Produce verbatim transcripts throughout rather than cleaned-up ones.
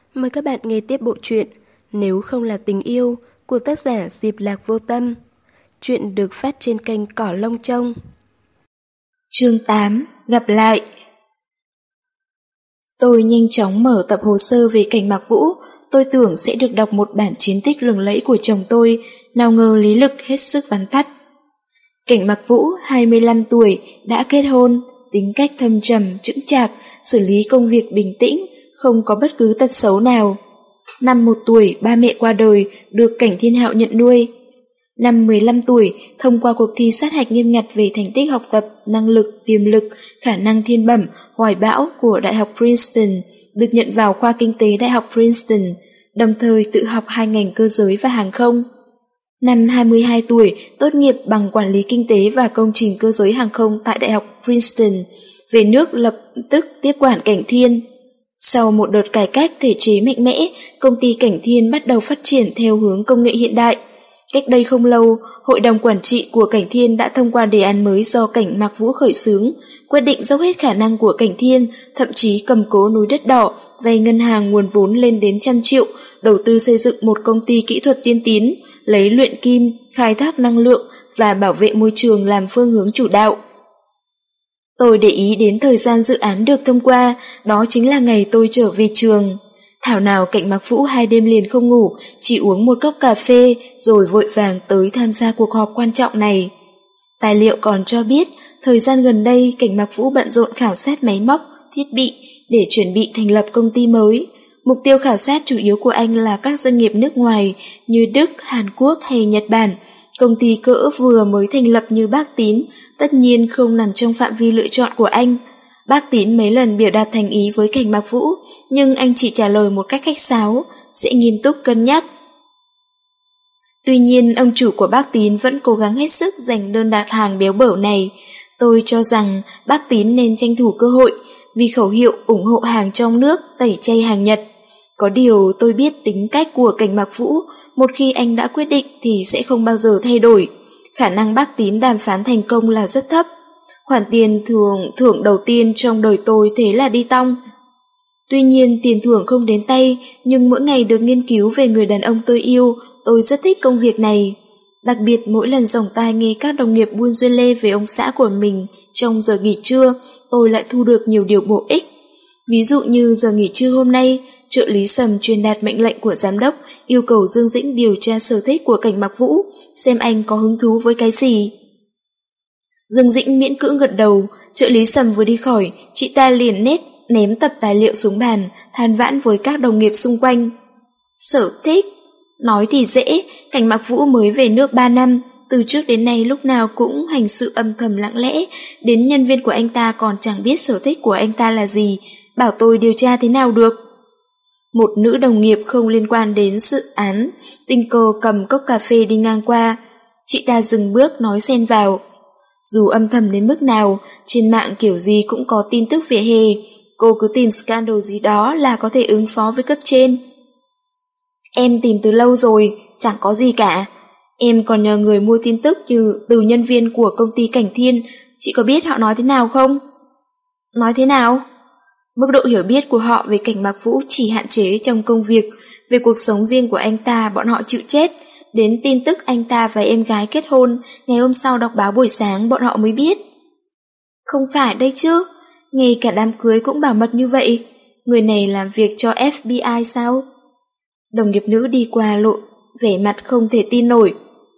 Mời các bạn nghe tiếp bộ truyện Nếu không là tình yêu của tác giả Diệp Lạc Vô Tâm. Truyện được phát trên kênh Cỏ Lông Trông. Chương tám. Gặp lại. Tôi nhanh chóng mở tập hồ sơ về Cảnh Mạc Vũ. Tôi tưởng sẽ được đọc một bản chiến tích lừng lẫy của chồng tôi, nào ngờ lý lực hết sức vắn tắt. Cảnh Mạc Vũ, hai mươi lăm tuổi, đã kết hôn, tính cách thâm trầm, chững chạc, xử lý công việc bình tĩnh, không có bất cứ tật xấu nào. Năm một tuổi, ba mẹ qua đời, được Cảnh Thiên Hạo nhận nuôi. Năm mười lăm tuổi, thông qua cuộc thi sát hạch nghiêm ngặt về thành tích học tập, năng lực, tiềm lực, khả năng thiên bẩm, hoài bão của Đại học Princeton, được nhận vào khoa kinh tế Đại học Princeton, đồng thời tự học hai ngành cơ giới và hàng không. Năm hai mươi hai tuổi, tốt nghiệp bằng quản lý kinh tế và công trình cơ giới hàng không tại Đại học Princeton, về nước lập tức tiếp quản Cảnh Thiên. Sau một đợt cải cách thể chế mạnh mẽ, công ty Cảnh Thiên bắt đầu phát triển theo hướng công nghệ hiện đại. Cách đây không lâu, Hội đồng Quản trị của Cảnh Thiên đã thông qua đề án mới do Cảnh Mạc Vũ khởi xướng, quyết định dốc hết khả năng của Cảnh Thiên, thậm chí cầm cố núi đất đỏ, vay ngân hàng nguồn vốn lên đến trăm triệu, đầu tư xây dựng một công ty kỹ thuật tiên tiến, lấy luyện kim, khai thác năng lượng và bảo vệ môi trường làm phương hướng chủ đạo. Tôi để ý đến thời gian dự án được thông qua, đó chính là ngày tôi trở về trường. Thảo nào Cảnh Mạc Vũ hai đêm liền không ngủ, chỉ uống một cốc cà phê rồi vội vàng tới tham gia cuộc họp quan trọng này. Tài liệu còn cho biết, thời gian gần đây Cảnh Mạc Vũ bận rộn khảo sát máy móc, thiết bị để chuẩn bị thành lập công ty mới. Mục tiêu khảo sát chủ yếu của anh là các doanh nghiệp nước ngoài như Đức, Hàn Quốc hay Nhật Bản. Công ty cỡ vừa mới thành lập như Bác Tín tất nhiên không nằm trong phạm vi lựa chọn của anh. Bác Tín mấy lần biểu đạt thành ý với Cảnh Mạc Vũ, nhưng anh chỉ trả lời một cách khách sáo, sẽ nghiêm túc cân nhắc. Tuy nhiên, ông chủ của Bác Tín vẫn cố gắng hết sức giành đơn đặt hàng béo bở này. Tôi cho rằng Bác Tín nên tranh thủ cơ hội, vì khẩu hiệu ủng hộ hàng trong nước, tẩy chay hàng Nhật. Có điều tôi biết tính cách của Cảnh Mạc Vũ, một khi anh đã quyết định thì sẽ không bao giờ thay đổi. Khả năng Bác Tín đàm phán thành công là rất thấp. Khoản tiền thường thưởng đầu tiên trong đời tôi thế là đi tong. Tuy nhiên tiền thưởng không đến tay, nhưng mỗi ngày được nghiên cứu về người đàn ông tôi yêu, tôi rất thích công việc này. Đặc biệt mỗi lần dòng tai nghe các đồng nghiệp buôn dưa lê về ông xã của mình trong giờ nghỉ trưa, tôi lại thu được nhiều điều bổ ích. Ví dụ như giờ nghỉ trưa hôm nay, trợ lý Sầm truyền đạt mệnh lệnh của giám đốc yêu cầu Dương Dĩnh điều tra sở thích của Cảnh Mạc Vũ, xem anh có hứng thú với cái gì. Dương Dĩnh miễn cưỡng gật đầu, trợ lý Sầm vừa đi khỏi, chị ta liền nét ném tập tài liệu xuống bàn, than vãn với các đồng nghiệp xung quanh. Sở thích? Nói thì dễ, Cảnh Mạc Vũ mới về nước ba năm, từ trước đến nay lúc nào cũng hành sự âm thầm lặng lẽ, đến nhân viên của anh ta còn chẳng biết sở thích của anh ta là gì, bảo tôi điều tra thế nào được. Một nữ đồng nghiệp không liên quan đến dự án, tình cờ cầm cốc cà phê đi ngang qua, chị ta dừng bước nói xen vào. Dù âm thầm đến mức nào, trên mạng kiểu gì cũng có tin tức vỉa hè, cô cứ tìm scandal gì đó là có thể ứng phó với cấp trên. Em tìm từ lâu rồi, chẳng có gì cả. Em còn nhờ người mua tin tức như từ nhân viên của công ty Cảnh Thiên, chị có biết họ nói thế nào không? Nói thế nào? Mức độ hiểu biết của họ về Cảnh Mạc Vũ chỉ hạn chế trong công việc, về cuộc sống riêng của anh ta bọn họ chịu chết. Đến tin tức anh ta và em gái kết hôn, ngày hôm sau đọc báo buổi sáng bọn họ mới biết. Không phải đây chứ, ngay cả đám cưới cũng bảo mật như vậy. Người này làm việc cho ép bê i sao? Đồng nghiệp nữ đi qua lộ, vẻ mặt không thể tin nổi.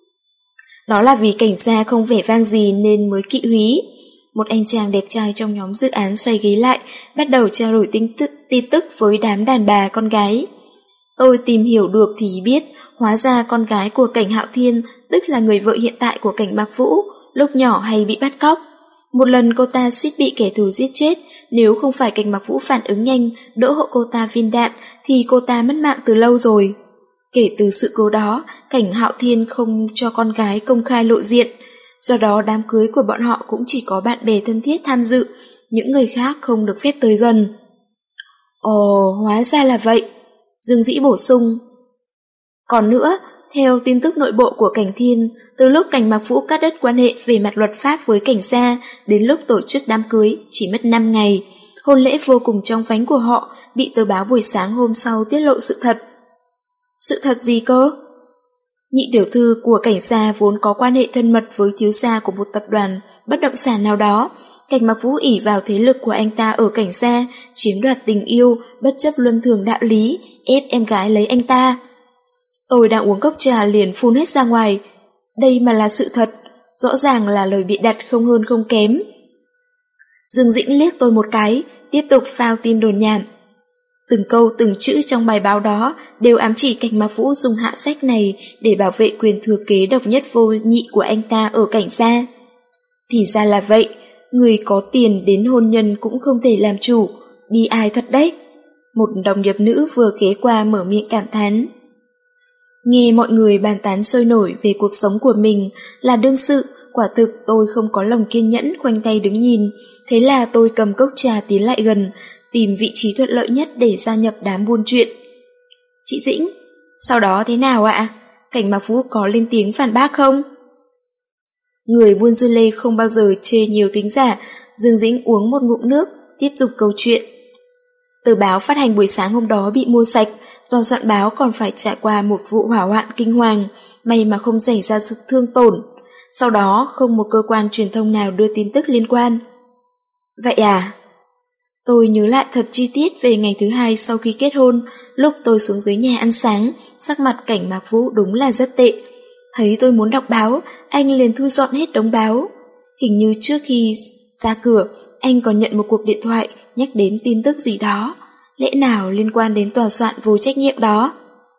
Đó là vì cảnh gia không vẻ vang gì nên mới kỵ húy. Một anh chàng đẹp trai trong nhóm dự án xoay ghế lại, bắt đầu trao đổi tin tức, tin tức với đám đàn bà con gái. Tôi tìm hiểu được thì biết, hóa ra con gái của Cảnh Hạo Thiên, tức là người vợ hiện tại của Cảnh Mạc Vũ, lúc nhỏ hay bị bắt cóc. Một lần cô ta suýt bị kẻ thù giết chết, nếu không phải Cảnh Mạc Vũ phản ứng nhanh, đỡ hộ cô ta viên đạn, thì cô ta mất mạng từ lâu rồi. Kể từ sự cố đó, Cảnh Hạo Thiên không cho con gái công khai lộ diện, do đó đám cưới của bọn họ cũng chỉ có bạn bè thân thiết tham dự, những người khác không được phép tới gần. Ồ, hóa ra là vậy, Dương Dĩ bổ sung. Còn nữa, theo tin tức nội bộ của Cảnh Thiên, từ lúc Cảnh Mạc Vũ cắt đứt quan hệ về mặt luật pháp với Cảnh gia đến lúc tổ chức đám cưới chỉ mất năm ngày. Hôn lễ vô cùng trong phánh của họ, bị tờ báo buổi sáng hôm sau tiết lộ sự thật. Sự thật gì cơ? Nhị tiểu thư của Cảnh gia vốn có quan hệ thân mật với thiếu gia của một tập đoàn bất động sản nào đó. Cảnh Mặc Vũ ỷ vào thế lực của anh ta ở Cảnh gia, chiếm đoạt tình yêu, bất chấp luân thường đạo lý, ép em gái lấy anh ta. Tôi đang uống cốc trà liền phun hết ra ngoài. Đây mà là sự thật, rõ ràng là lời bịa đặt không hơn không kém. Dương Dĩnh liếc tôi một cái, tiếp tục phao tin đồn nhảm. Từng câu từng chữ trong bài báo đó đều ám chỉ Cảnh Mặc Vũ dùng hạ sách này để bảo vệ quyền thừa kế độc nhất vô nhị của anh ta ở Cảnh gia. Thì ra là vậy, người có tiền đến hôn nhân cũng không thể làm chủ, bi ai thật đấy. Một đồng nghiệp nữ vừa ghé qua mở miệng cảm thán. Nghe mọi người bàn tán sôi nổi về cuộc sống của mình là đương sự, quả thực tôi không có lòng kiên nhẫn khoanh tay đứng nhìn, thế là tôi cầm cốc trà tiến lại gần, tìm vị trí thuận lợi nhất để gia nhập đám buôn chuyện. Chị Dĩnh, sau đó thế nào ạ? Cảnh Mặc Vũ có lên tiếng phản bác không? Người buôn dưa lê không bao giờ chê nhiều tính giả, Dương Dĩnh uống một ngụm nước, tiếp tục câu chuyện. Tờ báo phát hành buổi sáng hôm đó bị mua sạch, tòa soạn báo còn phải trải qua một vụ hỏa hoạn kinh hoàng, may mà không xảy ra sự thương tổn. Sau đó không một cơ quan truyền thông nào đưa tin tức liên quan. Vậy à? Tôi nhớ lại thật chi tiết về ngày thứ hai sau khi kết hôn, lúc tôi xuống dưới nhà ăn sáng, sắc mặt Cảnh Mặc Vũ đúng là rất tệ. Thấy tôi muốn đọc báo, anh liền thu dọn hết đống báo. Hình như trước khi ra cửa, anh còn nhận một cuộc điện thoại nhắc đến tin tức gì đó, lẽ nào liên quan đến tòa soạn vô trách nhiệm đó.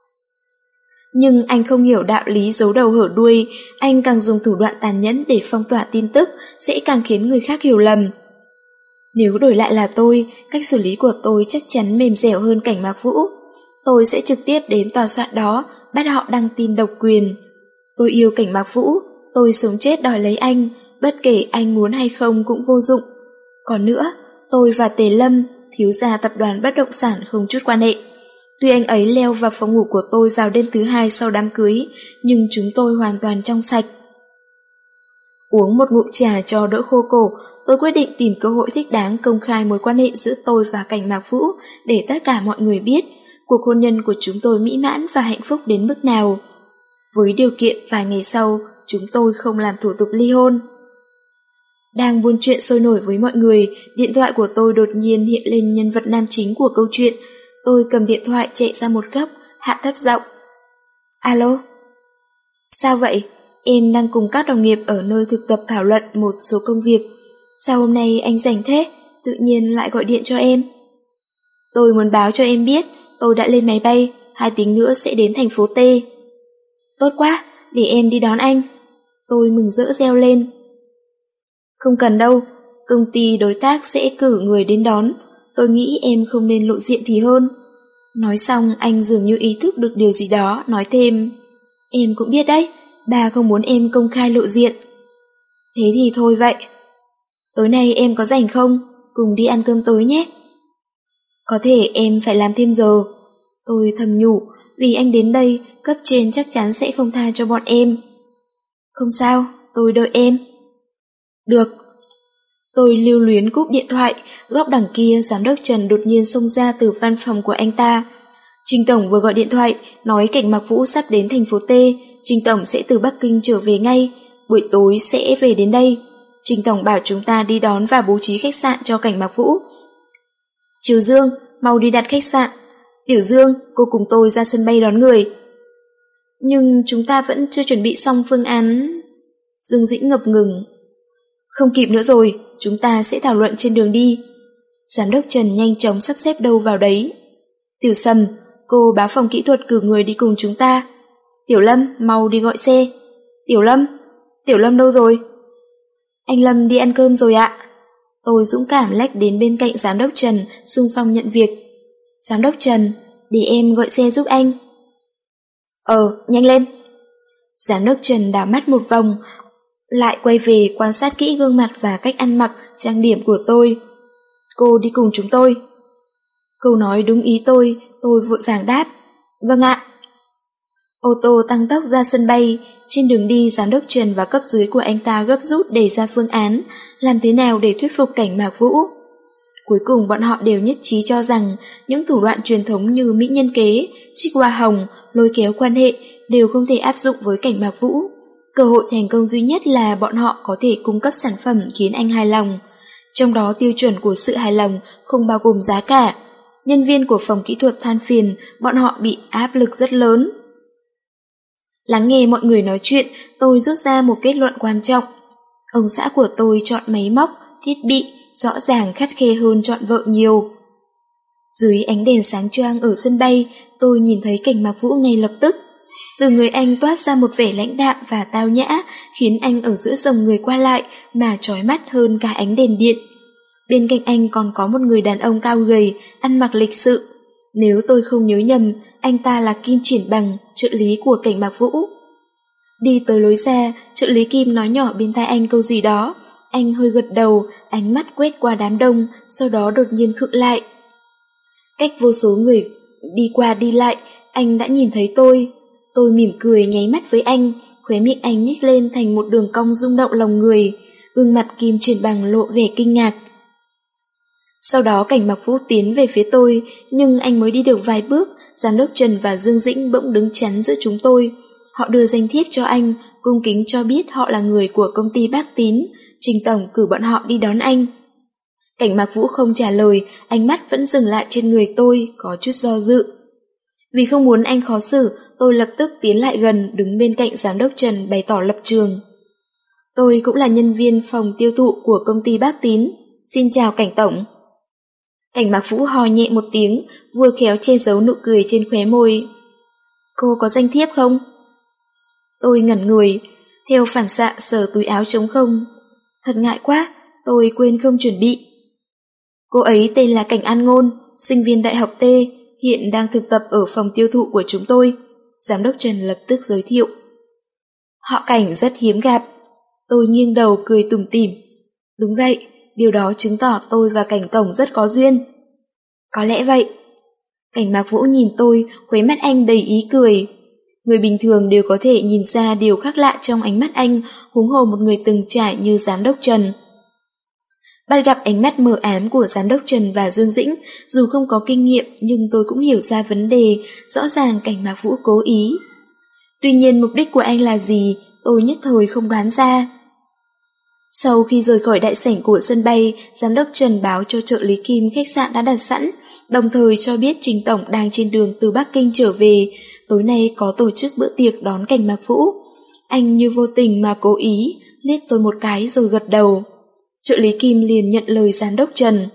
Nhưng anh không hiểu đạo lý giấu đầu hở đuôi, anh càng dùng thủ đoạn tàn nhẫn để phong tỏa tin tức, sẽ càng khiến người khác hiểu lầm. Nếu đổi lại là tôi, cách xử lý của tôi chắc chắn mềm dẻo hơn Cảnh Mặc Vũ. Tôi sẽ trực tiếp đến tòa soạn đó, bắt họ đăng tin độc quyền. Tôi yêu Cảnh Mặc Vũ, tôi sống chết đòi lấy anh, bất kể anh muốn hay không cũng vô dụng. Còn nữa, tôi và Tề Lâm, thiếu gia tập đoàn bất động sản không chút quan hệ. Tuy anh ấy leo vào phòng ngủ của tôi vào đêm thứ hai sau đám cưới, nhưng chúng tôi hoàn toàn trong sạch. Uống một ngụm trà cho đỡ khô cổ, tôi quyết định tìm cơ hội thích đáng công khai mối quan hệ giữa tôi và Cảnh Mặc Vũ để tất cả mọi người biết cuộc hôn nhân của chúng tôi mỹ mãn và hạnh phúc đến mức nào. Với điều kiện vài ngày sau, chúng tôi không làm thủ tục ly hôn. Đang buôn chuyện sôi nổi với mọi người, điện thoại của tôi đột nhiên hiện lên nhân vật nam chính của câu chuyện. Tôi cầm điện thoại chạy ra một góc, hạ thấp giọng. Alo? Sao vậy? Em đang cùng các đồng nghiệp ở nơi thực tập thảo luận một số công việc. Sao hôm nay anh rảnh thế? Tự nhiên lại gọi điện cho em. Tôi muốn báo cho em biết, tôi đã lên máy bay, hai tiếng nữa sẽ đến thành phố T. Tốt quá, để em đi đón anh. Tôi mừng rỡ reo lên. Không cần đâu, công ty đối tác sẽ cử người đến đón. Tôi nghĩ em không nên lộ diện thì hơn. Nói xong anh dường như ý thức được điều gì đó, nói thêm. Em cũng biết đấy, bà không muốn em công khai lộ diện. Thế thì thôi vậy. Tối nay em có rảnh không? Cùng đi ăn cơm tối nhé. Có thể em phải làm thêm giờ. Tôi thầm nhủ, vì anh đến đây, cấp trên chắc chắn sẽ không tha cho bọn em. Không sao, tôi đợi em. Được. Tôi lưu luyến cúp điện thoại, góc đằng kia giám đốc Trần đột nhiên xông ra từ văn phòng của anh ta. Trình Tổng vừa gọi điện thoại, nói Cảnh Mặc Vũ sắp đến thành phố T, Trình Tổng sẽ từ Bắc Kinh trở về ngay, buổi tối sẽ về đến đây. Trình Tổng bảo chúng ta đi đón và bố trí khách sạn cho Cảnh Mặc Vũ. Triều Dương, mau đi đặt khách sạn. Tiểu Dương, cô cùng tôi ra sân bay đón người. Nhưng chúng ta vẫn chưa chuẩn bị xong phương án. Dương Dĩnh ngập ngừng. Không kịp nữa rồi, chúng ta sẽ thảo luận trên đường đi. Giám đốc Trần nhanh chóng sắp xếp đâu vào đấy. Tiểu Sầm, cô báo phòng kỹ thuật cử người đi cùng chúng ta. Tiểu Lâm, mau đi gọi xe. Tiểu Lâm, Tiểu Lâm đâu rồi? Anh Lâm đi ăn cơm rồi ạ. Tôi dũng cảm lách đến bên cạnh giám đốc Trần, xung phong nhận việc. Giám đốc Trần, để em gọi xe giúp anh. Ờ, nhanh lên. Giám đốc Trần đảo mắt một vòng, lại quay về quan sát kỹ gương mặt và cách ăn mặc, trang điểm của tôi. Cô đi cùng chúng tôi. Câu nói đúng ý tôi, tôi vội vàng đáp. Vâng ạ. Ô tô tăng tốc ra sân bay, trên đường đi giám đốc Trần và cấp dưới của anh ta gấp rút đề ra phương án, làm thế nào để thuyết phục Cảnh Mặc Vũ. Cuối cùng bọn họ đều nhất trí cho rằng những thủ đoạn truyền thống như mỹ nhân kế, trích hoa hồng, lôi kéo quan hệ đều không thể áp dụng với Cảnh Mạc Vũ. Cơ hội thành công duy nhất là bọn họ có thể cung cấp sản phẩm khiến anh hài lòng. Trong đó tiêu chuẩn của sự hài lòng không bao gồm giá cả. Nhân viên của phòng kỹ thuật than phiền bọn họ bị áp lực rất lớn. Lắng nghe mọi người nói chuyện, tôi rút ra một kết luận quan trọng. Ông xã của tôi chọn máy móc, thiết bị, rõ ràng khắt khe hơn chọn vợ nhiều. Dưới ánh đèn sáng choang ở sân bay, tôi nhìn thấy Cảnh Mạc Vũ ngay lập tức. Từ người anh toát ra một vẻ lãnh đạm và tao nhã, khiến anh ở giữa dòng người qua lại mà chói mắt hơn cả ánh đèn điện. Bên cạnh anh còn có một người đàn ông cao gầy, ăn mặc lịch sự. Nếu tôi không nhớ nhầm, anh ta là Kim Triển Bằng, trợ lý của Cảnh Mạc Vũ. Đi tới lối ra, trợ lý Kim nói nhỏ bên tai anh câu gì đó. Anh hơi gật đầu, ánh mắt quét qua đám đông, sau đó đột nhiên khựng lại. Cách vô số người đi qua đi lại, anh đã nhìn thấy tôi. Tôi mỉm cười nháy mắt với anh, khóe miệng anh nhếch lên thành một đường cong rung động lòng người, gương mặt Kim Triển Bằng lộ vẻ kinh ngạc. Sau đó Cảnh Mạc Vũ tiến về phía tôi, nhưng anh mới đi được vài bước, giám đốc Trần và Dương Dĩnh bỗng đứng chắn giữa chúng tôi. Họ đưa danh thiếp cho anh, cung kính cho biết họ là người của công ty Bác Tín, Trình Tổng cử bọn họ đi đón anh. Cảnh Mạc Vũ không trả lời, ánh mắt vẫn dừng lại trên người tôi, có chút do dự. Vì không muốn anh khó xử, tôi lập tức tiến lại gần, đứng bên cạnh giám đốc Trần bày tỏ lập trường. Tôi cũng là nhân viên phòng tiêu thụ của công ty Bác Tín. Xin chào Cảnh Tổng. Cảnh Mạc Vũ hò nhẹ một tiếng, vừa khéo che giấu nụ cười trên khóe môi. Cô có danh thiếp không? Tôi ngẩn người, theo phản xạ sờ túi áo trống không. Thật ngại quá, tôi quên không chuẩn bị. Cô ấy tên là Cảnh An Ngôn, sinh viên đại học T, hiện đang thực tập ở phòng tiêu thụ của chúng tôi. Giám đốc Trần lập tức giới thiệu. Họ Cảnh rất hiếm gặp. Tôi nghiêng đầu cười tủm tỉm. Đúng vậy, điều đó chứng tỏ tôi và Cảnh Tổng rất có duyên. Có lẽ vậy. Cảnh Mạc Vũ nhìn tôi, khóe mắt anh đầy ý cười. Người bình thường đều có thể nhìn ra điều khác lạ trong ánh mắt anh, huống hồ một người từng trải như giám đốc Trần. Bắt gặp ánh mắt mờ ám của giám đốc Trần và Dương Dĩnh, dù không có kinh nghiệm nhưng tôi cũng hiểu ra vấn đề, rõ ràng Cảnh Mạc Vũ cố ý. Tuy nhiên mục đích của anh là gì, tôi nhất thời không đoán ra. Sau khi rời khỏi đại sảnh của sân bay, giám đốc Trần báo cho trợ lý Kim khách sạn đã đặt sẵn, đồng thời cho biết Trình Tổng đang trên đường từ Bắc Kinh trở về, tối nay có tổ chức bữa tiệc đón Cảnh Mạc Vũ. Anh như vô tình mà cố ý, liếc tôi một cái rồi gật đầu. Trợ lý Kim liền nhận lời giám đốc Trần.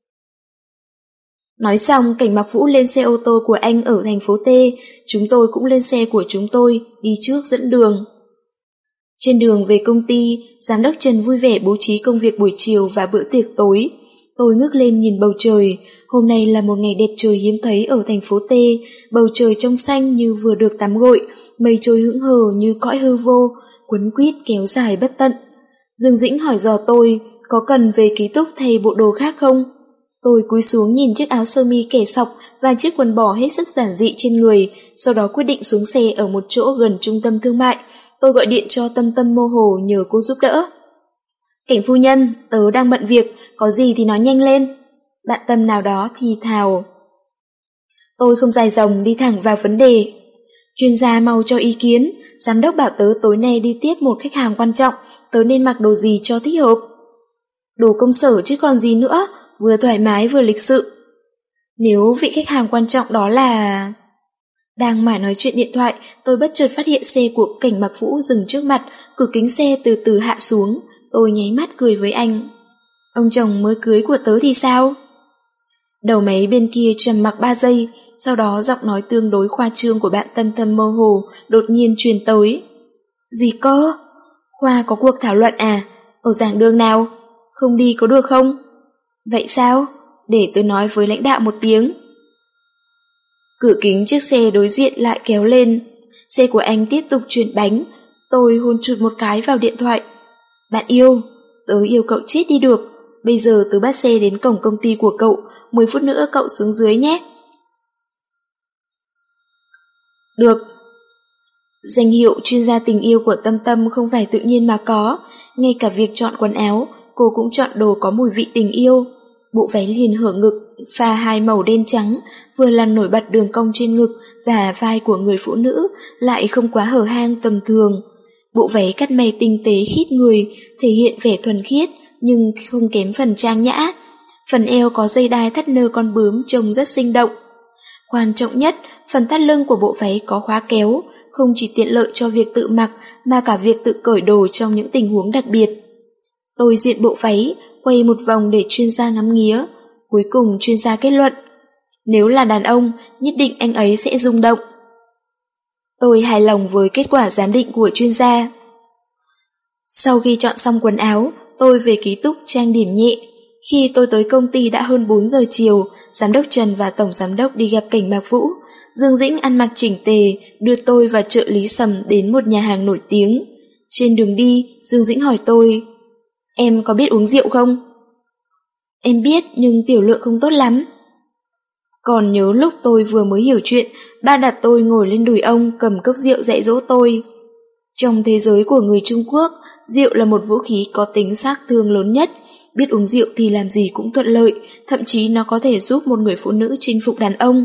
Nói xong, Cảnh Mạc Vũ lên xe ô tô của anh ở thành phố T, chúng tôi cũng lên xe của chúng tôi, đi trước dẫn đường. Trên đường về công ty, giám đốc Trần vui vẻ bố trí công việc buổi chiều và bữa tiệc tối. Tôi ngước lên nhìn bầu trời, hôm nay là một ngày đẹp trời hiếm thấy ở thành phố T, bầu trời trong xanh như vừa được tắm gội, mây trôi hững hờ như cõi hư vô, quấn quýt kéo dài bất tận. Dương Dĩnh hỏi dò tôi, có cần về ký túc thay bộ đồ khác không? Tôi cúi xuống nhìn chiếc áo sơ mi kẻ sọc và chiếc quần bò hết sức giản dị trên người, sau đó quyết định xuống xe ở một chỗ gần trung tâm thương mại. Tôi gọi điện cho Tâm Tâm mơ hồ nhờ cô giúp đỡ. Cảnh phu nhân, tớ đang bận việc, có gì thì nói nhanh lên. Bạn Tâm nào đó thì thào. Tôi không dài dòng đi thẳng vào vấn đề. Chuyên gia mau cho ý kiến, giám đốc bảo tớ tối nay đi tiếp một khách hàng quan trọng, tớ nên mặc đồ gì cho thích hợp? Đồ công sở chứ còn gì nữa, vừa thoải mái vừa lịch sự. Nếu vị khách hàng quan trọng đó là... Đang mải nói chuyện điện thoại, tôi bất chợt phát hiện xe của Cảnh Mạc Vũ dừng trước mặt, cửa kính xe từ từ hạ xuống. Tôi nháy mắt cười với anh. Ông chồng mới cưới của tớ thì sao? Đầu máy bên kia trầm mặc ba giây, sau đó giọng nói tương đối khoa trương của bạn Tâm Tâm mơ hồ đột nhiên truyền tới. Gì cơ? Khoa có cuộc thảo luận à? Ở giảng đường nào? Không đi có được không? Vậy sao? Để tớ nói với lãnh đạo một tiếng. Cửa kính chiếc xe đối diện lại kéo lên. Xe của anh tiếp tục chuyển bánh. Tôi hôn chụt một cái vào điện thoại. Bạn yêu, tớ yêu cậu chết đi được. Bây giờ tớ bắt xe đến cổng công ty của cậu, mười phút nữa cậu xuống dưới nhé. Được. Danh hiệu chuyên gia tình yêu của Tâm Tâm không phải tự nhiên mà có. Ngay cả việc chọn quần áo, cô cũng chọn đồ có mùi vị tình yêu. bộ váy liền hở ngực, pha hai màu đen trắng, vừa làm nổi bật đường cong trên ngực và vai của người phụ nữ, lại không quá hở hang tầm thường. Bộ váy cắt may tinh tế khít người, thể hiện vẻ thuần khiết, nhưng không kém phần trang nhã. Phần eo có dây đai thắt nơ con bướm trông rất sinh động. Quan trọng nhất, phần thắt lưng của bộ váy có khóa kéo, không chỉ tiện lợi cho việc tự mặc mà cả việc tự cởi đồ trong những tình huống đặc biệt. Tôi diện bộ váy, quay một vòng để chuyên gia ngắm nghía. Cuối cùng chuyên gia kết luận, nếu là đàn ông, nhất định anh ấy sẽ rung động. Tôi hài lòng với kết quả giám định của chuyên gia. Sau khi chọn xong quần áo, tôi về ký túc trang điểm nhẹ. Khi tôi tới công ty đã hơn bốn giờ chiều, giám đốc Trần và tổng giám đốc đi gặp Cảnh Mạc Vũ. Dương Dĩnh ăn mặc chỉnh tề, đưa tôi và trợ lý Sầm đến một nhà hàng nổi tiếng. Trên đường đi, Dương Dĩnh hỏi tôi, em có biết uống rượu không? Em biết, nhưng tiểu lượng không tốt lắm. Còn nhớ lúc tôi vừa mới hiểu chuyện, ba đặt tôi ngồi lên đùi ông cầm cốc rượu dạy dỗ tôi. Trong thế giới của người Trung Quốc, rượu là một vũ khí có tính sát thương lớn nhất. Biết uống rượu thì làm gì cũng thuận lợi, thậm chí nó có thể giúp một người phụ nữ chinh phục đàn ông.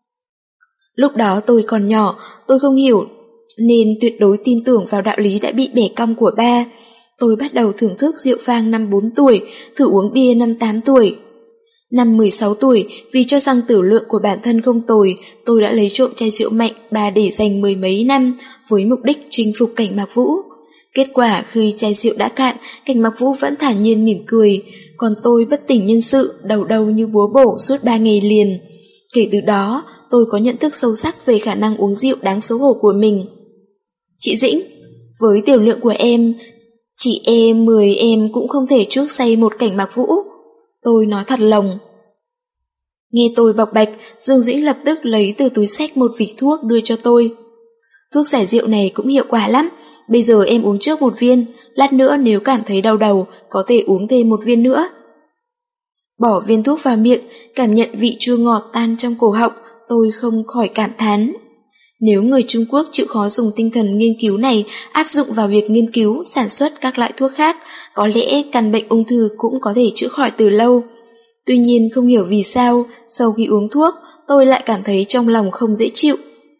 Lúc đó tôi còn nhỏ, tôi không hiểu, nên tuyệt đối tin tưởng vào đạo lý đã bị bẻ cong của ba. Tôi bắt đầu thưởng thức rượu vang năm bốn tuổi, thử uống bia năm tám tuổi. Năm mười sáu tuổi, vì cho rằng tiểu lượng của bản thân không tồi, tôi đã lấy trộm chai rượu mạnh bà để dành mười mấy năm với mục đích chinh phục Cảnh Mạc Vũ. Kết quả khi chai rượu đã cạn, Cảnh Mạc Vũ vẫn thản nhiên mỉm cười, còn tôi bất tỉnh nhân sự, đầu đầu như búa bổ suốt ba ngày liền. Kể từ đó, tôi có nhận thức sâu sắc về khả năng uống rượu đáng xấu hổ của mình. Chị Dĩnh, với tiểu lượng của em, chỉ e mười em cũng không thể chuốc say một Cảnh Mạc Vũ. Tôi nói thật lòng. Nghe tôi bộc bạch, Dương Dĩnh lập tức lấy từ túi xách một vỉ thuốc đưa cho tôi. Thuốc giải rượu này cũng hiệu quả lắm. Bây giờ em uống trước một viên, lát nữa nếu cảm thấy đau đầu, có thể uống thêm một viên nữa. Bỏ viên thuốc vào miệng, cảm nhận vị chua ngọt tan trong cổ họng, tôi không khỏi cảm thán. Nếu người Trung Quốc chịu khó dùng tinh thần nghiên cứu này áp dụng vào việc nghiên cứu, sản xuất các loại thuốc khác, có lẽ căn bệnh ung thư cũng có thể chữa khỏi từ lâu. Tuy nhiên không hiểu vì sao, sau khi uống thuốc, tôi lại cảm thấy trong lòng không dễ chịu.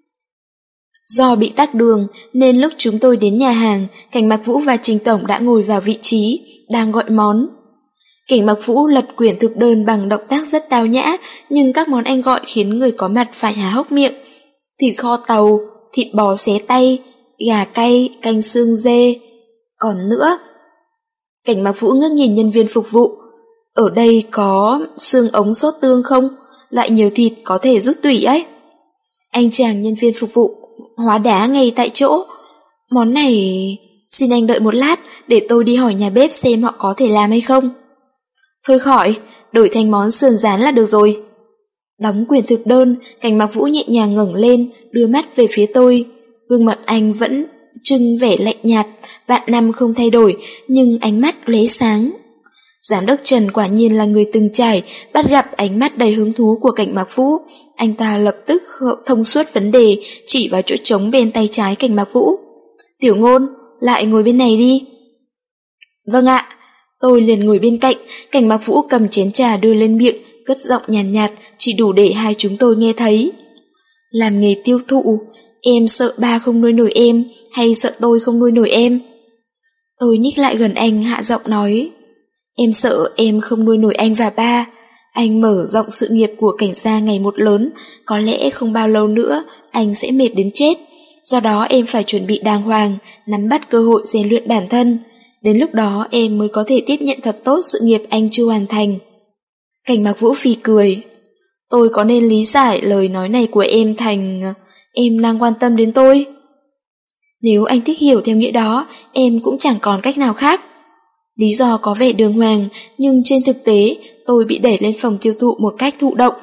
Do bị tắc đường, nên lúc chúng tôi đến nhà hàng, Cảnh Mạc Vũ và Trình Tổng đã ngồi vào vị trí, đang gọi món. Cảnh Mạc Vũ lật quyển thực đơn bằng động tác rất tao nhã, nhưng các món anh gọi khiến người có mặt phải há hốc miệng. Thịt kho tàu, thịt bò xé tay, gà cay, canh xương dê. Còn nữa, Cảnh Mạc Vũ ngước nhìn nhân viên phục vụ. Ở đây có xương ống sốt tương không? Loại nhiều thịt có thể rút tủy ấy. Anh chàng nhân viên phục vụ hóa đá ngay tại chỗ. Món này... Xin anh đợi một lát để tôi đi hỏi nhà bếp xem họ có thể làm hay không. Thôi khỏi, đổi thành món sườn rán là được rồi. Đóng quyển thực đơn, Cảnh Mạc Vũ nhẹ nhàng ngẩng lên, đưa mắt về phía tôi. Gương mặt anh vẫn trưng vẻ lạnh nhạt, vạn năm không thay đổi, nhưng ánh mắt lóe sáng. Giám đốc Trần quả nhiên là người từng trải, bắt gặp ánh mắt đầy hứng thú của Cảnh Mạc Vũ. Anh ta lập tức thông suốt vấn đề, chỉ vào chỗ trống bên tay trái Cảnh Mạc Vũ. Tiểu Ngôn, lại ngồi bên này đi. Vâng ạ. Tôi liền ngồi bên cạnh, Cảnh Mạc Vũ cầm chén trà đưa lên miệng, cất giọng nhàn nhạt, nhạt, chỉ đủ để hai chúng tôi nghe thấy. Làm nghề tiêu thụ, em sợ ba không nuôi nổi em, hay sợ tôi không nuôi nổi em? Tôi nhích lại gần anh hạ giọng nói. Em sợ em không nuôi nổi anh và ba. Anh mở rộng sự nghiệp của cảnh gia ngày một lớn, có lẽ không bao lâu nữa anh sẽ mệt đến chết. Do đó em phải chuẩn bị đàng hoàng, nắm bắt cơ hội rèn luyện bản thân. Đến lúc đó em mới có thể tiếp nhận thật tốt sự nghiệp anh chưa hoàn thành. Cảnh Mạc Vũ phì cười. Tôi có nên lý giải lời nói này của em thành em đang quan tâm đến tôi? Nếu anh thích hiểu theo nghĩa đó, em cũng chẳng còn cách nào khác. Lý do có vẻ đường hoàng, nhưng trên thực tế tôi bị đẩy lên phòng tiêu thụ một cách thụ động.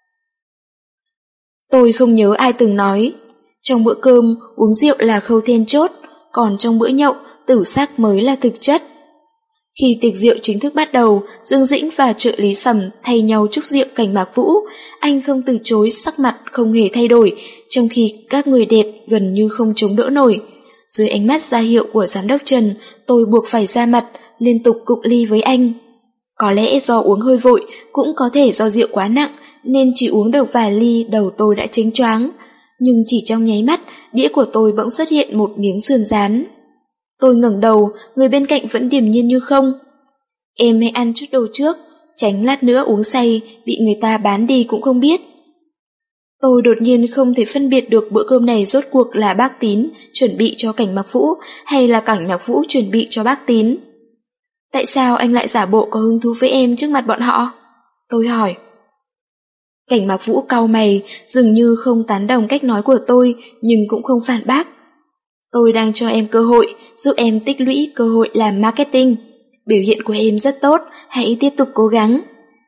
Tôi không nhớ ai từng nói, trong bữa cơm uống rượu là khâu then chốt, còn trong bữa nhậu tử sắc mới là thực chất. Khi tiệc rượu chính thức bắt đầu, Dương Dĩnh và trợ lý Sầm thay nhau chúc rượu Cảnh Mạc Vũ. Anh không từ chối, sắc mặt không hề thay đổi, trong khi các người đẹp gần như không chống đỡ nổi. Dưới ánh mắt ra hiệu của giám đốc Trần, tôi buộc phải ra mặt, liên tục cụng ly với anh. Có lẽ do uống hơi vội, cũng có thể do rượu quá nặng, nên chỉ uống được vài ly đầu tôi đã chênh choáng. Nhưng chỉ trong nháy mắt, đĩa của tôi bỗng xuất hiện một miếng sườn rán. Tôi ngẩng đầu, người bên cạnh vẫn điềm nhiên như không. Em hãy ăn chút đồ trước, tránh lát nữa uống say, bị người ta bán đi cũng không biết. Tôi đột nhiên không thể phân biệt được bữa cơm này rốt cuộc là bác Tín chuẩn bị cho Cảnh Mặc Vũ hay là Cảnh Mặc Vũ chuẩn bị cho bác Tín. Tại sao anh lại giả bộ có hứng thú với em trước mặt bọn họ? Tôi hỏi. Cảnh Mặc Vũ cau mày, dường như không tán đồng cách nói của tôi, nhưng cũng không phản bác. Tôi đang cho em cơ hội, giúp em tích lũy cơ hội làm marketing. Biểu hiện của em rất tốt, hãy tiếp tục cố gắng.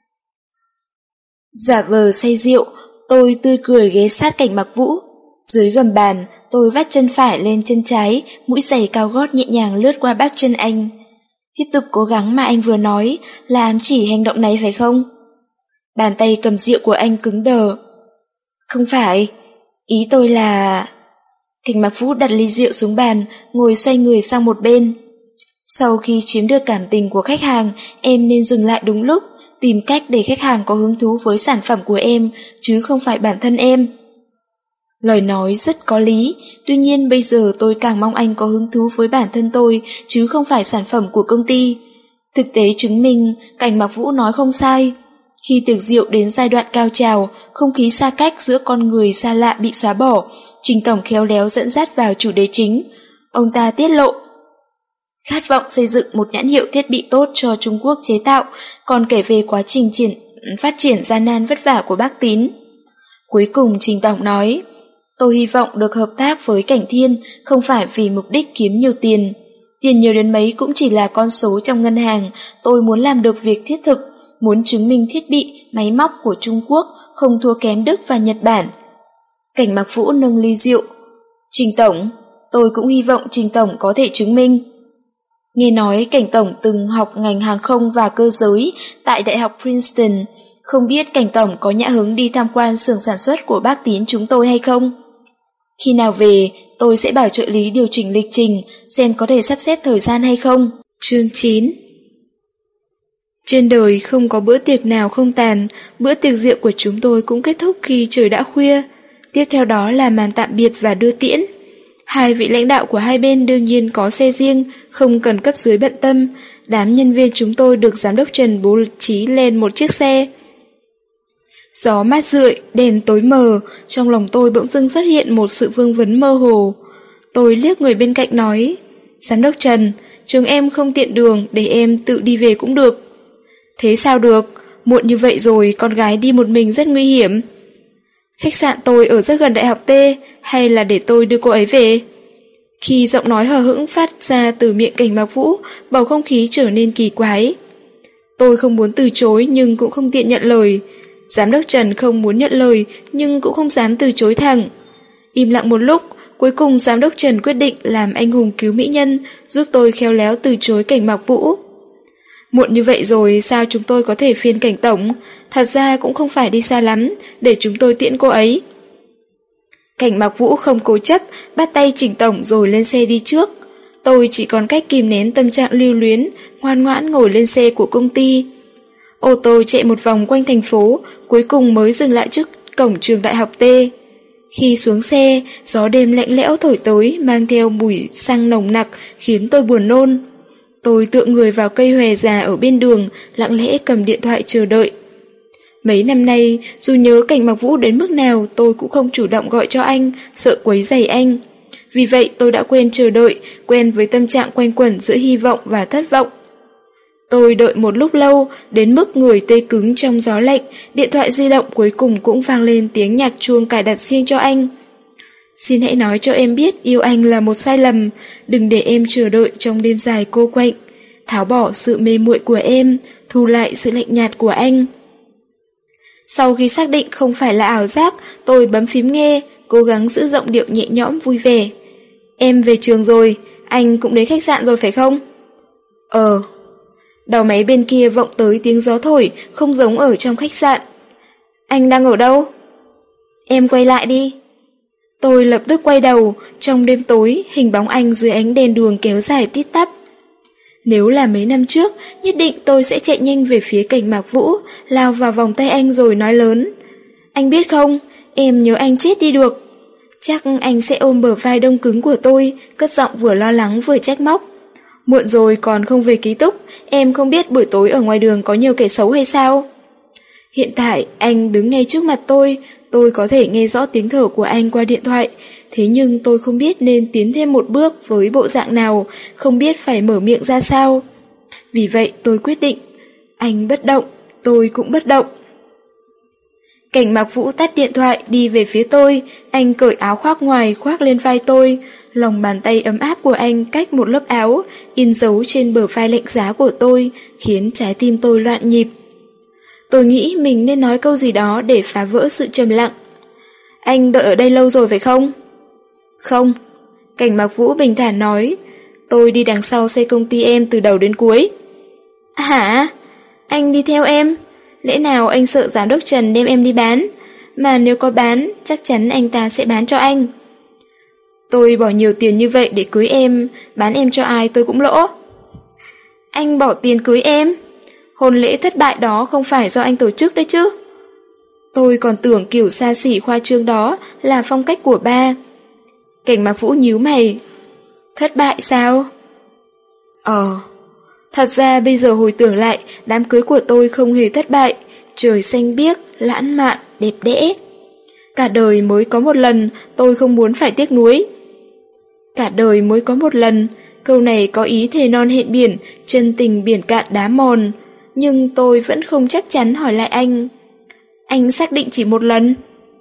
Giả vờ say rượu, tôi tươi cười ghé sát Cảnh Mặc Vũ. Dưới gầm bàn, tôi vắt chân phải lên chân trái, mũi giày cao gót nhẹ nhàng lướt qua bắp chân anh. Tiếp tục cố gắng mà anh vừa nói là ám chỉ hành động này phải không? Bàn tay cầm rượu của anh cứng đờ. Không phải, ý tôi là... Cảnh Mặc Vũ đặt ly rượu xuống bàn, ngồi xoay người sang một bên. Sau khi chiếm được cảm tình của khách hàng, em nên dừng lại đúng lúc, tìm cách để khách hàng có hứng thú với sản phẩm của em, chứ không phải bản thân em. Lời nói rất có lý, tuy nhiên bây giờ tôi càng mong anh có hứng thú với bản thân tôi, chứ không phải sản phẩm của công ty. Thực tế chứng minh, Cảnh Mặc Vũ nói không sai. Khi tiệc rượu đến giai đoạn cao trào, không khí xa cách giữa con người xa lạ bị xóa bỏ, Trình Tổng khéo léo dẫn dắt vào chủ đề chính. Ông ta tiết lộ khát vọng xây dựng một nhãn hiệu thiết bị tốt cho Trung Quốc chế tạo, còn kể về quá trình triển, phát triển gian nan vất vả của bác Tín. Cuối cùng Trình Tổng nói, tôi hy vọng được hợp tác với Cảnh Thiên không phải vì mục đích kiếm nhiều tiền. Tiền nhiều đến mấy cũng chỉ là con số trong ngân hàng, tôi muốn làm được việc thiết thực, muốn chứng minh thiết bị, máy móc của Trung Quốc không thua kém Đức và Nhật Bản. Cảnh Mặc Vũ nâng ly rượu. Trình Tổng, tôi cũng hy vọng Trình Tổng có thể chứng minh. Nghe nói Cảnh Tổng từng học ngành hàng không và cơ giới tại Đại học Princeton, không biết Cảnh Tổng có nhã hứng đi tham quan xưởng sản xuất của bác Tín chúng tôi hay không? Khi nào về, tôi sẽ bảo trợ lý điều chỉnh lịch trình, xem có thể sắp xếp thời gian hay không. Chương chín. Trên đời không có bữa tiệc nào không tàn, bữa tiệc rượu của chúng tôi cũng kết thúc khi trời đã khuya. Tiếp theo đó là màn tạm biệt và đưa tiễn. Hai vị lãnh đạo của hai bên đương nhiên có xe riêng, không cần cấp dưới bận tâm. Đám nhân viên chúng tôi được giám đốc Trần bố trí lên một chiếc xe. Gió mát rượi, đèn tối mờ, trong lòng tôi bỗng dưng xuất hiện một sự vương vấn mơ hồ. Tôi liếc người bên cạnh nói, Giám đốc Trần, trường em không tiện đường, để em tự đi về cũng được. Thế sao được, muộn như vậy rồi con gái đi một mình rất nguy hiểm. Khách sạn tôi ở rất gần Đại học T, hay là để tôi đưa cô ấy về? Khi giọng nói hờ hững phát ra từ miệng Cảnh Mặc Vũ, bầu không khí trở nên kỳ quái. Tôi không muốn từ chối nhưng cũng không tiện nhận lời. Giám đốc Trần không muốn nhận lời nhưng cũng không dám từ chối thẳng. Im lặng một lúc, cuối cùng giám đốc Trần quyết định làm anh hùng cứu mỹ nhân, giúp tôi khéo léo từ chối Cảnh Mặc Vũ. Muộn như vậy rồi sao chúng tôi có thể phiền Cảnh Tổng? Thật ra cũng không phải đi xa lắm, để chúng tôi tiễn cô ấy. Cảnh Mặc Vũ không cố chấp, bắt tay Trình Tổng rồi lên xe đi trước. Tôi chỉ còn cách kìm nén tâm trạng lưu luyến, ngoan ngoãn ngồi lên xe của công ty. Ô tô chạy một vòng quanh thành phố, cuối cùng mới dừng lại trước cổng trường Đại học T. Khi xuống xe, gió đêm lạnh lẽo thổi tới, mang theo mùi xăng nồng nặc, khiến tôi buồn nôn. Tôi tựa người vào cây hòe già ở bên đường, lặng lẽ cầm điện thoại chờ đợi. Mấy năm nay, dù nhớ Cảnh Mặc Vũ đến mức nào, tôi cũng không chủ động gọi cho anh, sợ quấy rầy anh. Vì vậy tôi đã quen chờ đợi, quen với tâm trạng quanh quẩn giữa hy vọng và thất vọng. Tôi đợi một lúc lâu, đến mức người tê cứng trong gió lạnh, điện thoại di động cuối cùng cũng vang lên tiếng nhạc chuông cài đặt riêng cho anh. Xin hãy nói cho em biết yêu anh là một sai lầm, đừng để em chờ đợi trong đêm dài cô quạnh. Tháo bỏ sự mê muội của em, thu lại sự lạnh nhạt của anh. Sau khi xác định không phải là ảo giác, tôi bấm phím nghe, cố gắng giữ giọng điệu nhẹ nhõm vui vẻ. Em về trường rồi, anh cũng đến khách sạn rồi phải không? Ờ. Đầu máy bên kia vọng tới tiếng gió thổi, không giống ở trong khách sạn. Anh đang ở đâu? Em quay lại đi. Tôi lập tức quay đầu, trong đêm tối, hình bóng anh dưới ánh đèn đường kéo dài tít tắp. Nếu là mấy năm trước, nhất định tôi sẽ chạy nhanh về phía Cảnh Mạc Vũ, lao vào vòng tay anh rồi nói lớn. Anh biết không, em nhớ anh chết đi được. Chắc anh sẽ ôm bờ vai đông cứng của tôi, cất giọng vừa lo lắng vừa trách móc. Muộn rồi còn không về ký túc, em không biết buổi tối ở ngoài đường có nhiều kẻ xấu hay sao? Hiện tại anh đứng ngay trước mặt tôi, tôi có thể nghe rõ tiếng thở của anh qua điện thoại, thế nhưng tôi không biết nên tiến thêm một bước với bộ dạng nào, không biết phải mở miệng ra sao. Vì vậy tôi quyết định, anh bất động, tôi cũng bất động. Cảnh Mạc Vũ tắt điện thoại đi về phía tôi, anh cởi áo khoác ngoài khoác lên vai tôi, lòng bàn tay ấm áp của anh cách một lớp áo, in dấu trên bờ vai lạnh giá của tôi, khiến trái tim tôi loạn nhịp. Tôi nghĩ mình nên nói câu gì đó để phá vỡ sự trầm lặng. Anh đợi ở đây lâu rồi phải không? Không, Cảnh Mạc Vũ bình thản nói, tôi đi đằng sau xe công ty em từ đầu đến cuối. Hả? Anh đi theo em? Lẽ nào anh sợ giám đốc Trần đem em đi bán? Mà nếu có bán, chắc chắn anh ta sẽ bán cho anh. Tôi bỏ nhiều tiền như vậy để cưới em, bán em cho ai tôi cũng lỗ. Anh bỏ tiền cưới em? Hôn lễ thất bại đó không phải do anh tổ chức đấy chứ? Tôi còn tưởng kiểu xa xỉ khoa trương đó là phong cách của ba. Cảnh Mạc Vũ nhíu mày. Thất bại sao? Ờ, thật ra bây giờ hồi tưởng lại, đám cưới của tôi không hề thất bại, trời xanh biếc, lãng mạn, đẹp đẽ. Cả đời mới có một lần, tôi không muốn phải tiếc nuối. Cả đời mới có một lần, câu này có ý thề non hẹn biển, chân tình biển cạn đá mòn. Nhưng tôi vẫn không chắc chắn hỏi lại anh. Anh xác định chỉ một lần?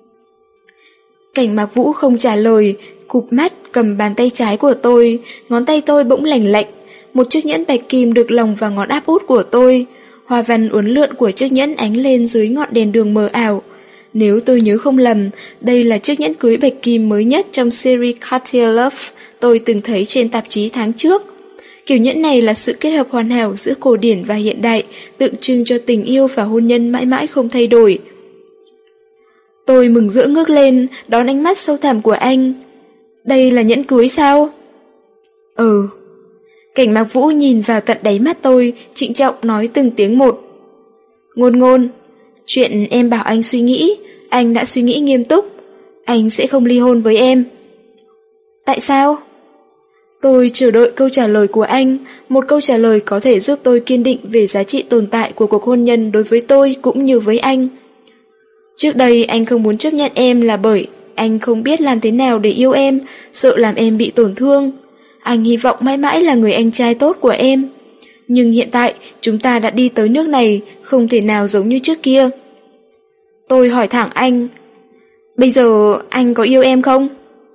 Cảnh Mạc Vũ không trả lời, cụp mắt cầm bàn tay trái của tôi, ngón tay tôi bỗng lành lạnh. Một chiếc nhẫn bạch kim được lồng vào ngón áp út của tôi. Hoa văn uốn lượn của chiếc nhẫn ánh lên dưới ngọn đèn đường mờ ảo. Nếu tôi nhớ không lầm, đây là chiếc nhẫn cưới bạch kim mới nhất trong series Cartier Love tôi từng thấy trên tạp chí tháng trước. Kiểu nhẫn này là sự kết hợp hoàn hảo giữa cổ điển và hiện đại, tượng trưng cho tình yêu và hôn nhân mãi mãi không thay đổi. Tôi mừng rỡ ngước lên, đón ánh mắt sâu thẳm của anh. Đây là nhẫn cưới sao? Ừ. Cảnh Mạc Vũ nhìn vào tận đáy mắt tôi, trịnh trọng nói từng tiếng một. Ngôn ngôn, chuyện em bảo anh suy nghĩ, anh đã suy nghĩ nghiêm túc. Anh sẽ không ly hôn với em. Tại sao? Tôi chờ đợi câu trả lời của anh, một câu trả lời có thể giúp tôi kiên định về giá trị tồn tại của cuộc hôn nhân đối với tôi cũng như với anh. Trước đây anh không muốn chấp nhận em là bởi anh không biết làm thế nào để yêu em, sợ làm em bị tổn thương. Anh hy vọng mãi mãi là người anh trai tốt của em. Nhưng hiện tại chúng ta đã đi tới nước này, không thể nào giống như trước kia. Tôi hỏi thẳng anh, bây giờ anh có yêu em không?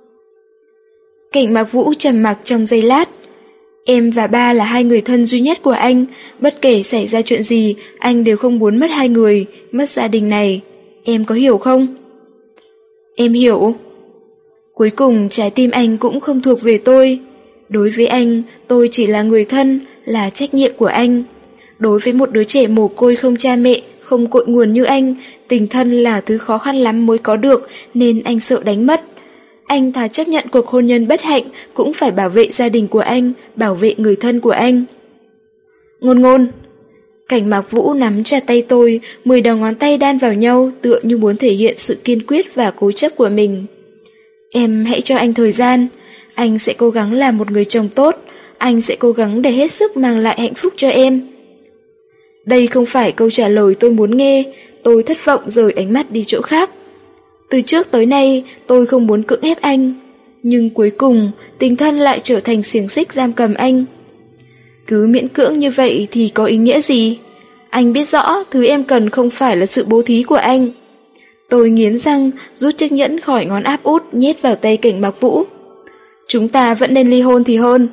Cảnh Mạc Vũ trầm mặc trong giây lát. Em và ba là hai người thân duy nhất của anh, bất kể xảy ra chuyện gì, anh đều không muốn mất hai người, mất gia đình này. Em có hiểu không? Em hiểu. Cuối cùng trái tim anh cũng không thuộc về tôi. Đối với anh, tôi chỉ là người thân, là trách nhiệm của anh. Đối với một đứa trẻ mồ côi không cha mẹ, không cội nguồn như anh, tình thân là thứ khó khăn lắm mới có được, nên anh sợ đánh mất. Anh thà chấp nhận cuộc hôn nhân bất hạnh, cũng phải bảo vệ gia đình của anh, bảo vệ người thân của anh. Ngôn ngôn. Cảnh Mạc Vũ nắm chặt tay tôi, mười đầu ngón tay đan vào nhau, tựa như muốn thể hiện sự kiên quyết và cố chấp của mình. Em hãy cho anh thời gian, anh sẽ cố gắng làm một người chồng tốt, anh sẽ cố gắng để hết sức mang lại hạnh phúc cho em. Đây không phải câu trả lời tôi muốn nghe, tôi thất vọng rời ánh mắt đi chỗ khác. Từ trước tới nay, tôi không muốn cưỡng ép anh, nhưng cuối cùng, tình thân lại trở thành xiềng xích giam cầm anh. Cứ miễn cưỡng như vậy thì có ý nghĩa gì? Anh biết rõ thứ em cần không phải là sự bố thí của anh. Tôi nghiến răng, rút chiếc nhẫn khỏi ngón áp út, nhét vào tay Cảnh Mạc Vũ. Chúng ta vẫn nên ly hôn thì hơn.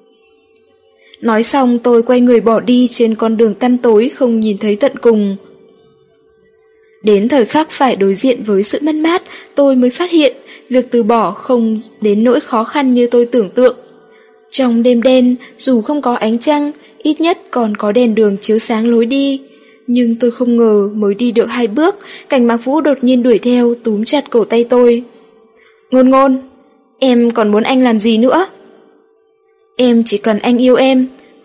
Nói xong tôi quay người bỏ đi trên con đường tăm tối không nhìn thấy tận cùng. Đến thời khắc phải đối diện với sự mất mát, tôi mới phát hiện việc từ bỏ không đến nỗi khó khăn như tôi tưởng tượng. Trong đêm đen, dù không có ánh trăng, ít nhất còn có đèn đường chiếu sáng lối đi. Nhưng tôi không ngờ mới đi được hai bước, Cảnh Mạc Vũ đột nhiên đuổi theo, túm chặt cổ tay tôi. Ngôn ngôn, em còn muốn anh làm gì nữa? Em chỉ cần anh yêu em,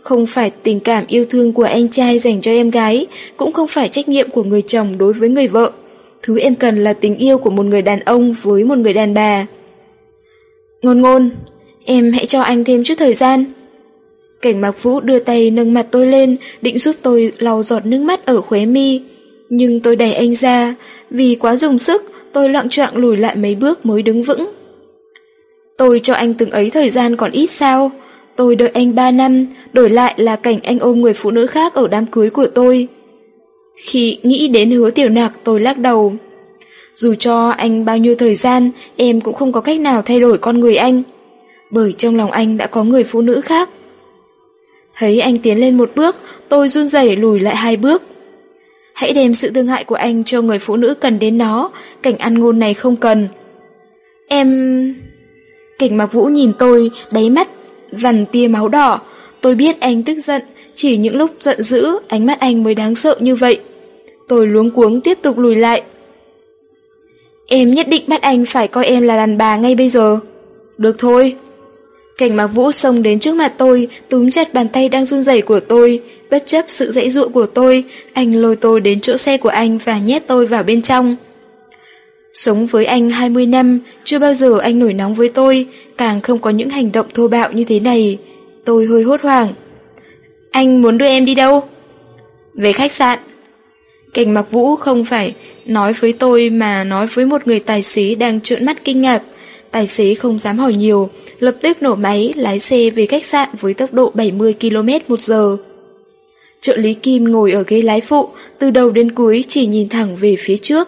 Không phải tình cảm yêu thương của anh trai dành cho em gái, cũng không phải trách nhiệm của người chồng đối với người vợ. Thứ em cần là tình yêu của một người đàn ông với một người đàn bà. Ngôn Ngôn, em hãy cho anh thêm chút thời gian. Cảnh Mạc Vũ đưa tay nâng mặt tôi lên, định giúp tôi lau giọt nước mắt ở khóe mi. Nhưng tôi đẩy anh ra, vì quá dùng sức, tôi loạng choạng lùi lại mấy bước mới đứng vững. Tôi cho anh từng ấy thời gian còn ít sao? Tôi đợi anh ba năm, đổi lại là cảnh anh ôm người phụ nữ khác ở đám cưới của tôi. Khi nghĩ đến Hứa Tiểu Nặc, tôi lắc đầu. Dù cho anh bao nhiêu thời gian, em cũng không có cách nào thay đổi con người anh. Bởi trong lòng anh đã có người phụ nữ khác. Thấy anh tiến lên một bước, tôi run rẩy lùi lại hai bước. Hãy đem sự thương hại của anh cho người phụ nữ cần đến nó, Cảnh An Ngôn này không cần. Em... Cảnh Mạc Vũ nhìn tôi, đáy mắt vằn tia máu đỏ. Tôi biết anh tức giận, chỉ những lúc giận dữ, ánh mắt anh mới đáng sợ như vậy. Tôi luống cuống tiếp tục lùi lại. Em nhất định bắt anh phải coi em là đàn bà ngay bây giờ. Được thôi. Cảnh Mạc Vũ xông đến trước mặt tôi, túm chặt bàn tay đang run rẩy của tôi. Bất chấp sự giãy giụa của tôi, anh lôi tôi đến chỗ xe của anh và nhét tôi vào bên trong. Sống với anh hai mươi năm, chưa bao giờ anh nổi nóng với tôi, càng không có những hành động thô bạo như thế này. Tôi hơi hốt hoảng. Anh muốn đưa em đi đâu? Về khách sạn. Cảnh Mạc Vũ không phải nói với tôi mà nói với một người tài xế đang trợn mắt kinh ngạc. Tài xế không dám hỏi nhiều, lập tức nổ máy lái xe về khách sạn với tốc độ bảy mươi ki lô mét một giờ. Trợ lý Kim ngồi ở ghế lái phụ, từ đầu đến cuối chỉ nhìn thẳng về phía trước.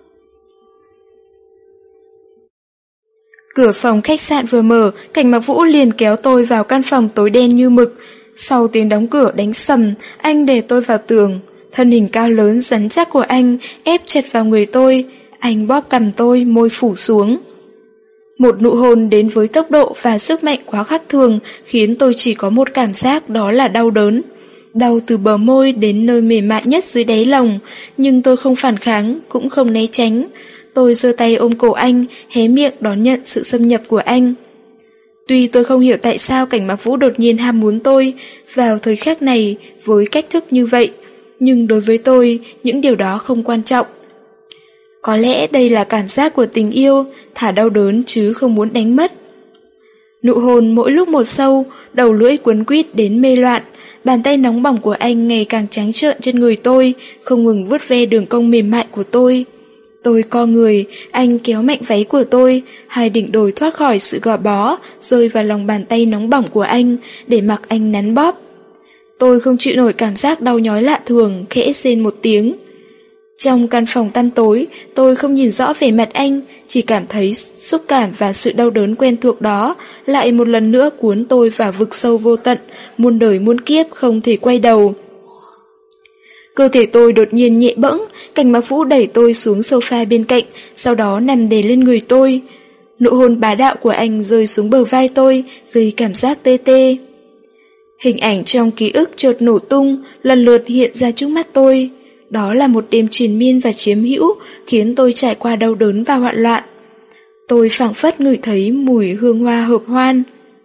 Cửa phòng khách sạn vừa mở, Cảnh Mạc Vũ liền kéo tôi vào căn phòng tối đen như mực. Sau tiếng đóng cửa đánh sầm, anh đè tôi vào tường. Thân hình cao lớn rắn chắc của anh ép chặt vào người tôi. Anh bóp cằm tôi, môi phủ xuống. Một nụ hôn đến với tốc độ và sức mạnh quá khác thường khiến tôi chỉ có một cảm giác, đó là đau đớn. Đau từ bờ môi đến nơi mềm mại nhất dưới đáy lòng, nhưng tôi không phản kháng, cũng không né tránh. Tôi giơ tay ôm cổ anh, hé miệng đón nhận sự xâm nhập của anh. Tuy tôi không hiểu tại sao Cảnh Mạc Vũ đột nhiên ham muốn tôi vào thời khắc này với cách thức như vậy, nhưng đối với tôi, những điều đó không quan trọng. Có lẽ đây là cảm giác của tình yêu, thả đau đớn chứ không muốn đánh mất. Nụ hôn mỗi lúc một sâu, đầu lưỡi quấn quýt đến mê loạn, bàn tay nóng bỏng của anh ngày càng trắng trợn trên người tôi, không ngừng vuốt ve đường cong mềm mại của tôi. Tôi co người, anh kéo mạnh váy của tôi, hai đỉnh đồi thoát khỏi sự gò bó, rơi vào lòng bàn tay nóng bỏng của anh, để mặc anh nắn bóp. Tôi không chịu nổi cảm giác đau nhói lạ thường, khẽ rên một tiếng. Trong căn phòng tăm tối, tôi không nhìn rõ vẻ mặt anh, chỉ cảm thấy xúc cảm và sự đau đớn quen thuộc đó lại một lần nữa cuốn tôi vào vực sâu vô tận, muôn đời muôn kiếp không thể quay đầu. Cơ thể tôi đột nhiên nhẹ bẫng, Cảnh Mạc Vũ đẩy tôi xuống sofa bên cạnh, sau đó nằm đè lên người tôi. Nụ hôn bá đạo của anh rơi xuống bờ vai tôi, gây cảm giác tê tê. Hình ảnh trong ký ức chợt nổ tung, lần lượt hiện ra trước mắt tôi. Đó là một đêm triền miên và chiếm hữu, khiến tôi trải qua đau đớn và hoạn loạn. Tôi phảng phất ngửi thấy mùi hương hoa hợp hoan.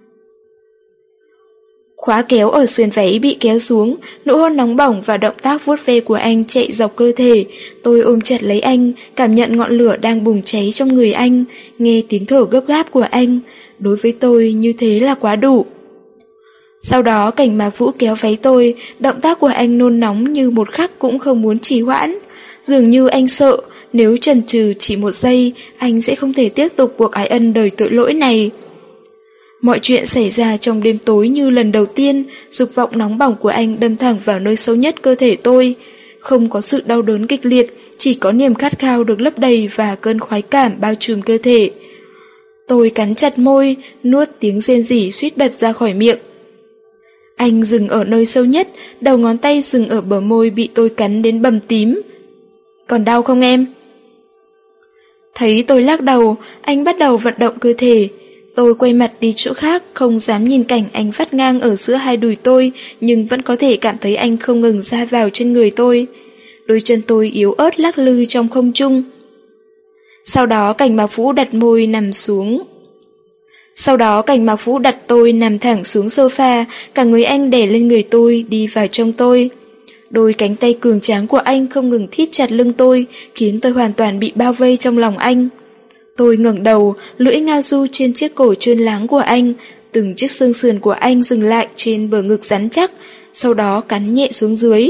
Khóa kéo ở sườn váy bị kéo xuống, nụ hôn nóng bỏng và động tác vuốt ve của anh chạy dọc cơ thể. Tôi ôm chặt lấy anh, cảm nhận ngọn lửa đang bùng cháy trong người anh, nghe tiếng thở gấp gáp của anh. Đối với tôi như thế là quá đủ. Sau đó Cảnh Mạc Vũ kéo váy tôi, động tác của anh nôn nóng như một khắc cũng không muốn trì hoãn. Dường như anh sợ, nếu chần chừ chỉ một giây, anh sẽ không thể tiếp tục cuộc ái ân đời tội lỗi này. Mọi chuyện xảy ra trong đêm tối như lần đầu tiên, dục vọng nóng bỏng của anh đâm thẳng vào nơi sâu nhất cơ thể tôi. Không có sự đau đớn kịch liệt, chỉ có niềm khát khao được lấp đầy và cơn khoái cảm bao trùm cơ thể. Tôi cắn chặt môi, nuốt tiếng rên rỉ suýt bật ra khỏi miệng. Anh dừng ở nơi sâu nhất, đầu ngón tay dừng ở bờ môi bị tôi cắn đến bầm tím. Còn đau không em? Thấy tôi lắc đầu, anh bắt đầu vận động cơ thể. Tôi quay mặt đi chỗ khác, không dám nhìn cảnh anh vắt ngang ở giữa hai đùi tôi, nhưng vẫn có thể cảm thấy anh không ngừng ra vào trên người tôi. Đôi chân tôi yếu ớt lắc lư trong không trung. Sau đó Cảnh Mạc Vũ đặt môi nằm xuống. Sau đó Cảnh Mạc Vũ đặt tôi nằm thẳng xuống sofa, cả người anh đè lên người tôi, đi vào trong tôi. Đôi cánh tay cường tráng của anh không ngừng thít chặt lưng tôi, khiến tôi hoàn toàn bị bao vây trong lòng anh. Tôi ngẩng đầu, lưỡi ngao du trên chiếc cổ trơn láng của anh, từng chiếc xương sườn của anh dừng lại trên bờ ngực rắn chắc, sau đó cắn nhẹ xuống dưới.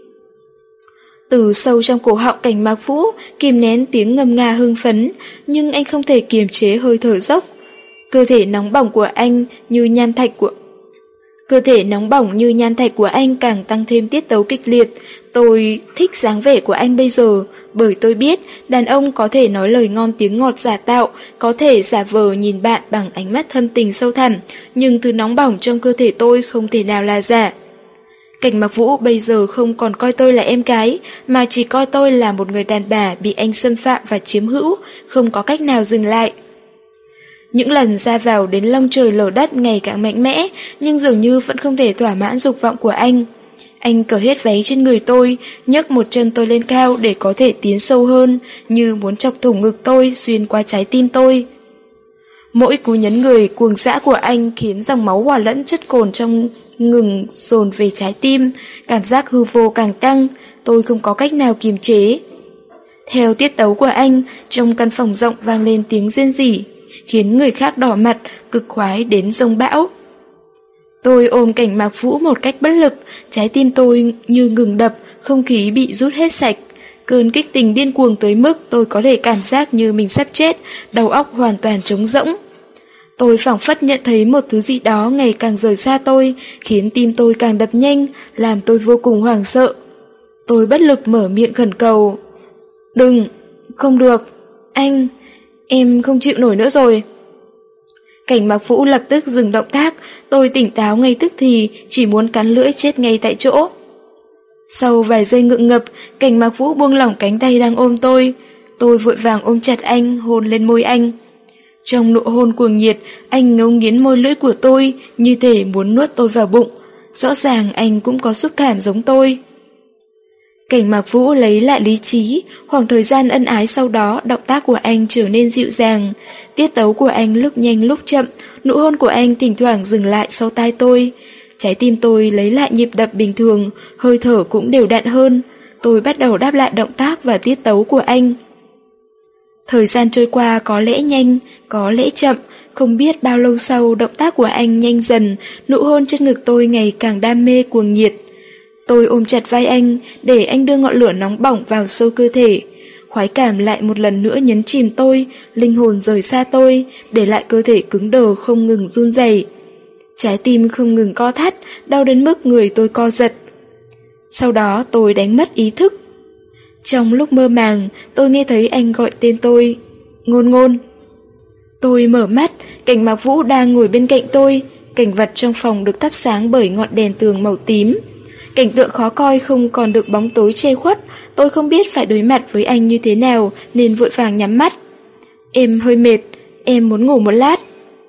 Từ sâu trong cổ họng Cảnh Mạc Vũ kìm nén tiếng ngâm nga hưng phấn, nhưng anh không thể kiềm chế hơi thở dốc. Cơ thể nóng bỏng của anh như nham thạch của Cơ thể nóng bỏng như nham thạch của anh càng tăng thêm tiết tấu kịch liệt. Tôi thích dáng vẻ của anh bây giờ, bởi tôi biết đàn ông có thể nói lời ngon tiếng ngọt giả tạo, có thể giả vờ nhìn bạn bằng ánh mắt thâm tình sâu thẳm, nhưng thứ nóng bỏng trong cơ thể tôi không thể nào là giả. Cảnh Mạc Vũ bây giờ không còn coi tôi là em gái, mà chỉ coi tôi là một người đàn bà bị anh xâm phạm và chiếm hữu, không có cách nào dừng lại. Những lần ra vào đến lông trời lở đất ngày càng mạnh mẽ, nhưng dường như vẫn không thể thỏa mãn dục vọng của anh. Anh cởi hết váy trên người tôi, nhấc một chân tôi lên cao để có thể tiến sâu hơn, như muốn chọc thủng ngực tôi xuyên qua trái tim tôi. Mỗi cú nhấn người cuồng dã của anh khiến dòng máu hòa lẫn chất cồn trong ngừng dồn về trái tim, cảm giác hư vô càng tăng, tôi không có cách nào kiềm chế. Theo tiết tấu của anh, trong căn phòng rộng vang lên tiếng rên rỉ, khiến người khác đỏ mặt, cực khoái đến rông bão. Tôi ôm Cảnh Mạc Vũ một cách bất lực, trái tim tôi như ngừng đập, không khí bị rút hết sạch. Cơn kích tình điên cuồng tới mức tôi có thể cảm giác như mình sắp chết, đầu óc hoàn toàn trống rỗng. Tôi phảng phất nhận thấy một thứ gì đó ngày càng rời xa tôi, khiến tim tôi càng đập nhanh, làm tôi vô cùng hoảng sợ. Tôi bất lực mở miệng khẩn cầu. Đừng, không được, anh, em không chịu nổi nữa rồi. Cảnh Mạc Vũ lập tức dừng động tác, tôi tỉnh táo ngay tức thì, chỉ muốn cắn lưỡi chết ngay tại chỗ. Sau vài giây ngượng ngập, Cảnh Mạc Vũ buông lỏng cánh tay đang ôm tôi. Tôi vội vàng ôm chặt anh, hôn lên môi anh. Trong nụ hôn cuồng nhiệt, anh ngấu nghiến môi lưỡi của tôi, như thể muốn nuốt tôi vào bụng. Rõ ràng anh cũng có xúc cảm giống tôi. Cảnh Mạc Vũ lấy lại lý trí, khoảng thời gian ân ái sau đó, động tác của anh trở nên dịu dàng. Tiết tấu của anh lúc nhanh lúc chậm, nụ hôn của anh thỉnh thoảng dừng lại sau tai tôi. Trái tim tôi lấy lại nhịp đập bình thường, hơi thở cũng đều đặn hơn. Tôi bắt đầu đáp lại động tác và tiết tấu của anh. Thời gian trôi qua có lẽ nhanh, có lẽ chậm, không biết bao lâu sau động tác của anh nhanh dần, nụ hôn trên ngực tôi ngày càng đam mê cuồng nhiệt. Tôi ôm chặt vai anh, để anh đưa ngọn lửa nóng bỏng vào sâu cơ thể. Khoái cảm lại một lần nữa nhấn chìm tôi, linh hồn rời xa tôi, để lại cơ thể cứng đờ không ngừng run rẩy. Trái tim không ngừng co thắt, đau đến mức người tôi co giật. Sau đó tôi đánh mất ý thức. Trong lúc mơ màng, tôi nghe thấy anh gọi tên tôi, Ngôn Ngôn. Tôi mở mắt, Cảnh Mạc Vũ đang ngồi bên cạnh tôi, cảnh vật trong phòng được thắp sáng bởi ngọn đèn tường màu tím. Cảnh tượng khó coi không còn được bóng tối che khuất, tôi không biết phải đối mặt với anh như thế nào nên vội vàng nhắm mắt. Em hơi mệt, em muốn ngủ một lát.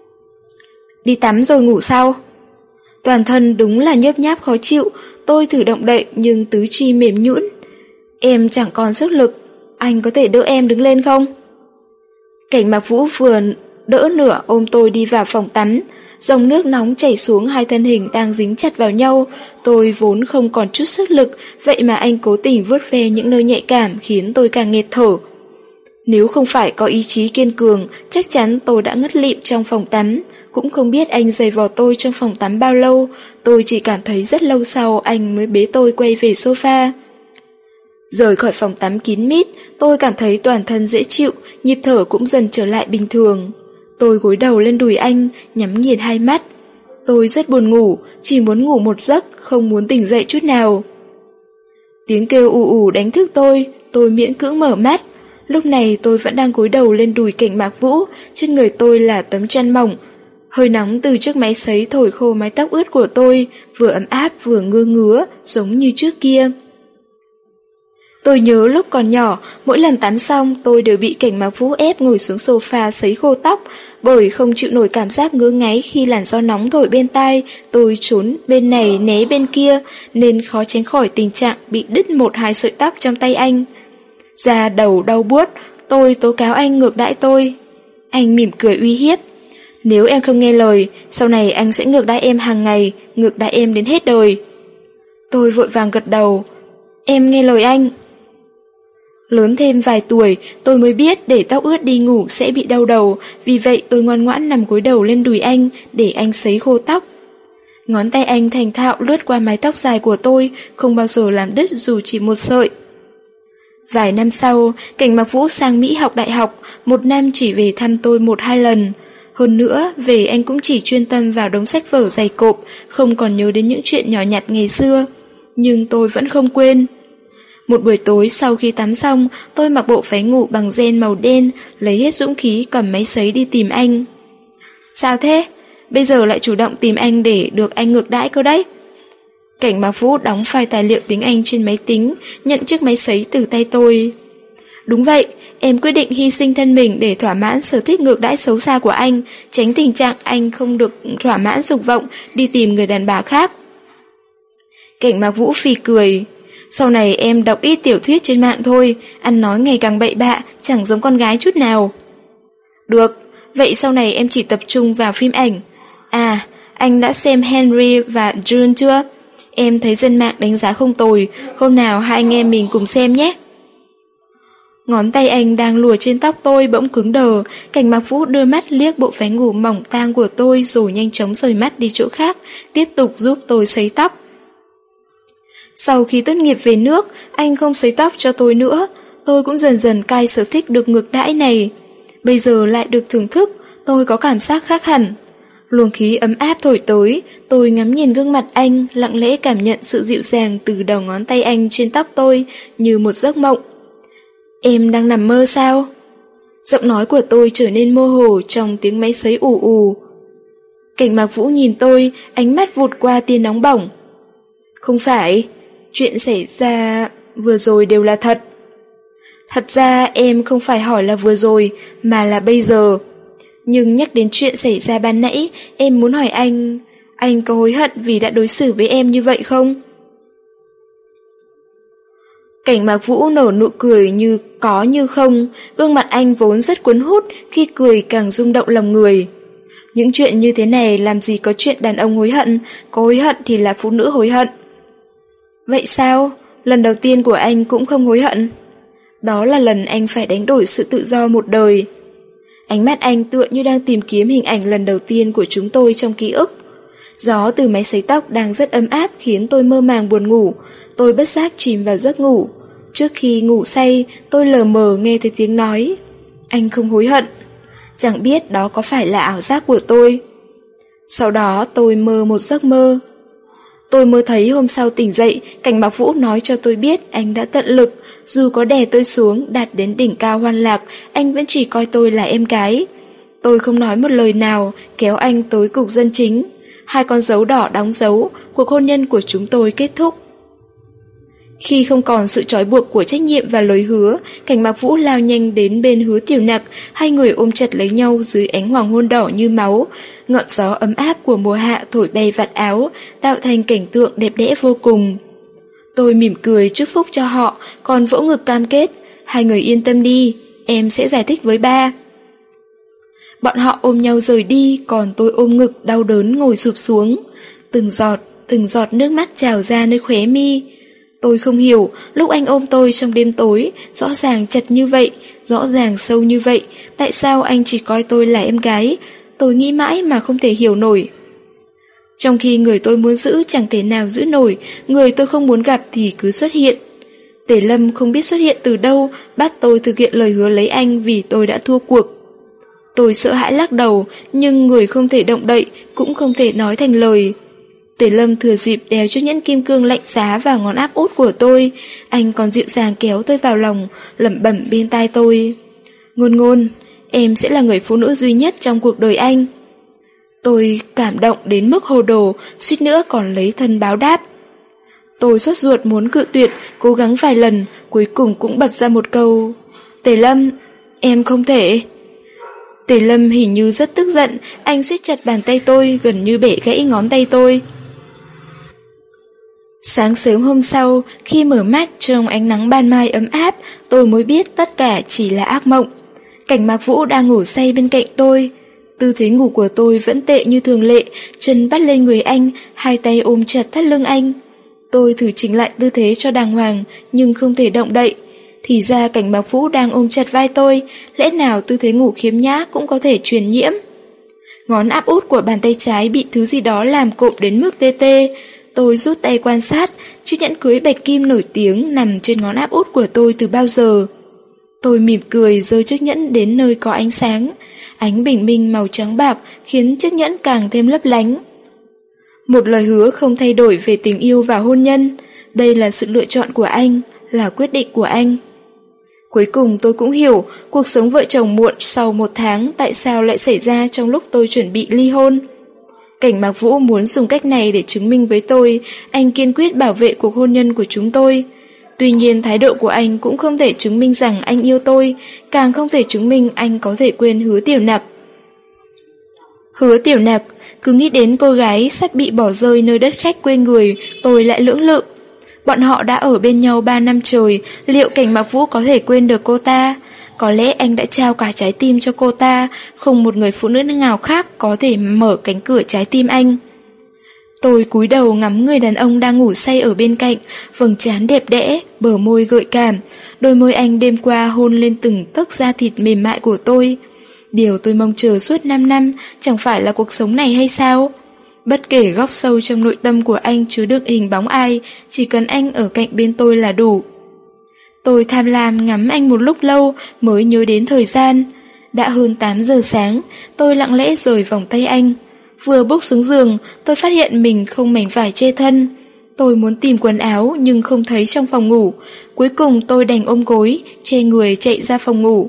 Đi tắm rồi ngủ sau. Toàn thân đúng là nhớp nháp khó chịu, tôi thử động đậy nhưng tứ chi mềm nhũn. Em chẳng còn sức lực, anh có thể đỡ em đứng lên không? Cảnh Mạc Vũ vừa đỡ nửa ôm tôi đi vào phòng tắm, dòng nước nóng chảy xuống hai thân hình đang dính chặt vào nhau. Tôi vốn không còn chút sức lực, vậy mà anh cố tình vuốt ve những nơi nhạy cảm khiến tôi càng nghẹt thở. Nếu không phải có ý chí kiên cường, chắc chắn tôi đã ngất lịm trong phòng tắm. Cũng không biết anh giày vò tôi trong phòng tắm bao lâu, tôi chỉ cảm thấy rất lâu sau anh mới bế tôi quay về sofa. Rời khỏi phòng tắm kín mít, tôi cảm thấy toàn thân dễ chịu, nhịp thở cũng dần trở lại bình thường. Tôi gối đầu lên đùi anh, nhắm nghiền hai mắt. Tôi rất buồn ngủ, chỉ muốn ngủ một giấc, không muốn tỉnh dậy chút nào. Tiếng kêu ù ù đánh thức tôi, tôi miễn cưỡng mở mắt. Lúc này tôi vẫn đang gối đầu lên đùi Cảnh Mạc Vũ, trên người tôi là tấm chăn mỏng. Hơi nóng từ chiếc máy sấy thổi khô mái tóc ướt của tôi, vừa ấm áp vừa ngứa ngứa, giống như trước kia. Tôi nhớ lúc còn nhỏ, mỗi lần tắm xong tôi đều bị Cảnh Mạc Vũ ép ngồi xuống sofa sấy khô tóc, bởi không chịu nổi cảm giác ngứa ngáy khi làn gió nóng thổi bên tai, tôi trốn bên này né bên kia, nên khó tránh khỏi tình trạng bị đứt một hai sợi tóc trong tay anh. Da đầu đau buốt, tôi tố cáo anh ngược đãi tôi. Anh mỉm cười uy hiếp. Nếu em không nghe lời, sau này anh sẽ ngược đãi em hàng ngày, ngược đãi em đến hết đời. Tôi vội vàng gật đầu. Em nghe lời anh. Lớn thêm vài tuổi, tôi mới biết để tóc ướt đi ngủ sẽ bị đau đầu, vì vậy tôi ngoan ngoãn nằm gối đầu lên đùi anh để anh sấy khô tóc. Ngón tay anh thành thạo lướt qua mái tóc dài của tôi, không bao giờ làm đứt dù chỉ một sợi. Vài năm sau, Cảnh Mặc Vũ sang Mỹ học đại học, một năm chỉ về thăm tôi một hai lần. Hơn nữa, về anh cũng chỉ chuyên tâm vào đống sách vở dày cộp, không còn nhớ đến những chuyện nhỏ nhặt ngày xưa. Nhưng tôi vẫn không quên. Một buổi tối sau khi tắm xong, tôi mặc bộ váy ngủ bằng ren màu đen, lấy hết dũng khí cầm máy sấy đi tìm anh. Sao thế? Bây giờ lại chủ động tìm anh để được anh ngược đãi cơ đấy. Cảnh Mặc Vũ đóng file tài liệu tiếng Anh trên máy tính, nhận chiếc máy sấy từ tay tôi. Đúng vậy, em quyết định hy sinh thân mình để thỏa mãn sở thích ngược đãi xấu xa của anh, tránh tình trạng anh không được thỏa mãn dục vọng đi tìm người đàn bà khác. Cảnh Mặc Vũ phì cười. Sau này em đọc ít tiểu thuyết trên mạng thôi, ăn nói ngày càng bậy bạ, chẳng giống con gái chút nào. Được, vậy sau này em chỉ tập trung vào phim ảnh. À, anh đã xem Henry và June chưa? Em thấy dân mạng đánh giá không tồi, hôm nào hai anh em mình cùng xem nhé. Ngón tay anh đang lùa trên tóc tôi bỗng cứng đờ, Cảnh Mặc Vũ đưa mắt liếc bộ váy ngủ mỏng tang của tôi rồi nhanh chóng rời mắt đi chỗ khác, tiếp tục giúp tôi sấy tóc. Sau khi tốt nghiệp về nước, anh không sấy tóc cho tôi nữa, tôi cũng dần dần cai sở thích được ngược đãi này. Bây giờ lại được thưởng thức, tôi có cảm giác khác hẳn. Luồng khí ấm áp thổi tới, tôi ngắm nhìn gương mặt anh, lặng lẽ cảm nhận sự dịu dàng từ đầu ngón tay anh trên tóc tôi như một giấc mộng. Em đang nằm mơ sao? Giọng nói của tôi trở nên mơ hồ trong tiếng máy sấy ù ù. Cảnh Mặc Vũ nhìn tôi, ánh mắt vụt qua tia nóng bỏng. Không phải, chuyện xảy ra vừa rồi đều là thật. Thật ra em không phải hỏi là vừa rồi, mà là bây giờ. Nhưng nhắc đến chuyện xảy ra ban nãy, em muốn hỏi anh, anh có hối hận vì đã đối xử với em như vậy không? Cảnh Mặc Vũ nở nụ cười như có như không, gương mặt anh vốn rất cuốn hút, khi cười càng rung động lòng người. Những chuyện như thế này làm gì có chuyện đàn ông hối hận, có hối hận thì là phụ nữ hối hận. Vậy sao? Lần đầu tiên của anh cũng không hối hận? Đó là lần anh phải đánh đổi sự tự do một đời. Ánh mắt anh tựa như đang tìm kiếm hình ảnh lần đầu tiên của chúng tôi trong ký ức. Gió từ máy sấy tóc đang rất ấm áp khiến tôi mơ màng buồn ngủ. Tôi bất giác chìm vào giấc ngủ. Trước khi ngủ say, tôi lờ mờ nghe thấy tiếng nói. Anh không hối hận. Chẳng biết đó có phải là ảo giác của tôi. Sau đó tôi mơ một giấc mơ. Tôi mơ thấy hôm sau tỉnh dậy, Cảnh Mặc Vũ nói cho tôi biết anh đã tận lực. Dù có đè tôi xuống, đạt đến đỉnh cao hoan lạc, anh vẫn chỉ coi tôi là em gái. Tôi không nói một lời nào, kéo anh tới cục dân chính. Hai con dấu đỏ đóng dấu, cuộc hôn nhân của chúng tôi kết thúc. Khi không còn sự trói buộc của trách nhiệm và lời hứa, Cảnh Mặc Vũ lao nhanh đến bên Hứa Tiểu Nặc, hai người ôm chặt lấy nhau dưới ánh hoàng hôn đỏ như máu. Ngọn gió ấm áp của mùa hạ thổi bay vạt áo, tạo thành cảnh tượng đẹp đẽ vô cùng. Tôi mỉm cười chúc phúc cho họ, còn vỗ ngực cam kết, hai người yên tâm đi, em sẽ giải thích với ba. Bọn họ ôm nhau rời đi, còn tôi ôm ngực đau đớn ngồi sụp xuống. Từng giọt, từng giọt nước mắt trào ra nơi khóe mi. Tôi không hiểu, lúc anh ôm tôi trong đêm tối, rõ ràng chặt như vậy, rõ ràng sâu như vậy, tại sao anh chỉ coi tôi là em gái? Tôi nghĩ mãi mà không thể hiểu nổi. Trong khi người tôi muốn giữ chẳng thể nào giữ nổi, người tôi không muốn gặp thì cứ xuất hiện. Tề Lâm không biết xuất hiện từ đâu, bắt tôi thực hiện lời hứa lấy anh vì tôi đã thua cuộc. Tôi sợ hãi lắc đầu, nhưng người không thể động đậy, cũng không thể nói thành lời. Tề Lâm thừa dịp đeo chiếc nhẫn kim cương lạnh giá vào ngón áp út của tôi, anh còn dịu dàng kéo tôi vào lòng, lẩm bẩm bên tai tôi. Ngôn Ngôn, em sẽ là người phụ nữ duy nhất trong cuộc đời anh. Tôi cảm động đến mức hồ đồ, suýt nữa còn lấy thân báo đáp. Tôi sốt ruột muốn cự tuyệt, cố gắng vài lần, cuối cùng cũng bật ra một câu. Tề Lâm, em không thể. Tề Lâm hình như rất tức giận, anh siết chặt bàn tay tôi, gần như bể gãy ngón tay tôi. Sáng sớm hôm sau, khi mở mắt trong ánh nắng ban mai ấm áp, tôi mới biết tất cả chỉ là ác mộng. Cảnh Mặc Vũ đang ngủ say bên cạnh tôi. Tư thế ngủ của tôi vẫn tệ như thường lệ, chân bắt lên người anh, hai tay ôm chặt thắt lưng anh. Tôi thử chỉnh lại tư thế cho đàng hoàng, nhưng không thể động đậy. Thì ra Cảnh Mạc Vũ đang ôm chặt vai tôi, lẽ nào tư thế ngủ khiếm nhã cũng có thể truyền nhiễm. Ngón áp út của bàn tay trái bị thứ gì đó làm cộm đến mức tê tê. Tôi rút tay quan sát, chiếc nhẫn cưới bạch kim nổi tiếng nằm trên ngón áp út của tôi từ bao giờ. Tôi mỉm cười giơ chiếc nhẫn đến nơi có ánh sáng. Ánh bình minh màu trắng bạc khiến chiếc nhẫn càng thêm lấp lánh. Một lời hứa không thay đổi về tình yêu và hôn nhân. Đây là sự lựa chọn của anh, là quyết định của anh. Cuối cùng tôi cũng hiểu cuộc sống vợ chồng muộn sau một tháng tại sao lại xảy ra trong lúc tôi chuẩn bị ly hôn. Cảnh Mạc Vũ muốn dùng cách này để chứng minh với tôi anh kiên quyết bảo vệ cuộc hôn nhân của chúng tôi. Tuy nhiên thái độ của anh cũng không thể chứng minh rằng anh yêu tôi, càng không thể chứng minh anh có thể quên Hứa Tiểu Nặc. Hứa Tiểu Nặc, cứ nghĩ đến cô gái sắp bị bỏ rơi nơi đất khách quê người, tôi lại lưỡng lự. Bọn họ đã ở bên nhau ba năm trời, liệu Cảnh Mạc Vũ có thể quên được cô ta? Có lẽ anh đã trao cả trái tim cho cô ta, không một người phụ nữ nào khác có thể mở cánh cửa trái tim anh. Tôi cúi đầu ngắm người đàn ông đang ngủ say ở bên cạnh, vầng trán đẹp đẽ, bờ môi gợi cảm, đôi môi anh đêm qua hôn lên từng tấc da thịt mềm mại của tôi. Điều tôi mong chờ suốt năm năm chẳng phải là cuộc sống này hay sao? Bất kể góc sâu trong nội tâm của anh chứa đựng hình bóng ai, chỉ cần anh ở cạnh bên tôi là đủ. Tôi tham lam ngắm anh một lúc lâu mới nhớ đến thời gian. Đã hơn tám giờ sáng, tôi lặng lẽ rời vòng tay anh. Vừa bước xuống giường, tôi phát hiện mình không mảnh vải che thân. Tôi muốn tìm quần áo nhưng không thấy trong phòng ngủ. Cuối cùng tôi đành ôm gối, che người chạy ra phòng ngủ.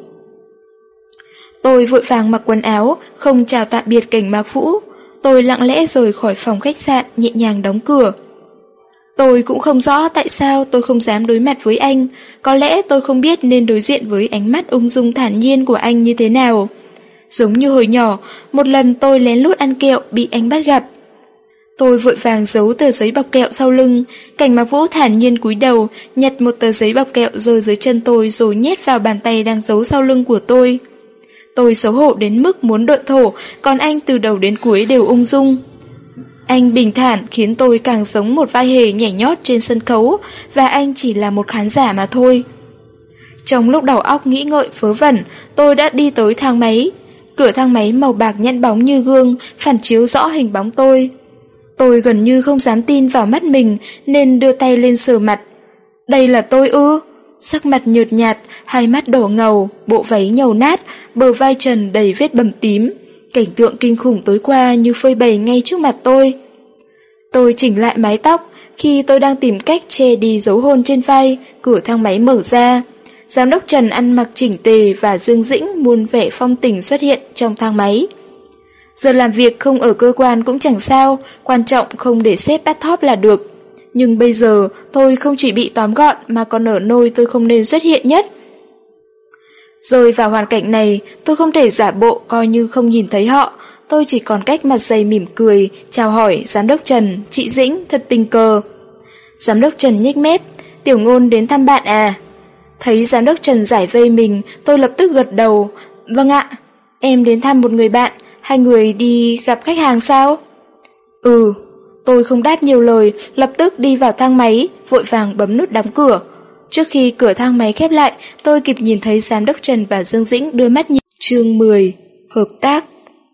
Tôi vội vàng mặc quần áo, không chào tạm biệt Cảnh Mạc Vũ. Tôi lặng lẽ rời khỏi phòng khách sạn, nhẹ nhàng đóng cửa. Tôi cũng không rõ tại sao tôi không dám đối mặt với anh. Có lẽ tôi không biết nên đối diện với ánh mắt ung dung thản nhiên của anh như thế nào. Giống như hồi nhỏ, một lần tôi lén lút ăn kẹo bị anh bắt gặp. Tôi vội vàng giấu tờ giấy bọc kẹo sau lưng. Cảnh Mạc Vũ thản nhiên cúi đầu, nhặt một tờ giấy bọc kẹo rơi dưới chân tôi rồi nhét vào bàn tay đang giấu sau lưng của tôi. Tôi xấu hổ đến mức muốn độn thổ, còn anh từ đầu đến cuối đều ung dung. Anh bình thản khiến tôi càng giống một vai hề nhảy nhót trên sân khấu, và anh chỉ là một khán giả mà thôi. Trong lúc đầu óc nghĩ ngợi vớ vẩn, tôi đã đi tới thang máy. Cửa thang máy màu bạc nhẵn bóng như gương, phản chiếu rõ hình bóng tôi. Tôi gần như không dám tin vào mắt mình nên đưa tay lên sờ mặt. Đây là tôi ư? Sắc mặt nhợt nhạt, hai mắt đổ ngầu, bộ váy nhầu nát, bờ vai trần đầy vết bầm tím. Cảnh tượng kinh khủng tối qua như phơi bày ngay trước mặt tôi. Tôi chỉnh lại mái tóc. Khi tôi đang tìm cách che đi dấu hôn trên vai, cửa thang máy mở ra. Giám đốc Trần ăn mặc chỉnh tề và Dương Dĩnh muôn vẻ phong tình xuất hiện trong thang máy. Giờ làm việc không ở cơ quan cũng chẳng sao, quan trọng không để sếp bắt thóp là được. Nhưng bây giờ tôi không chỉ bị tóm gọn mà còn ở nơi tôi không nên xuất hiện nhất. Rơi vào hoàn cảnh này, tôi không thể giả bộ coi như không nhìn thấy họ. Tôi chỉ còn cách mặt dày mỉm cười, chào hỏi Giám đốc Trần, chị Dĩnh, thật tình cờ. Giám đốc Trần nhếch mép, Tiểu Ngôn đến thăm bạn à? Thấy Giám đốc Trần giải vây mình, tôi lập tức gật đầu. Vâng ạ, em đến thăm một người bạn, hai người đi gặp khách hàng sao? Ừ, tôi không đáp nhiều lời, lập tức đi vào thang máy, vội vàng bấm nút đóng cửa. Trước khi cửa thang máy khép lại, tôi kịp nhìn thấy Giám đốc Trần và Dương Dĩnh đưa mắt nhìn. Chương mười. Hợp tác.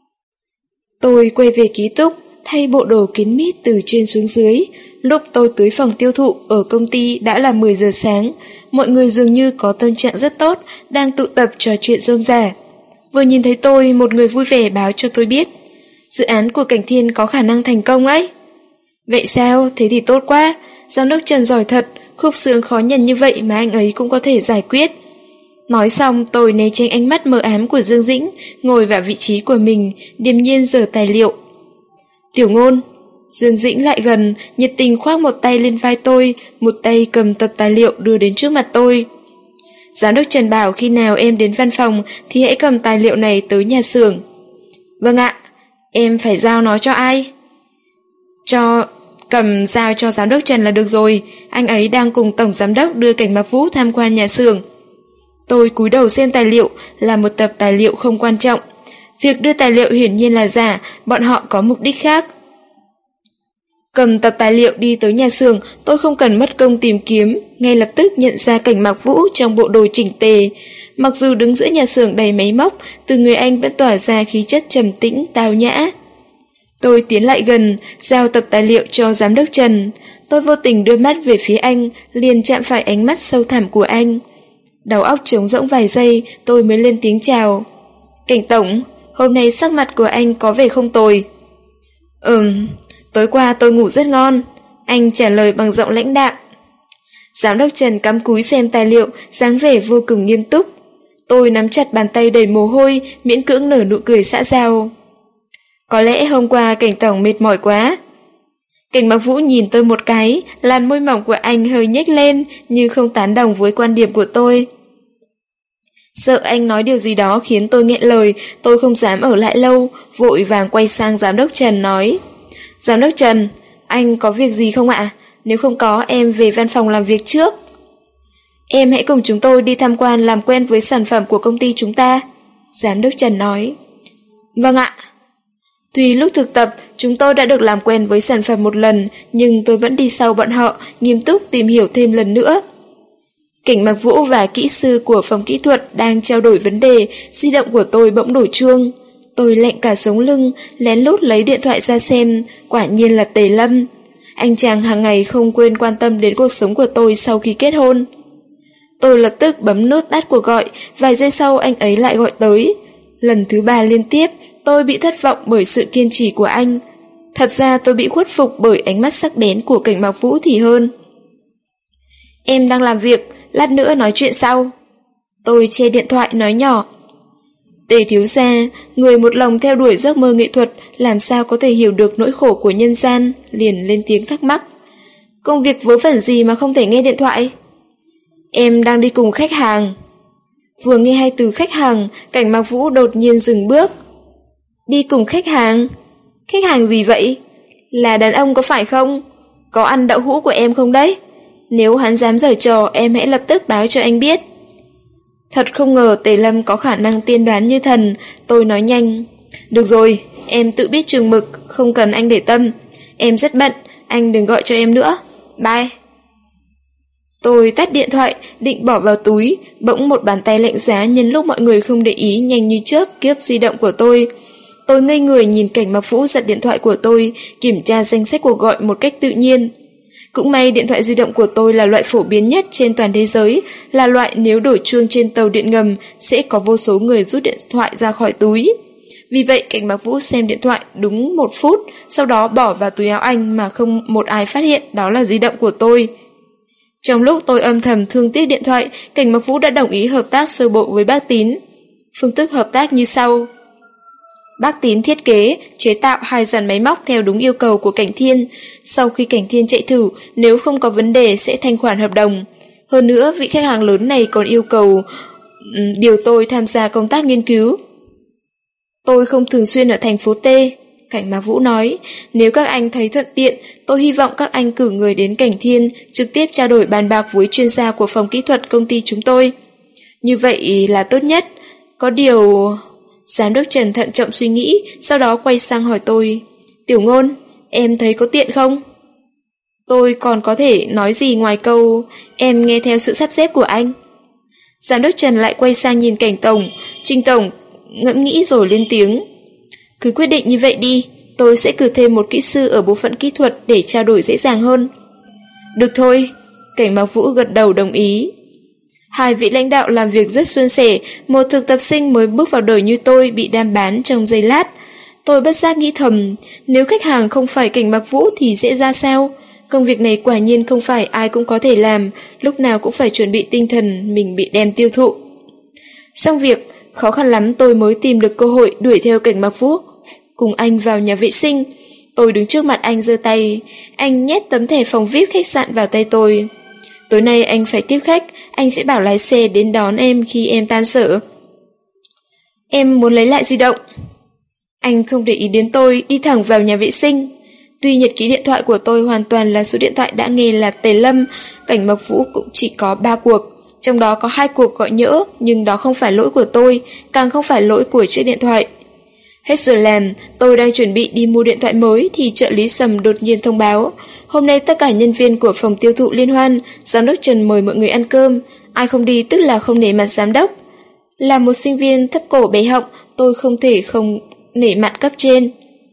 Tôi quay về ký túc, thay bộ đồ kín mít từ trên xuống dưới. Lúc tôi tới phòng tiêu thụ ở công ty đã là mười giờ sáng. Mọi người dường như có tâm trạng rất tốt, đang tụ tập trò chuyện rôm rả. Vừa nhìn thấy tôi, một người vui vẻ báo cho tôi biết dự án của Cảnh Thiên có khả năng thành công ấy. Vậy sao? Thế thì tốt quá. Giám đốc Trần giỏi thật, khúc xương khó nhằn như vậy mà anh ấy cũng có thể giải quyết. Nói xong, tôi né tránh ánh mắt mờ ám của Dương Dĩnh, ngồi vào vị trí của mình, điềm nhiên giở tài liệu. Tiểu Ngôn. Dương Dĩnh lại gần, nhiệt tình khoác một tay lên vai tôi, một tay cầm tập tài liệu đưa đến trước mặt tôi. Giám đốc Trần bảo khi nào em đến văn phòng thì hãy cầm tài liệu này tới nhà xưởng. Vâng ạ, em phải giao nó cho ai? Cho... cầm giao cho giám đốc Trần là được rồi, anh ấy đang cùng tổng giám đốc đưa Cảnh Mạc Vũ tham quan nhà xưởng. Tôi cúi đầu xem tài liệu, là một tập tài liệu không quan trọng. Việc đưa tài liệu hiển nhiên là giả, bọn họ có mục đích khác. Cầm tập tài liệu đi tới nhà xưởng, tôi không cần mất công tìm kiếm, ngay lập tức nhận ra Cảnh Mặc Vũ trong bộ đồ chỉnh tề. Mặc dù đứng giữa nhà xưởng đầy máy móc, từ người anh vẫn tỏa ra khí chất trầm tĩnh, tao nhã. Tôi tiến lại gần, giao tập tài liệu cho giám đốc Trần. Tôi vô tình đưa mắt về phía anh, liền chạm phải ánh mắt sâu thẳm của anh. Đầu óc trống rỗng vài giây, tôi mới lên tiếng chào. Cảnh tổng, hôm nay sắc mặt của anh có vẻ không tồi. Ừm, tối qua tôi ngủ rất ngon, anh trả lời bằng giọng lãnh đạm. Giám đốc Trần cắm cúi xem tài liệu, dáng vẻ vô cùng nghiêm túc. Tôi nắm chặt bàn tay đầy mồ hôi, miễn cưỡng nở nụ cười xã giao. Có lẽ hôm qua Cảnh tổng mệt mỏi quá. Cảnh Mặc Vũ nhìn tôi một cái, làn môi mỏng của anh hơi nhếch lên, như không tán đồng với quan điểm của tôi. Sợ anh nói điều gì đó khiến tôi nghẹn lời, tôi không dám ở lại lâu, vội vàng quay sang giám đốc Trần nói. Giám đốc Trần, anh có việc gì không ạ? Nếu không có, em về văn phòng làm việc trước. Em hãy cùng chúng tôi đi tham quan làm quen với sản phẩm của công ty chúng ta. Giám đốc Trần nói. Vâng ạ. Tuy lúc thực tập, chúng tôi đã được làm quen với sản phẩm một lần, nhưng tôi vẫn đi sau bọn họ, nghiêm túc tìm hiểu thêm lần nữa. Cảnh Mặc Vũ và kỹ sư của phòng kỹ thuật đang trao đổi vấn đề, di động của tôi bỗng đổ chuông. Tôi lạnh cả sống lưng, lén lút lấy điện thoại ra xem, quả nhiên là Tề Lâm. Anh chàng hàng ngày không quên quan tâm đến cuộc sống của tôi sau khi kết hôn. Tôi lập tức bấm nút tắt cuộc gọi, vài giây sau anh ấy lại gọi tới. Lần thứ ba liên tiếp, tôi bị thất vọng bởi sự kiên trì của anh. Thật ra tôi bị khuất phục bởi ánh mắt sắc bén của Cảnh Mặc Vũ thì hơn. Em đang làm việc, lát nữa nói chuyện sau. Tôi che điện thoại nói nhỏ. Tề thiếu gia, người một lòng theo đuổi giấc mơ nghệ thuật, làm sao có thể hiểu được nỗi khổ của nhân gian, liền lên tiếng thắc mắc. Công việc vớ vẩn gì mà không thể nghe điện thoại? Em đang đi cùng khách hàng. Vừa nghe hai từ khách hàng, Cảnh Mặc Vũ đột nhiên dừng bước. Đi cùng khách hàng? Khách hàng gì vậy? Là đàn ông có phải không? Có ăn đậu hũ của em không đấy? Nếu hắn dám giở trò, em hãy lập tức báo cho anh biết. Thật không ngờ Tề Lâm có khả năng tiên đoán như thần, tôi nói nhanh. Được rồi, em tự biết chừng mực, không cần anh để tâm. Em rất bận, anh đừng gọi cho em nữa. Bye. Tôi tắt điện thoại, định bỏ vào túi, bỗng một bàn tay lạnh giá nhân lúc mọi người không để ý nhanh như chớp kiếp di động của tôi. Tôi ngây người nhìn Cảnh Mặc Vũ giật điện thoại của tôi, kiểm tra danh sách cuộc gọi một cách tự nhiên. Cũng may điện thoại di động của tôi là loại phổ biến nhất trên toàn thế giới, là loại nếu đổ chuông trên tàu điện ngầm sẽ có vô số người rút điện thoại ra khỏi túi. Vì vậy Cảnh Mặc Vũ xem điện thoại đúng một phút, sau đó bỏ vào túi áo anh mà không một ai phát hiện đó là di động của tôi. Trong lúc tôi âm thầm thương tiếc điện thoại, Cảnh Mặc Vũ đã đồng ý hợp tác sơ bộ với bác Tín. Phương thức hợp tác như sau. Bác Tín thiết kế, chế tạo hai dàn máy móc theo đúng yêu cầu của Cảnh Thiên. Sau khi Cảnh Thiên chạy thử, nếu không có vấn đề sẽ thanh khoản hợp đồng. Hơn nữa, vị khách hàng lớn này còn yêu cầu um, điều tôi tham gia công tác nghiên cứu. Tôi không thường xuyên ở thành phố T, Cảnh Mặc Vũ nói. Nếu các anh thấy thuận tiện, tôi hy vọng các anh cử người đến Cảnh Thiên, trực tiếp trao đổi bàn bạc với chuyên gia của phòng kỹ thuật công ty chúng tôi. Như vậy là tốt nhất. Có điều... Giám đốc Trần thận trọng suy nghĩ, sau đó quay sang hỏi tôi. Tiểu Ngôn, em thấy có tiện không? Tôi còn có thể nói gì ngoài câu em nghe theo sự sắp xếp của anh. Giám đốc Trần lại quay sang nhìn Cảnh Tổng. Trình Tổng ngẫm nghĩ rồi lên tiếng. Cứ quyết định như vậy đi, tôi sẽ cử thêm một kỹ sư ở bộ phận kỹ thuật để trao đổi dễ dàng hơn. Được thôi, Cảnh Mặc Vũ gật đầu đồng ý. Hai vị lãnh đạo làm việc rất suôn sẻ, một thực tập sinh mới bước vào đời như tôi bị đam bán trong giây lát. Tôi bất giác nghĩ thầm, nếu khách hàng không phải Cảnh Mặc Vũ thì sẽ ra sao? Công việc này quả nhiên không phải ai cũng có thể làm, lúc nào cũng phải chuẩn bị tinh thần mình bị đem tiêu thụ. Xong việc, khó khăn lắm tôi mới tìm được cơ hội đuổi theo Cảnh Mặc Vũ, cùng anh vào nhà vệ sinh. Tôi đứng trước mặt anh giơ tay, anh nhét tấm thẻ phòng vi ai pi khách sạn vào tay tôi. Tối nay anh phải tiếp khách, anh sẽ bảo lái xe đến đón em khi em tan sở. Em muốn lấy lại di động. Anh không để ý đến tôi, đi thẳng vào nhà vệ sinh. Tuy nhật ký điện thoại của tôi hoàn toàn là số điện thoại đã nghe là Tề Lâm, Cảnh Mặc Vũ cũng chỉ có ba cuộc. Trong đó có hai cuộc gọi nhỡ, nhưng đó không phải lỗi của tôi, càng không phải lỗi của chiếc điện thoại. Hết giờ làm, tôi đang chuẩn bị đi mua điện thoại mới thì trợ lý Sầm đột nhiên thông báo. Hôm nay tất cả nhân viên của phòng tiêu thụ liên hoan, giám đốc Trần mời mọi người ăn cơm. Ai không đi tức là không nể mặt giám đốc. Là một sinh viên thấp cổ bé họng, tôi không thể không nể mặt cấp trên.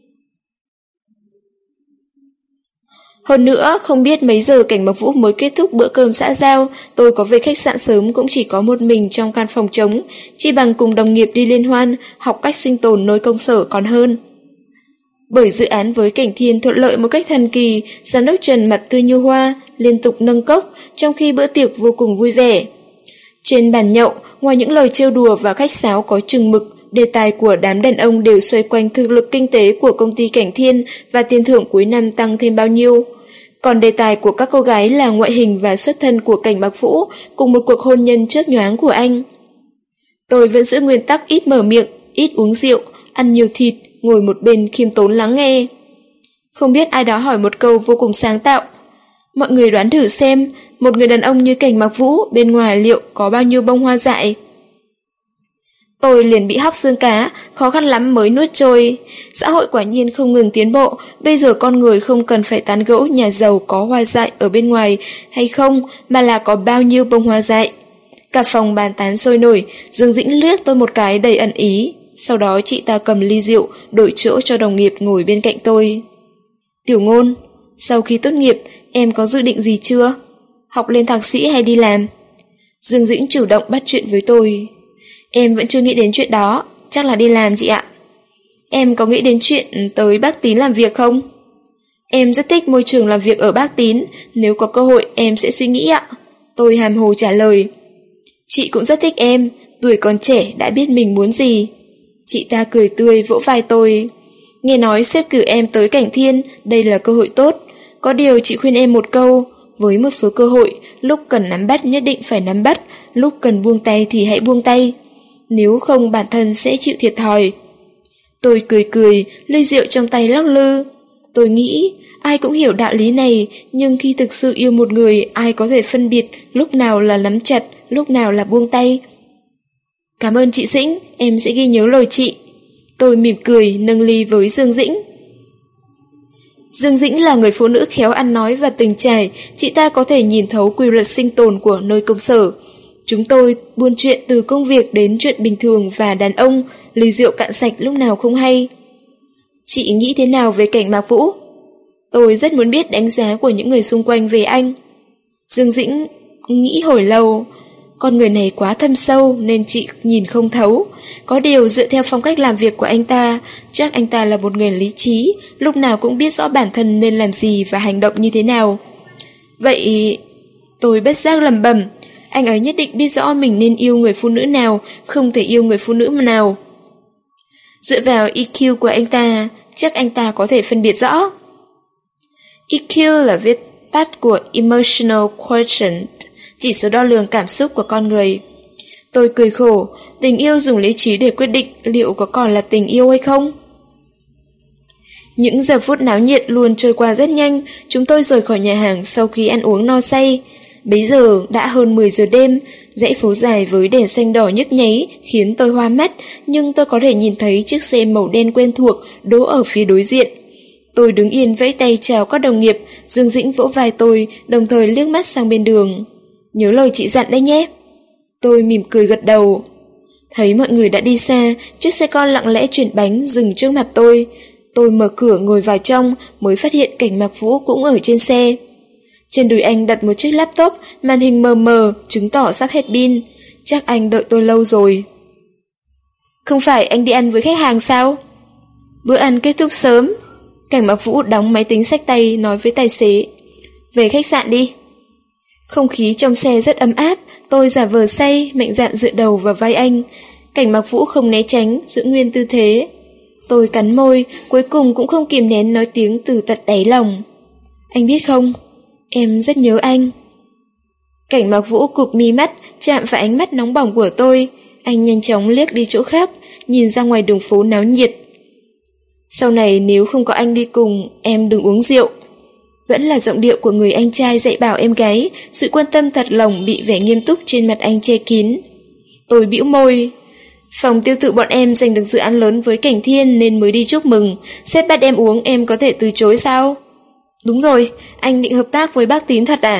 Hơn nữa, không biết mấy giờ Cảnh Mặc Vũ mới kết thúc bữa cơm xã giao, tôi có về khách sạn sớm cũng chỉ có một mình trong căn phòng trống, chỉ bằng cùng đồng nghiệp đi liên hoan, học cách sinh tồn nơi công sở còn hơn. Bởi dự án với Cảnh Thiên thuận lợi một cách thần kỳ, giám đốc Trần mặt tươi như hoa, liên tục nâng cốc, trong khi bữa tiệc vô cùng vui vẻ. Trên bàn nhậu, ngoài những lời trêu đùa và khách sáo có chừng mực, đề tài của đám đàn ông đều xoay quanh thực lực kinh tế của công ty Cảnh Thiên và tiền thưởng cuối năm tăng thêm bao nhiêu. Còn đề tài của các cô gái là ngoại hình và xuất thân của Cảnh Mặc Vũ cùng một cuộc hôn nhân chớp nhoáng của anh. Tôi vẫn giữ nguyên tắc ít mở miệng, ít uống rượu, ăn nhiều thịt, ngồi một bên khiêm tốn lắng nghe. Không biết ai đó hỏi một câu vô cùng sáng tạo. Mọi người đoán thử xem, một người đàn ông như Cảnh Mặc Vũ bên ngoài liệu có bao nhiêu bông hoa dại? Tôi liền bị hóc xương cá, khó khăn lắm mới nuốt trôi. Xã hội quả nhiên không ngừng tiến bộ, bây giờ con người không cần phải tán gẫu nhà giàu có hoa dại ở bên ngoài hay không, mà là có bao nhiêu bông hoa dại. Cả phòng bàn tán sôi nổi, Dương Dĩnh liếc tôi một cái đầy ẩn ý. Sau đó chị ta cầm ly rượu, đổi chỗ cho đồng nghiệp ngồi bên cạnh tôi. Tiểu Ngôn, sau khi tốt nghiệp, em có dự định gì chưa? Học lên thạc sĩ hay đi làm? Dương Dĩnh chủ động bắt chuyện với tôi. Em vẫn chưa nghĩ đến chuyện đó, chắc là đi làm chị ạ. Em có nghĩ đến chuyện tới Bác Tín làm việc không? Em rất thích môi trường làm việc ở Bác Tín, nếu có cơ hội em sẽ suy nghĩ ạ. Tôi hàm hồ trả lời. Chị cũng rất thích em, tuổi còn trẻ đã biết mình muốn gì. Chị ta cười tươi vỗ vai tôi. Nghe nói sếp cử em tới Cảnh Thiên, đây là cơ hội tốt. Có điều chị khuyên em một câu, với một số cơ hội, lúc cần nắm bắt nhất định phải nắm bắt, lúc cần buông tay thì hãy buông tay. Nếu không bản thân sẽ chịu thiệt thòi. Tôi cười cười, ly rượu trong tay lắc lư. Tôi nghĩ, ai cũng hiểu đạo lý này, nhưng khi thực sự yêu một người, ai có thể phân biệt lúc nào là nắm chặt, lúc nào là buông tay. Cảm ơn chị Dĩnh, em sẽ ghi nhớ lời chị. Tôi mỉm cười, nâng ly với Dương Dĩnh. Dương Dĩnh là người phụ nữ khéo ăn nói và từng trải, chị ta có thể nhìn thấu quy luật sinh tồn của nơi công sở. Chúng tôi buôn chuyện từ công việc đến chuyện bình thường và đàn ông, ly rượu cạn sạch lúc nào không hay. Chị nghĩ thế nào về Cảnh Mạc Vũ? Tôi rất muốn biết đánh giá của những người xung quanh về anh. Dương Dĩnh nghĩ hồi lâu, con người này quá thâm sâu nên chị nhìn không thấu. Có điều dựa theo phong cách làm việc của anh ta, chắc anh ta là một người lý trí, lúc nào cũng biết rõ bản thân nên làm gì và hành động như thế nào. Vậy tôi bất giác lẩm bẩm, anh ấy nhất định biết rõ mình nên yêu người phụ nữ nào, không thể yêu người phụ nữ nào. Dựa vào e quy của anh ta, chắc anh ta có thể phân biệt rõ. e quy là viết tắt của Emotional Quotient, chỉ số đo lường cảm xúc của con người. Tôi cười khổ, tình yêu dùng lý trí để quyết định liệu có còn là tình yêu hay không? Những giờ phút náo nhiệt luôn trôi qua rất nhanh, chúng tôi rời khỏi nhà hàng sau khi ăn uống no say. Bấy giờ đã hơn mười giờ đêm, dãy phố dài với đèn xanh đỏ nhấp nháy khiến tôi hoa mắt, nhưng tôi có thể nhìn thấy chiếc xe màu đen quen thuộc đỗ ở phía đối diện. Tôi đứng yên vẫy tay chào các đồng nghiệp, Dương Dĩnh vỗ vai tôi, đồng thời liếc mắt sang bên đường. Nhớ lời chị dặn đấy nhé. Tôi mỉm cười gật đầu. Thấy mọi người đã đi xa, chiếc xe con lặng lẽ chuyển bánh dừng trước mặt tôi. Tôi mở cửa ngồi vào trong, mới phát hiện Cảnh Mạc Vũ cũng ở trên xe. Trên đùi anh đặt một chiếc laptop, màn hình mờ mờ, chứng tỏ sắp hết pin. Chắc anh đợi tôi lâu rồi. Không phải anh đi ăn với khách hàng sao? Bữa ăn kết thúc sớm. Cảnh Mạc Vũ đóng máy tính xách tay nói với tài xế. Về khách sạn đi. Không khí trong xe rất ấm áp, tôi giả vờ say, mạnh dạn dựa đầu vào vai anh. Cảnh Mạc Vũ không né tránh, giữ nguyên tư thế. Tôi cắn môi, cuối cùng cũng không kìm nén nói tiếng từ tận đáy lòng. Anh biết không, em rất nhớ anh. Cảnh Mạc Vũ cụp mi mắt, chạm phải ánh mắt nóng bỏng của tôi. Anh nhanh chóng liếc đi chỗ khác, nhìn ra ngoài đường phố náo nhiệt. Sau này nếu không có anh đi cùng, em đừng uống rượu. Vẫn là giọng điệu của người anh trai dạy bảo em gái, sự quan tâm thật lòng bị vẻ nghiêm túc trên mặt anh che kín. Tôi bĩu môi. Phòng tiêu thụ bọn em giành được dự án lớn với Cảnh Thiên nên mới đi chúc mừng. Sếp bắt em uống, em có thể từ chối sao? Đúng rồi, anh định hợp tác với bác Tín thật à?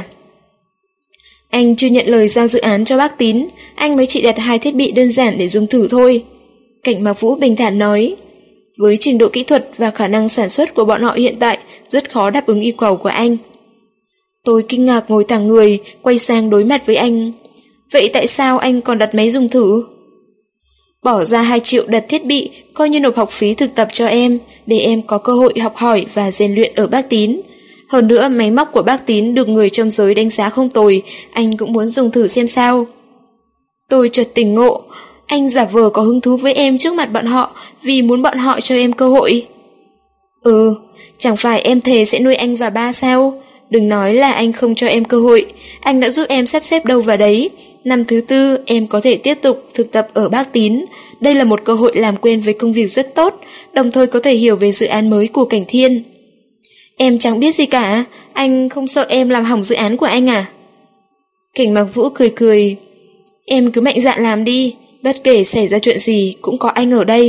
Anh chưa nhận lời giao dự án cho bác Tín, anh mới chỉ đặt hai thiết bị đơn giản để dùng thử thôi. Cảnh Mạc Vũ bình thản nói. Với trình độ kỹ thuật và khả năng sản xuất của bọn họ hiện tại, rất khó đáp ứng yêu cầu của anh. Tôi kinh ngạc ngồi thẳng người, quay sang đối mặt với anh. Vậy tại sao anh còn đặt máy dùng thử? Bỏ ra hai triệu đặt thiết bị, coi như nộp học phí thực tập cho em, để em có cơ hội học hỏi và rèn luyện ở bác Tín. Hơn nữa, máy móc của bác Tín được người trong giới đánh giá không tồi, anh cũng muốn dùng thử xem sao. Tôi chợt tỉnh ngộ, anh giả vờ có hứng thú với em trước mặt bọn họ vì muốn bọn họ cho em cơ hội. Ừ, chẳng phải em thề sẽ nuôi anh và ba sao? Đừng nói là anh không cho em cơ hội, anh đã giúp em sắp xếp đâu vào đấy. Năm thứ tư, em có thể tiếp tục thực tập ở bác Tín. Đây là một cơ hội làm quen với công việc rất tốt, đồng thời có thể hiểu về dự án mới của Cảnh Thiên. Em chẳng biết gì cả, anh không sợ em làm hỏng dự án của anh à? Cảnh Mạc Vũ cười cười. Em cứ mạnh dạn làm đi, bất kể xảy ra chuyện gì cũng có anh ở đây.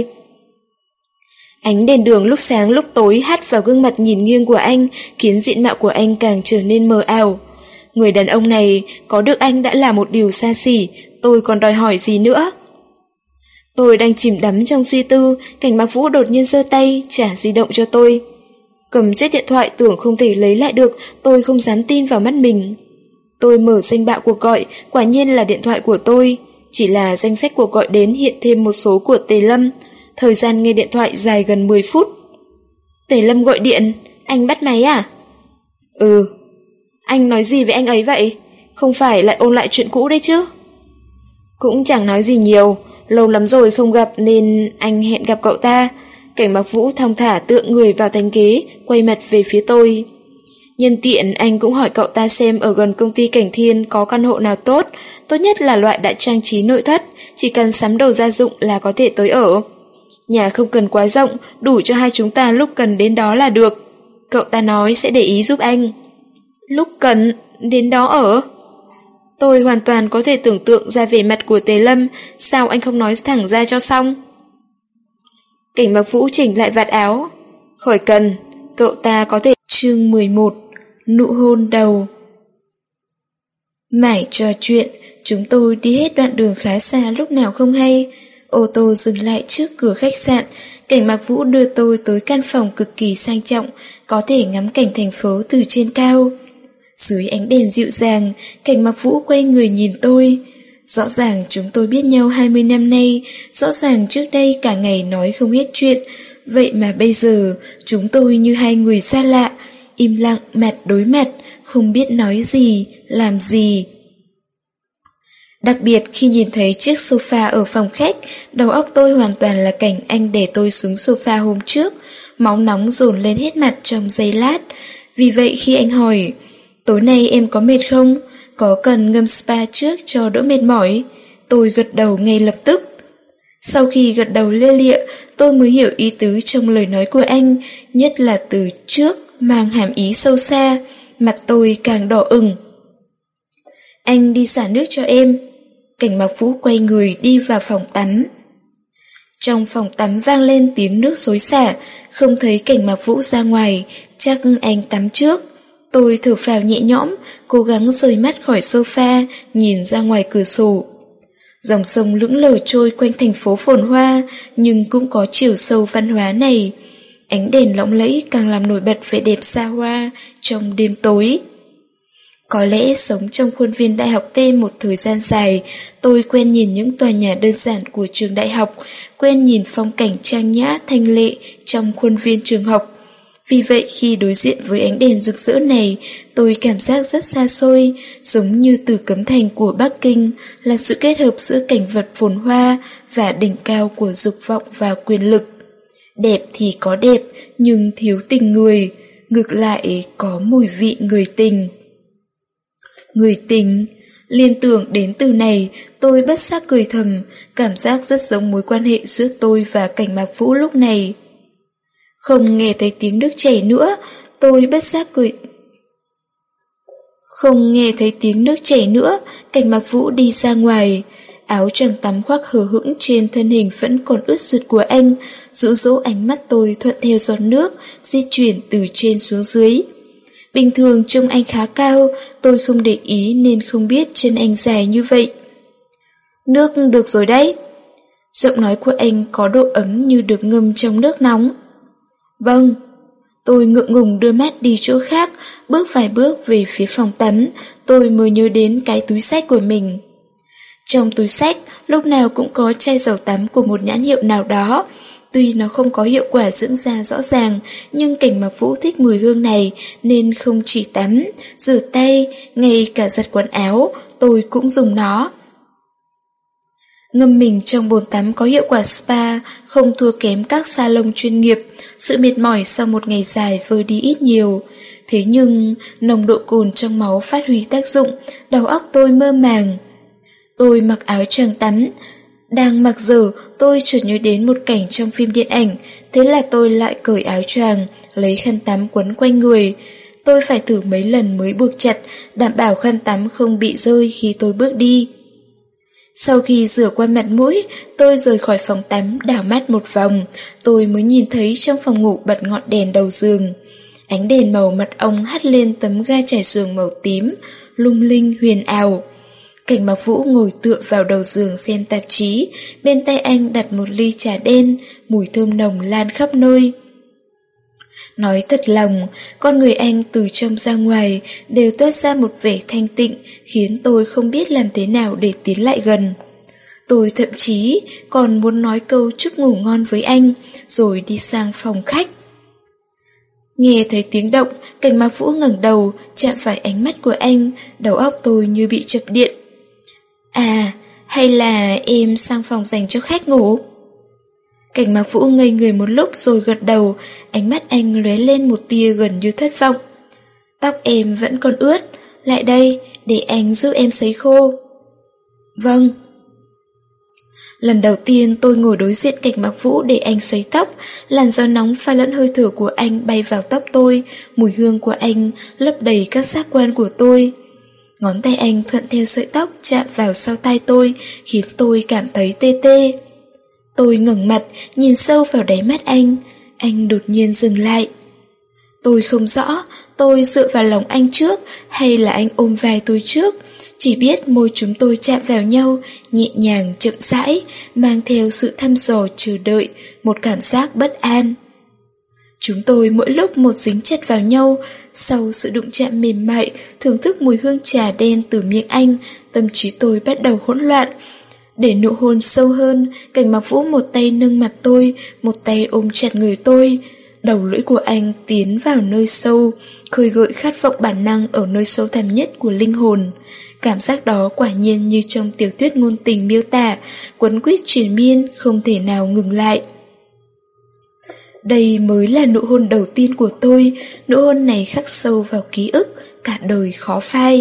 Ánh đèn đường lúc sáng lúc tối hắt vào gương mặt nhìn nghiêng của anh, khiến diện mạo của anh càng trở nên mờ ảo. Người đàn ông này có được anh đã là một điều xa xỉ, tôi còn đòi hỏi gì nữa? Tôi đang chìm đắm trong suy tư, Cảnh Mạc Vũ đột nhiên giơ tay trả di động cho tôi. Cầm chiếc điện thoại tưởng không thể lấy lại được, tôi không dám tin vào mắt mình. Tôi mở danh bạ cuộc gọi, quả nhiên là điện thoại của tôi. Chỉ là danh sách cuộc gọi đến hiện thêm một số của Tề Lâm. Thời gian nghe điện thoại dài gần mười phút. Tề Lâm gọi điện, anh bắt máy à? Ừ. Anh nói gì với anh ấy vậy? Không phải lại ôn lại chuyện cũ đấy chứ? Cũng chẳng nói gì nhiều, lâu lắm rồi không gặp nên anh hẹn gặp cậu ta. Cảnh Mạc Vũ thong thả tựa người vào thành ghế, quay mặt về phía tôi. Nhân tiện anh cũng hỏi cậu ta xem ở gần công ty Cảnh Thiên có căn hộ nào tốt, tốt nhất là loại đã trang trí nội thất, chỉ cần sắm đồ gia dụng là có thể tới ở. Nhà không cần quá rộng, đủ cho hai chúng ta lúc cần đến đó là được. Cậu ta nói sẽ để ý giúp anh. Lúc cần đến đó ở? Tôi hoàn toàn có thể tưởng tượng ra vẻ mặt của Tề Lâm, sao anh không nói thẳng ra cho xong? Cảnh Mạc Vũ chỉnh lại vạt áo. Khỏi cần, cậu ta có thể... Chương mười một. Nụ hôn đầu. Mải trò chuyện, chúng tôi đi hết đoạn đường khá xa lúc nào không hay. Ô tô dừng lại trước cửa khách sạn, Cảnh Mạc Vũ đưa tôi tới căn phòng cực kỳ sang trọng, có thể ngắm cảnh thành phố từ trên cao. Dưới ánh đèn dịu dàng, Cảnh Mạc Vũ quay người nhìn tôi. Rõ ràng chúng tôi biết nhau hai mươi năm nay, rõ ràng trước đây cả ngày nói không hết chuyện, vậy mà bây giờ chúng tôi như hai người xa lạ, im lặng mặt đối mặt, không biết nói gì, làm gì. Đặc biệt khi nhìn thấy chiếc sofa ở phòng khách, đầu óc tôi hoàn toàn là cảnh anh để tôi xuống sofa hôm trước, máu nóng dồn lên hết mặt trong giây lát. Vì vậy khi anh hỏi, tối nay em có mệt không? Có cần ngâm spa trước cho đỡ mệt mỏi? Tôi gật đầu ngay lập tức. Sau khi gật đầu lia lịa, tôi mới hiểu ý tứ trong lời nói của anh, nhất là từ trước mang hàm ý sâu xa, mặt tôi càng đỏ ửng. Anh đi xả nước cho em. Cảnh Mạc Vũ quay người đi vào phòng tắm. Trong phòng tắm vang lên tiếng nước xối xả, không thấy Cảnh Mạc Vũ ra ngoài, chắc anh tắm trước. Tôi thở phào nhẹ nhõm, cố gắng rời mắt khỏi sofa, nhìn ra ngoài cửa sổ. Dòng sông lững lờ trôi quanh thành phố phồn hoa, nhưng cũng có chiều sâu văn hóa này. Ánh đèn lộng lẫy càng làm nổi bật vẻ đẹp xa hoa trong đêm tối. Có lẽ sống trong khuôn viên đại học T một thời gian dài, tôi quen nhìn những tòa nhà đơn giản của trường đại học, quen nhìn phong cảnh trang nhã thanh lệ trong khuôn viên trường học. Vì vậy khi đối diện với ánh đèn rực rỡ này, tôi cảm giác rất xa xôi, giống như Tử Cấm Thành của Bắc Kinh, là sự kết hợp giữa cảnh vật phồn hoa và đỉnh cao của dục vọng và quyền lực. Đẹp thì có đẹp, nhưng thiếu tình người, ngược lại có mùi vị người tình. Người tình, liên tưởng đến từ này, tôi bất giác cười thầm, cảm giác rất giống mối quan hệ giữa tôi và Cảnh Mạc Vũ lúc này. Không nghe thấy tiếng nước chảy nữa, tôi bất giác cười. Không nghe thấy tiếng nước chảy nữa, Cảnh Mạc Vũ đi ra ngoài. Áo choàng tắm khoác hờ hững trên thân hình vẫn còn ướt sượt của anh, dụ dỗ ánh mắt tôi thuận theo giọt nước, di chuyển từ trên xuống dưới. Bình thường trông anh khá cao, tôi không để ý nên không biết chân anh dài như vậy. Nước được rồi đấy. Giọng nói của anh có độ ấm như được ngâm trong nước nóng. Vâng. Tôi ngượng ngùng đưa mắt đi chỗ khác, bước vài bước về phía phòng tắm, tôi mới nhớ đến cái túi xách của mình. Trong túi xách, lúc nào cũng có chai dầu tắm của một nhãn hiệu nào đó. Tuy nó không có hiệu quả dưỡng da rõ ràng, nhưng Cảnh Mặc Vũ thích mùi hương này nên không chỉ tắm, rửa tay, ngay cả giặt quần áo, tôi cũng dùng nó. Ngâm mình trong bồn tắm có hiệu quả spa, không thua kém các salon chuyên nghiệp, sự mệt mỏi sau một ngày dài vơi đi ít nhiều. Thế nhưng, nồng độ cồn trong máu phát huy tác dụng, đầu óc tôi mơ màng. Tôi mặc áo choàng tắm. Đang mặc dở, tôi chợt nhớ đến một cảnh trong phim điện ảnh, thế là tôi lại cởi áo choàng, lấy khăn tắm quấn quanh người. Tôi phải thử mấy lần mới buộc chặt, đảm bảo khăn tắm không bị rơi khi tôi bước đi. Sau khi rửa qua mặt mũi, tôi rời khỏi phòng tắm đảo mắt một vòng, tôi mới nhìn thấy trong phòng ngủ bật ngọn đèn đầu giường. Ánh đèn màu mật ong hắt lên tấm ga trải giường màu tím, lung linh huyền ảo. Cảnh Mặc Vũ ngồi tựa vào đầu giường xem tạp chí, bên tay anh đặt một ly trà đen, mùi thơm nồng lan khắp nơi. Nói thật lòng, con người anh từ trong ra ngoài đều toát ra một vẻ thanh tịnh, khiến tôi không biết làm thế nào để tiến lại gần. Tôi thậm chí còn muốn nói câu chúc ngủ ngon với anh, rồi đi sang phòng khách. Nghe thấy tiếng động, Cảnh Mặc Vũ ngẩng đầu, chạm phải ánh mắt của anh, đầu óc tôi như bị chập điện. À, hay là em sang phòng dành cho khách ngủ? Cảnh Mặc Vũ ngây người một lúc rồi gật đầu, ánh mắt anh lóe lên một tia gần như thất vọng. Tóc em vẫn còn ướt, lại đây, để anh giúp em sấy khô. Vâng. Lần đầu tiên tôi ngồi đối diện Cảnh Mặc Vũ để anh sấy tóc, làn gió nóng pha lẫn hơi thở của anh bay vào tóc tôi, mùi hương của anh lấp đầy các giác quan của tôi. Ngón tay anh thuận theo sợi tóc chạm vào sau tai tôi, khiến tôi cảm thấy tê tê. Tôi ngẩng mặt, nhìn sâu vào đáy mắt anh, anh đột nhiên dừng lại. Tôi không rõ, tôi dựa vào lòng anh trước, hay là anh ôm vai tôi trước. Chỉ biết môi chúng tôi chạm vào nhau, nhẹ nhàng chậm rãi, mang theo sự thăm dò chờ đợi, một cảm giác bất an. Chúng tôi mỗi lúc một dính chặt vào nhau, sau sự đụng chạm mềm mại, thưởng thức mùi hương trà đen từ miệng anh, tâm trí tôi bắt đầu hỗn loạn. Để nụ hôn sâu hơn, Cảnh Mặc Vũ một tay nâng mặt tôi, một tay ôm chặt người tôi. Đầu lưỡi của anh tiến vào nơi sâu, khơi gợi khát vọng bản năng ở nơi sâu thẳm nhất của linh hồn. Cảm giác đó quả nhiên như trong tiểu thuyết ngôn tình miêu tả, quấn quýt triền miên, không thể nào ngừng lại. Đây mới là nụ hôn đầu tiên của tôi, nụ hôn này khắc sâu vào ký ức, cả đời khó phai.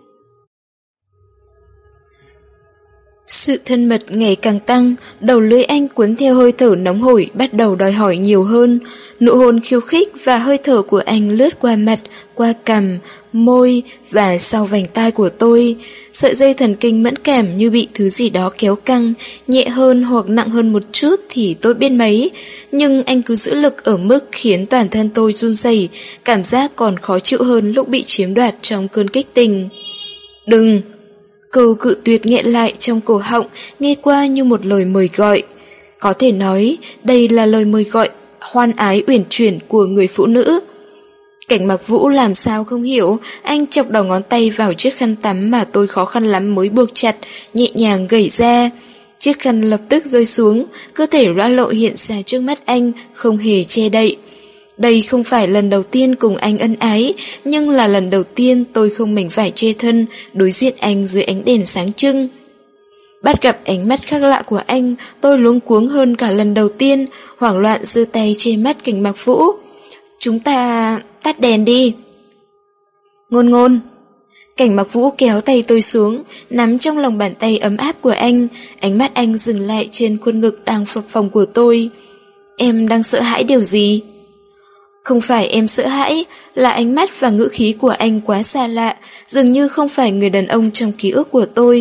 Sự thân mật ngày càng tăng, đầu lưỡi anh cuốn theo hơi thở nóng hổi bắt đầu đòi hỏi nhiều hơn. Nụ hôn khiêu khích và hơi thở của anh lướt qua mặt, qua cằm, môi và sau vành tai của tôi. Sợi dây thần kinh mẫn cảm như bị thứ gì đó kéo căng, nhẹ hơn hoặc nặng hơn một chút thì tốt biết mấy. Nhưng anh cứ giữ lực ở mức khiến toàn thân tôi run rẩy, cảm giác còn khó chịu hơn lúc bị chiếm đoạt trong cơn kích tình. Đừng! Câu cự tuyệt nghẹn lại trong cổ họng, nghe qua như một lời mời gọi. Có thể nói, đây là lời mời gọi hoan ái uyển chuyển của người phụ nữ. Cảnh Mặc Vũ làm sao không hiểu, anh chọc đầu ngón tay vào chiếc khăn tắm mà tôi khó khăn lắm mới buộc chặt, nhẹ nhàng gẩy ra. Chiếc khăn lập tức rơi xuống, cơ thể loa lộ hiện ra trước mắt anh, không hề che đậy. Đây không phải lần đầu tiên cùng anh ân ái, nhưng là lần đầu tiên tôi không mảnh vải che thân, đối diện anh dưới ánh đèn sáng trưng. Bắt gặp ánh mắt khác lạ của anh, tôi luống cuống hơn cả lần đầu tiên, hoảng loạn giơ tay che mắt Cảnh Mặc Vũ. Chúng ta tắt đèn đi. Ngôn ngôn. Cảnh Mặc Vũ kéo tay tôi xuống, nắm trong lòng bàn tay ấm áp của anh, ánh mắt anh dừng lại trên khuôn ngực đang phập phồng của tôi. Em đang sợ hãi điều gì? Không phải em sợ hãi, là ánh mắt và ngữ khí của anh quá xa lạ, dường như không phải người đàn ông trong ký ức của tôi.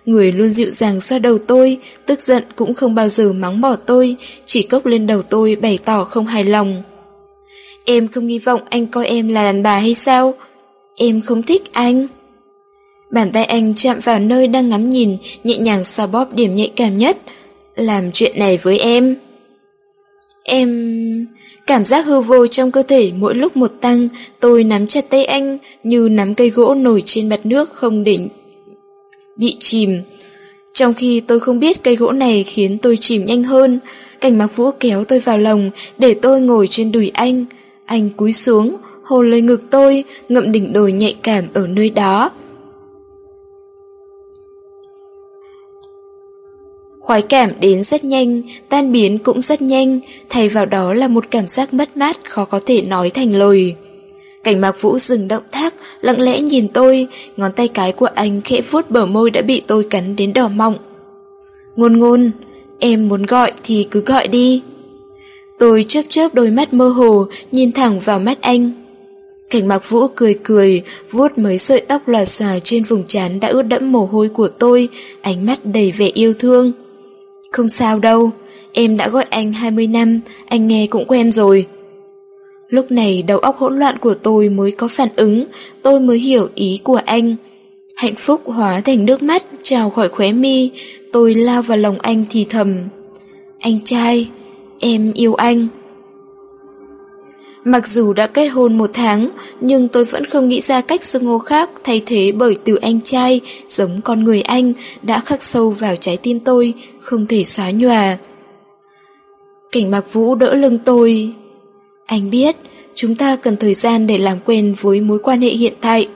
người luôn dịu dàng xoa đầu tôi, tức giận cũng không bao giờ mắng bỏ tôi, chỉ cốc lên đầu tôi bày tỏ không hài lòng. Em không hy vọng anh coi em là đàn bà hay sao? Em không thích anh. Bàn tay anh chạm vào nơi đang ngắm nhìn, nhẹ nhàng xoa bóp điểm nhạy cảm nhất. Làm chuyện này với em. Em... Cảm giác hư vô trong cơ thể mỗi lúc một tăng, tôi nắm chặt tay anh như nắm cây gỗ nổi trên mặt nước không để bị chìm. Trong khi tôi không biết cây gỗ này khiến tôi chìm nhanh hơn, Cảnh Mặc Vũ kéo tôi vào lòng để tôi ngồi trên đùi anh. Anh cúi xuống, hôn lên ngực tôi, ngậm đỉnh đồi nhạy cảm ở nơi đó. Khoái cảm đến rất nhanh, tan biến cũng rất nhanh, thay vào đó là một cảm giác mất mát khó có thể nói thành lời. Cảnh Mạc Vũ dừng động tác, lặng lẽ nhìn tôi, ngón tay cái của anh khẽ vuốt bờ môi đã bị tôi cắn đến đỏ mọng. Ngôn Ngôn, em muốn gọi thì cứ gọi đi. Tôi chớp chớp đôi mắt mơ hồ, nhìn thẳng vào mắt anh. Cảnh Mạc Vũ cười cười, vuốt mấy sợi tóc lòa xòa trên vùng trán đã ướt đẫm mồ hôi của tôi, ánh mắt đầy vẻ yêu thương. Không sao đâu, em đã gọi anh hai mươi năm, anh nghe cũng quen rồi. Lúc này đầu óc hỗn loạn của tôi mới có phản ứng, tôi mới hiểu ý của anh. Hạnh phúc hóa thành nước mắt trào khỏi khóe mi, tôi lao vào lòng anh thì thầm. Anh trai, em yêu anh. Mặc dù đã kết hôn một tháng, nhưng tôi vẫn không nghĩ ra cách xưng hô khác thay thế bởi từ anh trai, giống con người anh, đã khắc sâu vào trái tim tôi, không thể xóa nhòa. Cảnh Mạc Vũ đỡ lưng tôi. Anh biết, chúng ta cần thời gian để làm quen với mối quan hệ hiện tại.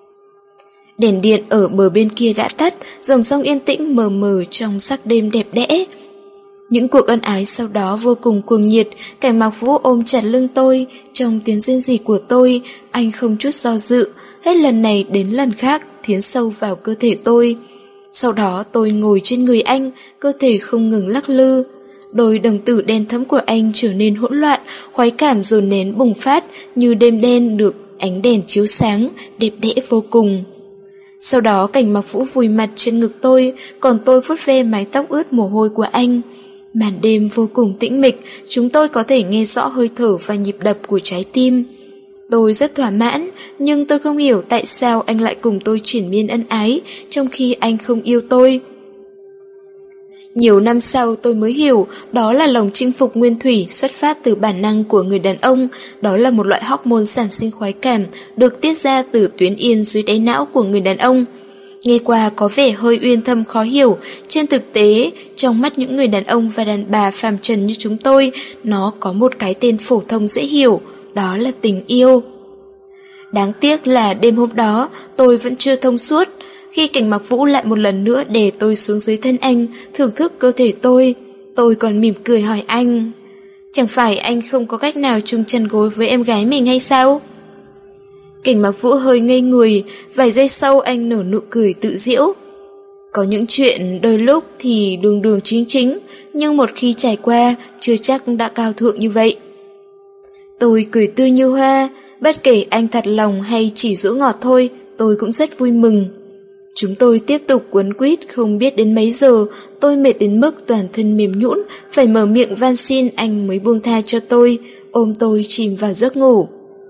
Đèn điện ở bờ bên kia đã tắt, dòng sông yên tĩnh mờ mờ trong sắc đêm đẹp đẽ. Những cuộc ân ái sau đó vô cùng cuồng nhiệt, Cảnh Mạc Vũ ôm chặt lưng tôi, trong tiếng rên rỉ của tôi, anh không chút do dự, hết lần này đến lần khác tiến sâu vào cơ thể tôi. Sau đó tôi ngồi trên người anh, cơ thể không ngừng lắc lư. Đôi đồng tử đen thẫm của anh trở nên hỗn loạn, khoái cảm dồn nén bùng phát như đêm đen được ánh đèn chiếu sáng, đẹp đẽ vô cùng. Sau đó Cảnh Mạc Vũ vùi mặt trên ngực tôi, còn tôi vuốt ve mái tóc ướt mồ hôi của anh. Màn đêm vô cùng tĩnh mịch, chúng tôi có thể nghe rõ hơi thở và nhịp đập của trái tim. Tôi rất thỏa mãn, nhưng tôi không hiểu tại sao anh lại cùng tôi triển miên ân ái, trong khi anh không yêu tôi. Nhiều năm sau tôi mới hiểu, đó là lòng chinh phục nguyên thủy xuất phát từ bản năng của người đàn ông, đó là một loại hormone sản sinh khoái cảm, được tiết ra từ tuyến yên dưới đáy não của người đàn ông. Nghe qua có vẻ hơi uyên thâm khó hiểu, trên thực tế, trong mắt những người đàn ông và đàn bà phàm trần như chúng tôi, nó có một cái tên phổ thông dễ hiểu, đó là tình yêu. Đáng tiếc là đêm hôm đó, tôi vẫn chưa thông suốt. Khi Cảnh Mạc Vũ lại một lần nữa đè tôi xuống dưới thân anh, thưởng thức cơ thể tôi, tôi còn mỉm cười hỏi anh, chẳng phải anh không có cách nào chung chăn gối với em gái mình hay sao? Cảnh Mạc Vũ hơi ngây người, vài giây sau anh nở nụ cười tự giễu. Có những chuyện đôi lúc thì đường đường chính chính, nhưng một khi trải qua, chưa chắc đã cao thượng như vậy. Tôi cười tươi như hoa, bất kể anh thật lòng hay chỉ giễu ngọt thôi, tôi cũng rất vui mừng. Chúng tôi tiếp tục quấn quýt không biết đến mấy giờ, tôi mệt đến mức toàn thân mềm nhũn, phải mở miệng van xin anh mới buông tha cho tôi, ôm tôi chìm vào giấc ngủ.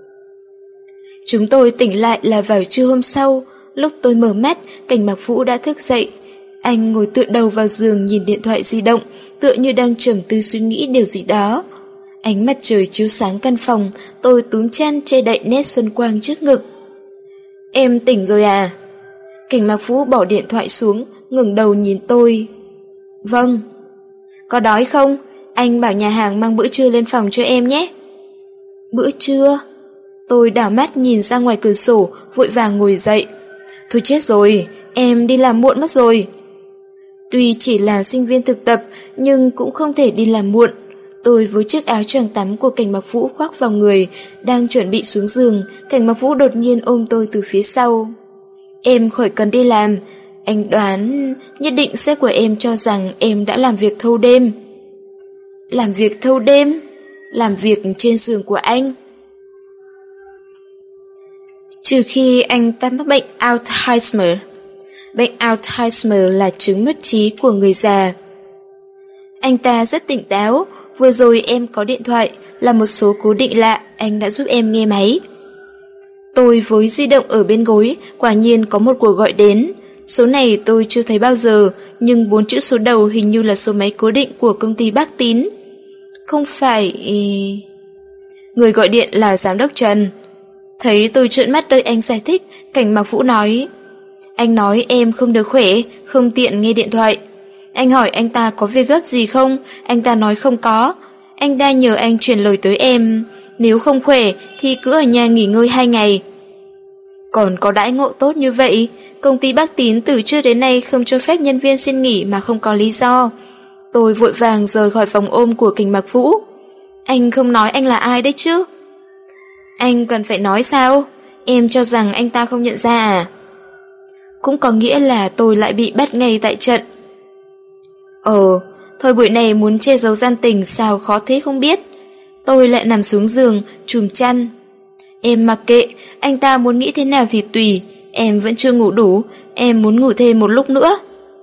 Chúng tôi tỉnh lại là vào trưa hôm sau, lúc tôi mở mắt, Cảnh Mạc Vũ đã thức dậy. Anh ngồi tựa đầu vào giường nhìn điện thoại di động, tựa như đang trầm tư suy nghĩ điều gì đó. Ánh mặt trời chiếu sáng căn phòng, tôi túm chăn che đậy nét xuân quang trước ngực. Em tỉnh rồi à? Cảnh Mạc Vũ bỏ điện thoại xuống, ngẩng đầu nhìn tôi. Vâng. Có đói không? Anh bảo nhà hàng mang bữa trưa lên phòng cho em nhé. Bữa trưa? Tôi đảo mắt nhìn ra ngoài cửa sổ, vội vàng ngồi dậy. Thôi chết rồi, em đi làm muộn mất rồi. Tuy chỉ là sinh viên thực tập, nhưng cũng không thể đi làm muộn. Tôi với chiếc áo choàng tắm của Cảnh Mạc Vũ khoác vào người, đang chuẩn bị xuống giường, Cảnh Mạc Vũ đột nhiên ôm tôi từ phía sau. Em khỏi cần đi làm, anh đoán nhất định sếp của em cho rằng em đã làm việc thâu đêm. Làm việc thâu đêm? Làm việc trên giường của anh? Trừ khi anh ta mắc bệnh Alzheimer. Bệnh Alzheimer là chứng mất trí của người già. Anh ta rất tỉnh táo, vừa rồi em có điện thoại, là một số cố định lạ, anh đã giúp em nghe máy. Tôi với di động ở bên gối, quả nhiên có một cuộc gọi đến. Số này tôi chưa thấy bao giờ, nhưng bốn chữ số đầu hình như là số máy cố định của công ty Bác Tín. Không phải... Người gọi điện là giám đốc Trần. Thấy tôi trợn mắt đợi anh giải thích, Cảnh Mạc Vũ nói: Anh nói em không được khỏe, không tiện nghe điện thoại. Anh hỏi anh ta có việc gấp gì không, anh ta nói không có. Anh ta nhờ anh truyền lời tới em, nếu không khỏe thì cứ ở nhà nghỉ ngơi hai ngày. Còn có đãi ngộ tốt như vậy, công ty Bác Tín từ trước đến nay không cho phép nhân viên xin nghỉ mà không có lý do. Tôi vội vàng rời khỏi phòng ôm của Cảnh Mạc Vũ. Anh không nói anh là ai đấy chứ? Anh cần phải nói sao? Em cho rằng anh ta không nhận ra à? Cũng có nghĩa là tôi lại bị bắt ngay tại trận. Ờ, thời buổi này muốn che giấu gian tình sao khó thế không biết. Tôi lại nằm xuống giường, chùm chăn. Em mặc kệ, anh ta muốn nghĩ thế nào thì tùy. Em vẫn chưa ngủ đủ, em muốn ngủ thêm một lúc nữa.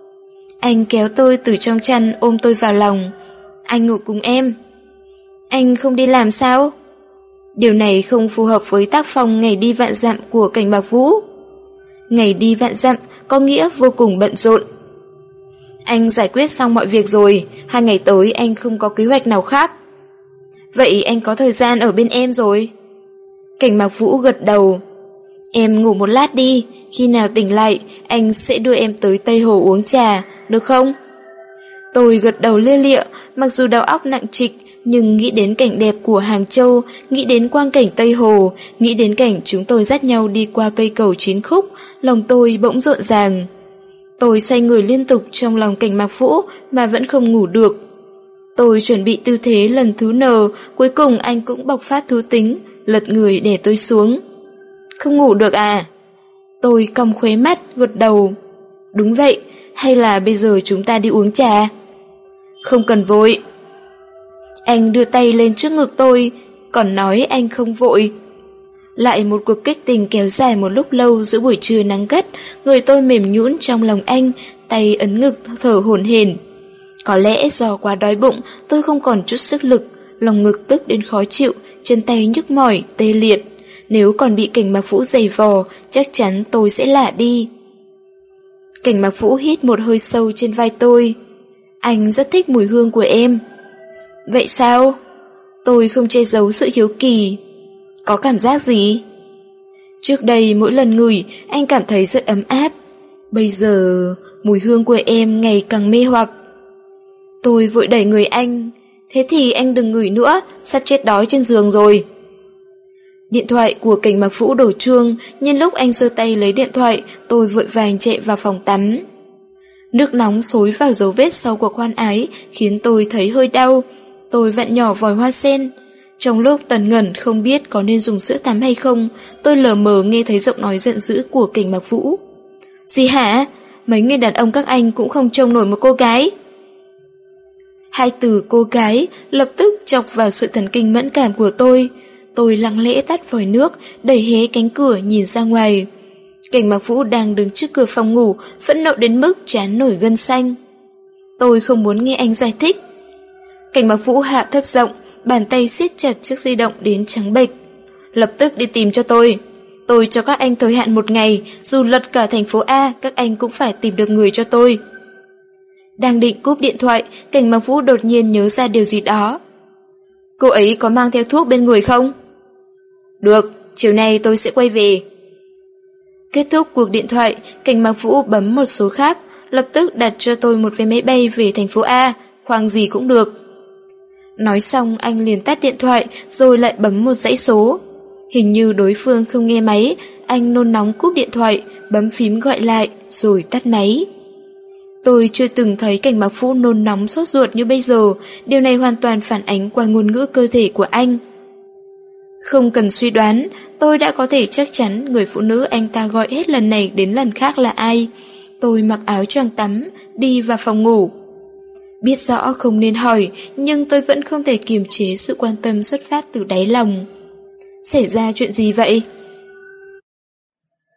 Anh kéo tôi từ trong chăn ôm tôi vào lòng. Anh ngủ cùng em. Anh không đi làm sao? Điều này không phù hợp với tác phong ngày đi vạn dặm của Cảnh Mạc Vũ. Ngày đi vạn dặm có nghĩa vô cùng bận rộn. Anh giải quyết xong mọi việc rồi, hai ngày tới anh không có kế hoạch nào khác. Vậy anh có thời gian ở bên em rồi. Cảnh Mạc Vũ gật đầu. Em ngủ một lát đi, khi nào tỉnh lại anh sẽ đưa em tới Tây Hồ uống trà, được không? Tôi gật đầu lia lịa, mặc dù đầu óc nặng trịch, nhưng nghĩ đến cảnh đẹp của Hàng Châu, nghĩ đến quang cảnh Tây Hồ, nghĩ đến cảnh chúng tôi dắt nhau đi qua cây cầu chín khúc, lòng tôi bỗng rộn ràng. Tôi xoay người liên tục trong lòng Cảnh Mạc Vũ mà vẫn không ngủ được. Tôi chuẩn bị tư thế lần thứ N, cuối cùng anh cũng bộc phát thú tính, lật người để tôi xuống. Không ngủ được à? Tôi cong khóe mắt, gật đầu. Đúng vậy, hay là bây giờ chúng ta đi uống trà? Không cần vội. Anh đưa tay lên trước ngực tôi, còn nói anh không vội. Lại một cuộc kích tình kéo dài một lúc lâu giữa buổi trưa nắng gắt, người tôi mềm nhũn trong lòng anh, tay ấn ngực thở hổn hển. Có lẽ do quá đói bụng, tôi không còn chút sức lực, lòng ngực tức đến khó chịu, chân tay nhức mỏi, tê liệt. Nếu còn bị Cảnh Mạc Vũ giày vò, chắc chắn tôi sẽ lả đi. Cảnh Mạc Vũ hít một hơi sâu trên vai tôi. Anh rất thích mùi hương của em. Vậy sao? Tôi không che giấu sự hiếu kỳ. Có cảm giác gì? Trước đây mỗi lần ngửi, anh cảm thấy rất ấm áp. Bây giờ, mùi hương của em ngày càng mê hoặc. Tôi vội đẩy người anh. Thế thì anh đừng ngửi nữa, sắp chết đói trên giường rồi. Điện thoại của Cảnh Mạc Vũ đổ chuông, nhân lúc anh giơ tay lấy điện thoại, tôi vội vàng chạy vào phòng tắm. Nước nóng xối vào dấu vết sau cuộc hoan ái, khiến tôi thấy hơi đau. Tôi vặn nhỏ vòi hoa sen. Trong lúc tần ngẩn không biết có nên dùng sữa tắm hay không, tôi lờ mờ nghe thấy giọng nói giận dữ của Cảnh Mạc Vũ. Gì hả? Mấy người đàn ông các anh cũng không trông nổi một cô gái. Hai từ cô gái lập tức chọc vào sự thần kinh mẫn cảm của tôi. Tôi lặng lẽ tắt vòi nước, đẩy hé cánh cửa nhìn ra ngoài. Cảnh Mạc Vũ đang đứng trước cửa phòng ngủ, phẫn nộ đến mức trán nổi gân xanh. Tôi không muốn nghe anh giải thích. Cảnh Mạc Vũ hạ thấp giọng, bàn tay siết chặt chiếc di động đến trắng bệch. Lập tức đi tìm cho tôi. Tôi cho các anh thời hạn một ngày, dù lật cả thành phố A, các anh cũng phải tìm được người cho tôi. Đang định cúp điện thoại, Cảnh Mạc Vũ đột nhiên nhớ ra điều gì đó. Cô ấy có mang theo thuốc bên người không? Được, chiều nay tôi sẽ quay về. Kết thúc cuộc điện thoại, Cảnh Mạc Vũ bấm một số khác, lập tức đặt cho tôi một vé máy bay về thành phố A, khoang gì cũng được. Nói xong anh liền tắt điện thoại rồi lại bấm một dãy số. Hình như đối phương không nghe máy, anh nôn nóng cúp điện thoại, bấm phím gọi lại rồi tắt máy. Tôi chưa từng thấy Cảnh Mạc Vũ nôn nóng sốt ruột như bây giờ, điều này hoàn toàn phản ánh qua ngôn ngữ cơ thể của anh. Không cần suy đoán, tôi đã có thể chắc chắn người phụ nữ anh ta gọi hết lần này đến lần khác là ai. Tôi mặc áo choàng tắm, đi vào phòng ngủ. Biết rõ không nên hỏi, nhưng tôi vẫn không thể kiềm chế sự quan tâm xuất phát từ đáy lòng. Xảy ra chuyện gì vậy?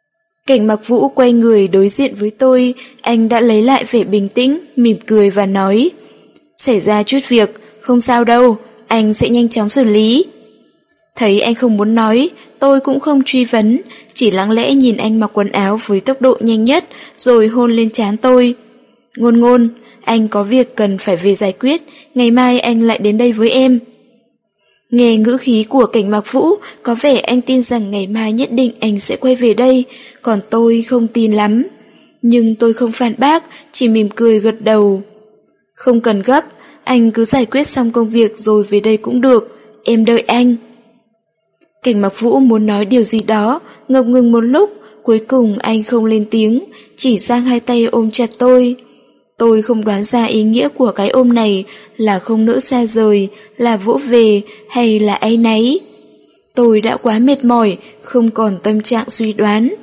Cảnh Mặc Vũ quay người đối diện với tôi, anh đã lấy lại vẻ bình tĩnh, mỉm cười và nói: "Xảy ra chút việc, không sao đâu, anh sẽ nhanh chóng xử lý." Thấy anh không muốn nói, tôi cũng không truy vấn, chỉ lặng lẽ nhìn anh mặc quần áo với tốc độ nhanh nhất, rồi hôn lên trán tôi. "Ngôn Ngôn, anh có việc cần phải về giải quyết, ngày mai anh lại đến đây với em." Nghe ngữ khí của Cảnh Mặc Vũ, có vẻ anh tin rằng ngày mai nhất định anh sẽ quay về đây, còn tôi không tin lắm. Nhưng tôi không phản bác, chỉ mỉm cười gật đầu. "Không cần gấp, anh cứ giải quyết xong công việc rồi về đây cũng được, em đợi anh." Cảnh Mặc Vũ muốn nói điều gì đó, ngập ngừng một lúc, cuối cùng anh không lên tiếng, chỉ giang hai tay ôm chặt tôi. Tôi không đoán ra ý nghĩa của cái ôm này là không nỡ xa rời, là vỗ về hay là áy náy. Tôi đã quá mệt mỏi, không còn tâm trạng suy đoán.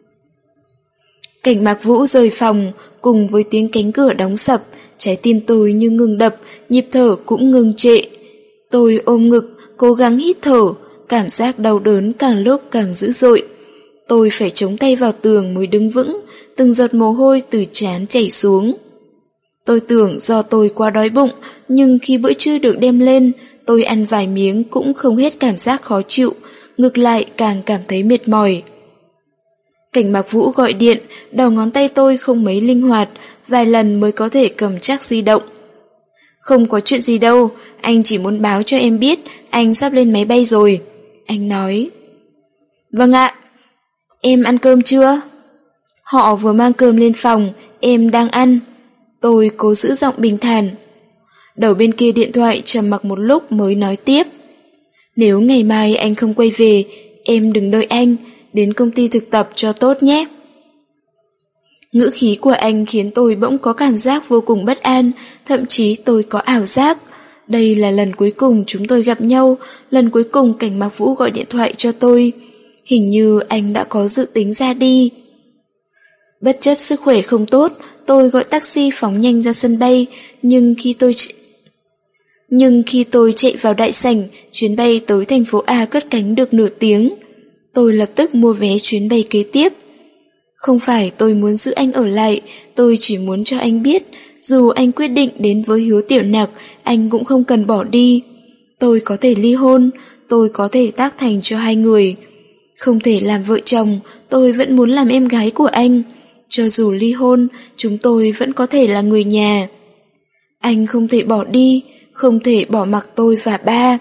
Cảnh Mặc Vũ rời phòng, cùng với tiếng cánh cửa đóng sập, trái tim tôi như ngừng đập, nhịp thở cũng ngừng trệ. Tôi ôm ngực, cố gắng hít thở, cảm giác đau đớn càng lúc càng dữ dội. Tôi phải chống tay vào tường mới đứng vững, từng giọt mồ hôi từ trán chảy xuống. Tôi tưởng do tôi quá đói bụng, nhưng khi bữa trưa được đem lên, tôi ăn vài miếng cũng không hết cảm giác khó chịu, ngược lại càng cảm thấy mệt mỏi. Cảnh Mặc Vũ gọi điện, đầu ngón tay tôi không mấy linh hoạt, vài lần mới có thể cầm chắc di động. "Không có chuyện gì đâu, anh chỉ muốn báo cho em biết anh sắp lên máy bay rồi," anh nói. "Vâng ạ." "Em ăn cơm chưa?" "Họ vừa mang cơm lên phòng, em đang ăn." Tôi cố giữ giọng bình thản. Đầu bên kia điện thoại trầm mặc một lúc mới nói tiếp: "Nếu ngày mai anh không quay về, em đừng đợi anh, đến công ty thực tập cho tốt nhé." Ngữ khí của anh khiến tôi bỗng có cảm giác vô cùng bất an, thậm chí tôi có ảo giác. Đây là lần cuối cùng chúng tôi gặp nhau, lần cuối cùng Cảnh Mặc Vũ gọi điện thoại cho tôi. Hình như anh đã có dự tính ra đi. Bất chấp sức khỏe không tốt, tôi gọi taxi phóng nhanh ra sân bay, nhưng khi tôi nhưng khi tôi chạy vào đại sảnh, chuyến bay tới thành phố A cất cánh được nửa tiếng. Tôi lập tức mua vé chuyến bay kế tiếp. Không phải tôi muốn giữ anh ở lại, tôi chỉ muốn cho anh biết, dù anh quyết định đến với Hứa Tiểu Nặc, anh cũng không cần bỏ đi. Tôi có thể ly hôn, tôi có thể tác thành cho hai người. Không thể làm vợ chồng, tôi vẫn muốn làm em gái của anh. Cho dù ly hôn, chúng tôi vẫn có thể là người nhà. Anh không thể bỏ đi, không thể bỏ mặc tôi và ba.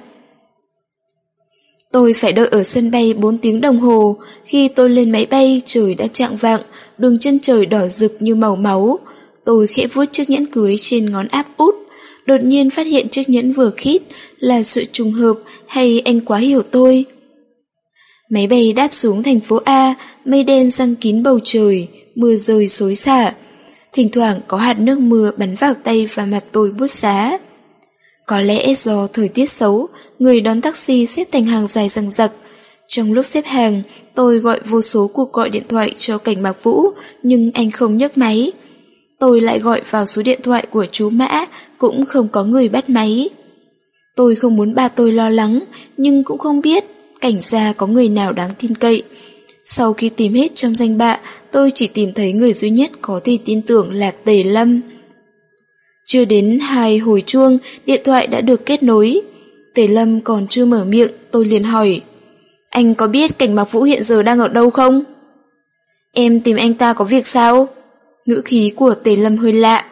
Tôi phải đợi ở sân bay bốn tiếng đồng hồ. Khi tôi lên máy bay, trời đã chạng vạng, đường chân trời đỏ rực như màu máu. Tôi khẽ vuốt chiếc nhẫn cưới trên ngón áp út. Đột nhiên phát hiện chiếc nhẫn vừa khít là sự trùng hợp hay anh quá hiểu tôi. Máy bay đáp xuống thành phố A, mây đen giăng kín bầu trời, mưa rơi xối xả. Thỉnh thoảng có hạt nước mưa bắn vào tay và mặt tôi buốt giá. Có lẽ do thời tiết xấu, người đón taxi xếp thành hàng dài dằng dặc. Trong lúc xếp hàng, tôi gọi vô số cuộc gọi điện thoại cho Cảnh Mặc Vũ, nhưng anh không nhấc máy. Tôi lại gọi vào số điện thoại của chú Mã, cũng không có người bắt máy. Tôi không muốn ba tôi lo lắng, nhưng cũng không biết Cảnh gia có người nào đáng tin cậy. Sau khi tìm hết trong danh bạ, tôi chỉ tìm thấy người duy nhất có thể tin tưởng là Tề Lâm. Chưa đến hai hồi chuông, điện thoại đã được kết nối. Tề Lâm còn chưa mở miệng, tôi liền hỏi: "Anh có biết Cảnh Mặc Vũ hiện giờ đang ở đâu không?" "Em tìm anh ta có việc sao?" Ngữ khí của Tề Lâm hơi lạ.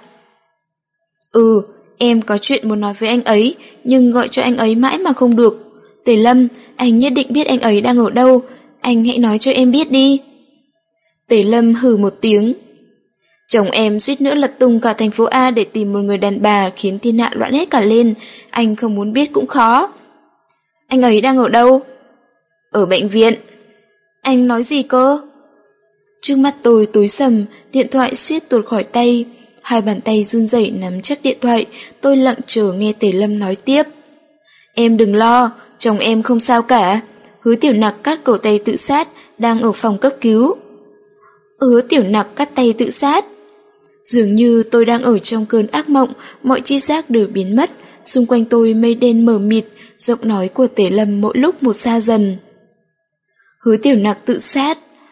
"Ừ, em có chuyện muốn nói với anh ấy, nhưng gọi cho anh ấy mãi mà không được. Tề Lâm, anh nhất định biết anh ấy đang ở đâu, anh hãy nói cho em biết đi." Tề Lâm hừ một tiếng. "Chồng em suýt nữa lật tung cả thành phố A để tìm một người đàn bà, khiến thiên hạ loạn hết cả lên, anh không muốn biết cũng khó." "Anh ấy đang ở đâu?" "Ở bệnh viện." "Anh nói gì cơ?" Trước mắt tôi tối sầm, điện thoại suýt tuột khỏi tay. Hai bàn tay run rẩy nắm chắc điện thoại, tôi lặng chờ nghe Tề Lâm nói tiếp. "Em đừng lo, chồng em không sao cả. Hứa Tiểu Nặc cắt cổ tay tự sát, đang ở phòng cấp cứu." Hứa Tiểu Nặc cắt tay tự sát. Dường như tôi đang ở trong cơn ác mộng, mọi chi giác đều biến mất, xung quanh tôi mây đen mờ mịt, giọng nói của Tề Lâm mỗi lúc một xa dần. Hứa Tiểu Nặc tự sát,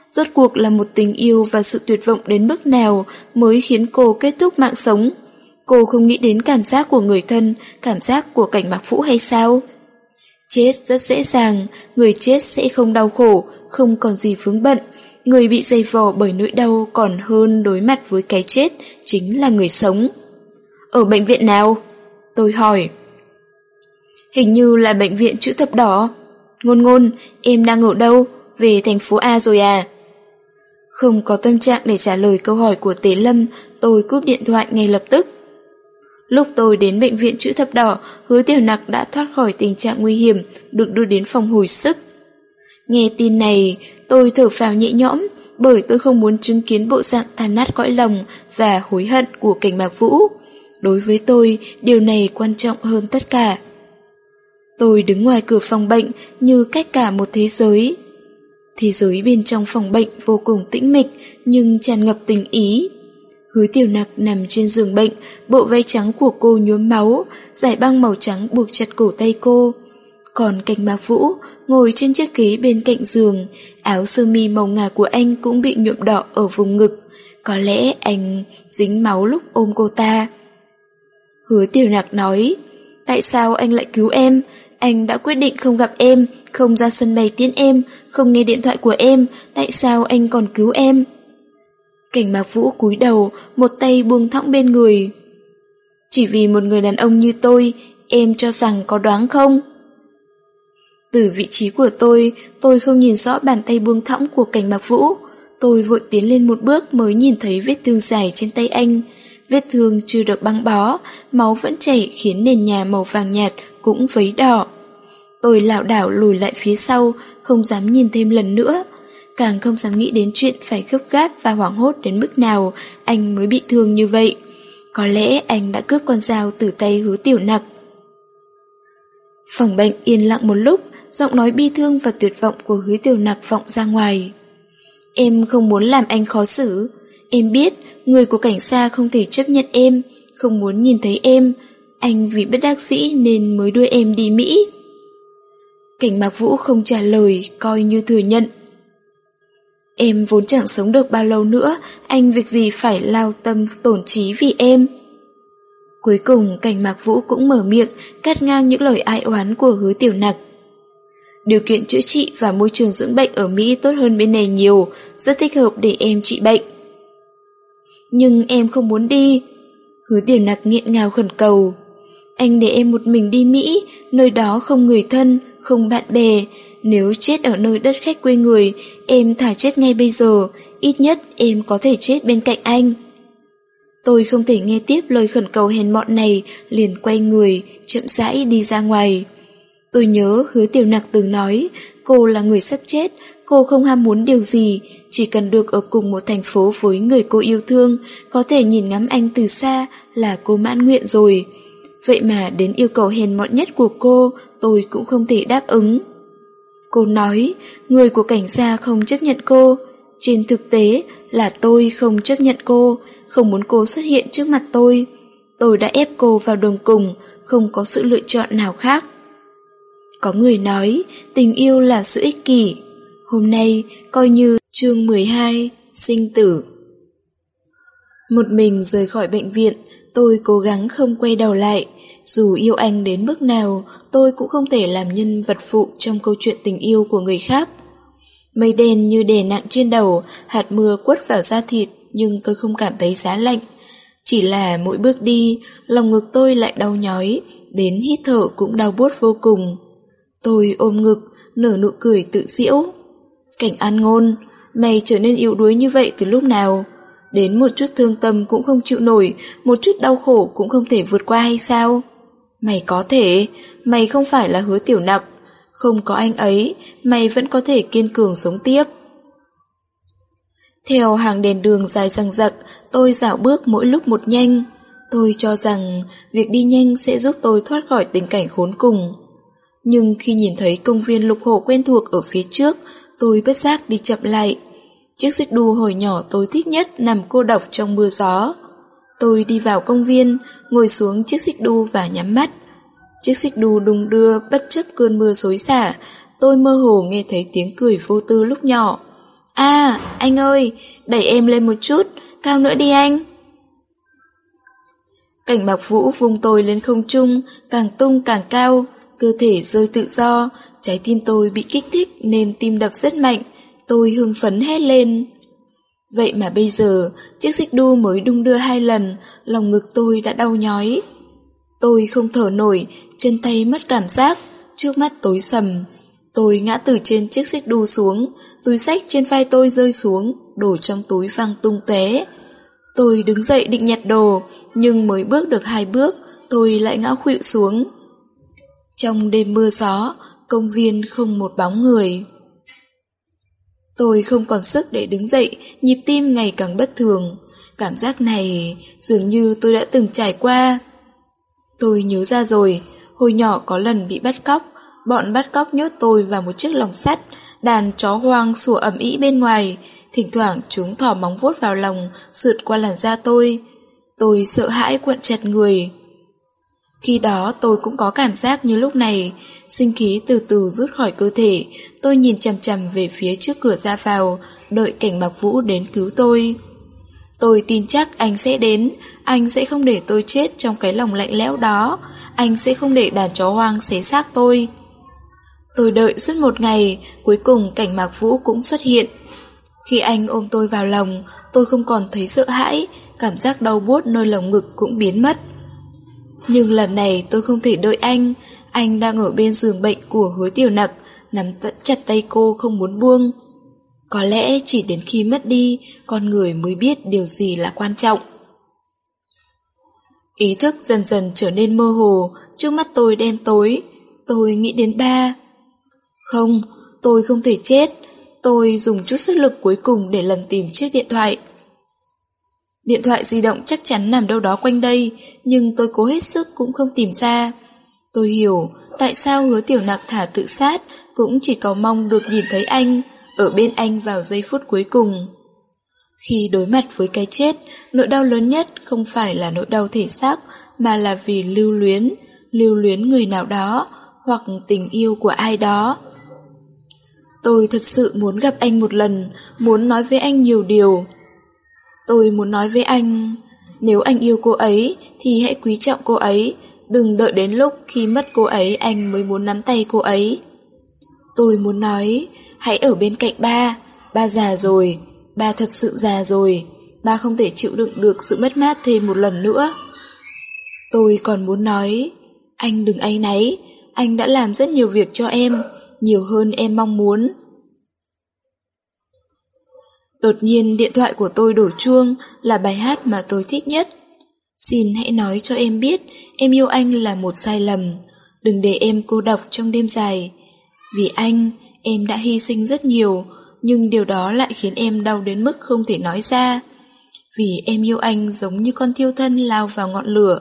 Rốt cuộc là một tình yêu và sự tuyệt vọng đến mức nào mới khiến cô kết thúc mạng sống? Cô không nghĩ đến cảm giác của người thân, cảm giác của Cảnh Mạc Vũ hay sao? Chết rất dễ dàng, người chết sẽ không đau khổ, không còn gì vướng bận. Người bị dày vò bởi nỗi đau còn hơn đối mặt với cái chết chính là người sống. Ở bệnh viện nào? Tôi hỏi. Hình như là bệnh viện Chữ Thập Đỏ. Ngôn Ngôn, em đang ở đâu? Về thành phố A rồi à? Không có tâm trạng để trả lời câu hỏi của Tế Lâm, tôi cúp điện thoại ngay lập tức. Lúc tôi đến bệnh viện Chữ Thập Đỏ, Hứa Tiểu Nặc đã thoát khỏi tình trạng nguy hiểm, được đưa đến phòng hồi sức. Nghe tin này, tôi thở phào nhẹ nhõm, bởi tôi không muốn chứng kiến bộ dạng tàn nát cõi lòng và hối hận của Cảnh Mạc Vũ. Đối với tôi, điều này quan trọng hơn tất cả. Tôi đứng ngoài cửa phòng bệnh như cách cả một thế giới. Thế giới bên trong phòng bệnh vô cùng tĩnh mịch nhưng tràn ngập tình ý. Hứa Tiểu Nặc nằm trên giường bệnh, bộ váy trắng của cô nhuốm máu, dải băng màu trắng buộc chặt cổ tay cô. Còn Cảnh Mạc Vũ ngồi trên chiếc ghế bên cạnh giường, áo sơ mi màu ngà của anh cũng bị nhuộm đỏ ở vùng ngực. Có lẽ anh dính máu lúc ôm cô ta. Hứa Tiểu Nặc nói, tại sao anh lại cứu em? Anh đã quyết định không gặp em, không ra sân bay tiễn em, không nghe điện thoại của em, tại sao anh còn cứu em? Cảnh Mạc Vũ cúi đầu, một tay buông thõng bên người. Chỉ vì một người đàn ông như tôi, em cho rằng có đoán không? Từ vị trí của tôi, tôi không nhìn rõ bàn tay buông thõng của Cảnh Mạc Vũ. Tôi vội tiến lên một bước mới nhìn thấy vết thương dài trên tay anh. Vết thương chưa được băng bó, máu vẫn chảy khiến nền nhà màu vàng nhạt cũng vấy đỏ. Tôi lảo đảo lùi lại phía sau, không dám nhìn thêm lần nữa. Càng không dám nghĩ đến chuyện phải gấp gáp và hoảng hốt đến mức nào anh mới bị thương như vậy. Có lẽ anh đã cướp con dao từ tay Hứa Tiểu Nặc. Phòng bệnh yên lặng một lúc, giọng nói bi thương và tuyệt vọng của Hứa Tiểu Nặc vọng ra ngoài. Em không muốn làm anh khó xử. Em biết người của cảnh xa không thể chấp nhận em, không muốn nhìn thấy em. Anh vì bất đắc dĩ nên mới đưa em đi Mỹ. Cảnh Mạc Vũ không trả lời, coi như thừa nhận. Em vốn chẳng sống được bao lâu nữa, anh việc gì phải lao tâm tổn trí vì em. Cuối cùng Cảnh Mạc Vũ cũng mở miệng, cắt ngang những lời ai oán của Hứa Tiểu Nặc. Điều kiện chữa trị và môi trường dưỡng bệnh ở Mỹ tốt hơn bên này nhiều, rất thích hợp để em trị bệnh. Nhưng em không muốn đi. Hứa Tiểu Nặc nghẹn ngào khẩn cầu. Anh để em một mình đi Mỹ, nơi đó không người thân, không bạn bè. Nếu chết ở nơi đất khách quê người, em thà chết ngay bây giờ, ít nhất em có thể chết bên cạnh anh. Tôi không thể nghe tiếp lời khẩn cầu hèn mọn này, liền quay người, chậm rãi đi ra ngoài. Tôi nhớ Hứa Tiểu Nặc từng nói, cô là người sắp chết, cô không ham muốn điều gì, chỉ cần được ở cùng một thành phố với người cô yêu thương, có thể nhìn ngắm anh từ xa là cô mãn nguyện rồi. Vậy mà đến yêu cầu hèn mọn nhất của cô, tôi cũng không thể đáp ứng. Cô nói, người của cảnh gia không chấp nhận cô. Trên thực tế là tôi không chấp nhận cô, không muốn cô xuất hiện trước mặt tôi. Tôi đã ép cô vào đường cùng, không có sự lựa chọn nào khác. Có người nói, tình yêu là sự ích kỷ. Hôm nay, coi như chương mười hai, sinh tử. Một mình rời khỏi bệnh viện, tôi cố gắng không quay đầu lại. Dù yêu anh đến mức nào, tôi cũng không thể làm nhân vật phụ trong câu chuyện tình yêu của người khác. Mây đen như đè nặng trên đầu, hạt mưa quất vào da thịt, nhưng tôi không cảm thấy giá lạnh. Chỉ là mỗi bước đi, lòng ngực tôi lại đau nhói, đến hít thở cũng đau buốt vô cùng. Tôi ôm ngực, nở nụ cười tự giễu. Cảnh An Ngôn, mày trở nên yếu đuối như vậy từ lúc nào? Đến một chút thương tâm cũng không chịu nổi, một chút đau khổ cũng không thể vượt qua hay sao? Mày có thể, mày không phải là Hứa Tiểu Nặc. Không có anh ấy, mày vẫn có thể kiên cường sống tiếp. Theo hàng đèn đường dài dằng dặc, tôi dạo bước mỗi lúc một nhanh. Tôi cho rằng việc đi nhanh sẽ giúp tôi thoát khỏi tình cảnh khốn cùng. Nhưng khi nhìn thấy công viên Lục Hồ quen thuộc ở phía trước, tôi bất giác đi chậm lại. Chiếc xích đu hồi nhỏ tôi thích nhất nằm cô độc trong mưa gió. Tôi đi vào công viên, ngồi xuống chiếc xích đu và nhắm mắt. Chiếc xích đu đung đưa bất chấp cơn mưa xối xả, tôi mơ hồ nghe thấy tiếng cười vô tư lúc nhỏ. À, anh ơi, đẩy em lên một chút, cao nữa đi anh. Cảnh Mạc Vũ vung tôi lên không trung, càng tung càng cao, cơ thể rơi tự do, trái tim tôi bị kích thích nên tim đập rất mạnh, tôi hưng phấn hét lên. Vậy mà bây giờ, chiếc xích đu mới đung đưa hai lần, lòng ngực tôi đã đau nhói. Tôi không thở nổi, chân tay mất cảm giác, trước mắt tối sầm. Tôi ngã từ trên chiếc xích đu xuống, túi xách trên vai tôi rơi xuống, đổ trong túi văng tung tóe. Tôi đứng dậy định nhặt đồ, nhưng mới bước được hai bước, tôi lại ngã khuỵu xuống. Trong đêm mưa gió, công viên không một bóng người. Tôi không còn sức để đứng dậy, nhịp tim ngày càng bất thường. Cảm giác này dường như tôi đã từng trải qua. Tôi nhớ ra rồi, hồi nhỏ có lần bị bắt cóc, bọn bắt cóc nhốt tôi vào một chiếc lồng sắt, đàn chó hoang sủa ầm ĩ bên ngoài, thỉnh thoảng chúng thò móng vuốt vào lòng, sượt qua làn da tôi. Tôi sợ hãi cuộn chặt người. Khi đó tôi cũng có cảm giác như lúc này, sinh khí từ từ rút khỏi cơ thể, tôi nhìn chằm chằm về phía trước cửa ra vào, đợi Cảnh Mạc Vũ đến cứu tôi. Tôi tin chắc anh sẽ đến, anh sẽ không để tôi chết trong cái lồng lạnh lẽo đó, anh sẽ không để đàn chó hoang xé xác tôi. Tôi đợi suốt một ngày, cuối cùng Cảnh Mạc Vũ cũng xuất hiện. Khi anh ôm tôi vào lòng, tôi không còn thấy sợ hãi, cảm giác đau buốt nơi lồng ngực cũng biến mất. Nhưng lần này tôi không thể đợi anh, anh đang ở bên giường bệnh của Hứa Tiểu Nặc, nắm chặt tay cô không muốn buông. Có lẽ chỉ đến khi mất đi, con người mới biết điều gì là quan trọng. Ý thức dần dần trở nên mơ hồ, trước mắt tôi đen tối. Tôi nghĩ đến ba. Không, tôi không thể chết. Tôi dùng chút sức lực cuối cùng để lần tìm chiếc điện thoại. Điện thoại di động chắc chắn nằm đâu đó quanh đây, nhưng tôi cố hết sức cũng không tìm ra. Tôi hiểu tại sao Hứa Tiểu Nặc thả tự sát, cũng chỉ cầu mong được nhìn thấy anh, ở bên anh vào giây phút cuối cùng. Khi đối mặt với cái chết, nỗi đau lớn nhất không phải là nỗi đau thể xác, mà là vì lưu luyến, lưu luyến người nào đó, hoặc tình yêu của ai đó. Tôi thật sự muốn gặp anh một lần, muốn nói với anh nhiều điều. Tôi muốn nói với anh, nếu anh yêu cô ấy thì hãy quý trọng cô ấy, đừng đợi đến lúc khi mất cô ấy anh mới muốn nắm tay cô ấy. Tôi muốn nói, hãy ở bên cạnh ba, ba già rồi, ba thật sự già rồi, ba không thể chịu đựng được sự mất mát thêm một lần nữa. Tôi còn muốn nói, anh đừng áy náy, anh đã làm rất nhiều việc cho em, nhiều hơn em mong muốn. Đột nhiên điện thoại của tôi đổ chuông, là bài hát mà tôi thích nhất. Xin hãy nói cho em biết em yêu anh là một sai lầm, đừng để em cô độc trong đêm dài. Vì anh, em đã hy sinh rất nhiều, nhưng điều đó lại khiến em đau đến mức không thể nói ra. Vì em yêu anh giống như con thiêu thân lao vào ngọn lửa.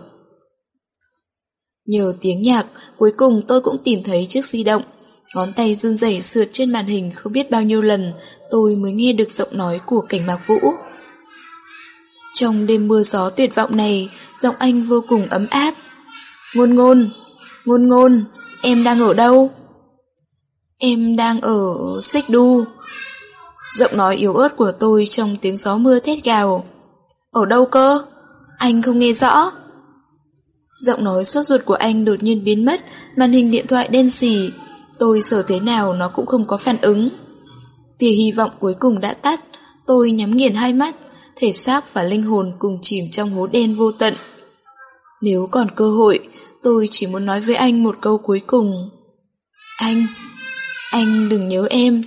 Nhờ tiếng nhạc, cuối cùng tôi cũng tìm thấy chiếc di động. Ngón tay run rẩy sượt trên màn hình không biết bao nhiêu lần, tôi mới nghe được giọng nói của Cảnh Mạc Vũ. Trong đêm mưa gió tuyệt vọng này, giọng anh vô cùng ấm áp. Ngôn ngôn, ngôn ngôn, em đang ở đâu? Em đang ở xích đu. Giọng nói yếu ớt của tôi trong tiếng gió mưa thét gào. Ở đâu cơ? Anh không nghe rõ. Giọng nói sốt ruột của anh đột nhiên biến mất, màn hình điện thoại đen xì. Tôi sờ thế nào nó cũng không có phản ứng. Tia hy vọng cuối cùng đã tắt, tôi nhắm nghiền hai mắt, thể xác và linh hồn cùng chìm trong hố đen vô tận. Nếu còn cơ hội, tôi chỉ muốn nói với anh một câu cuối cùng. Anh, anh đừng nhớ em.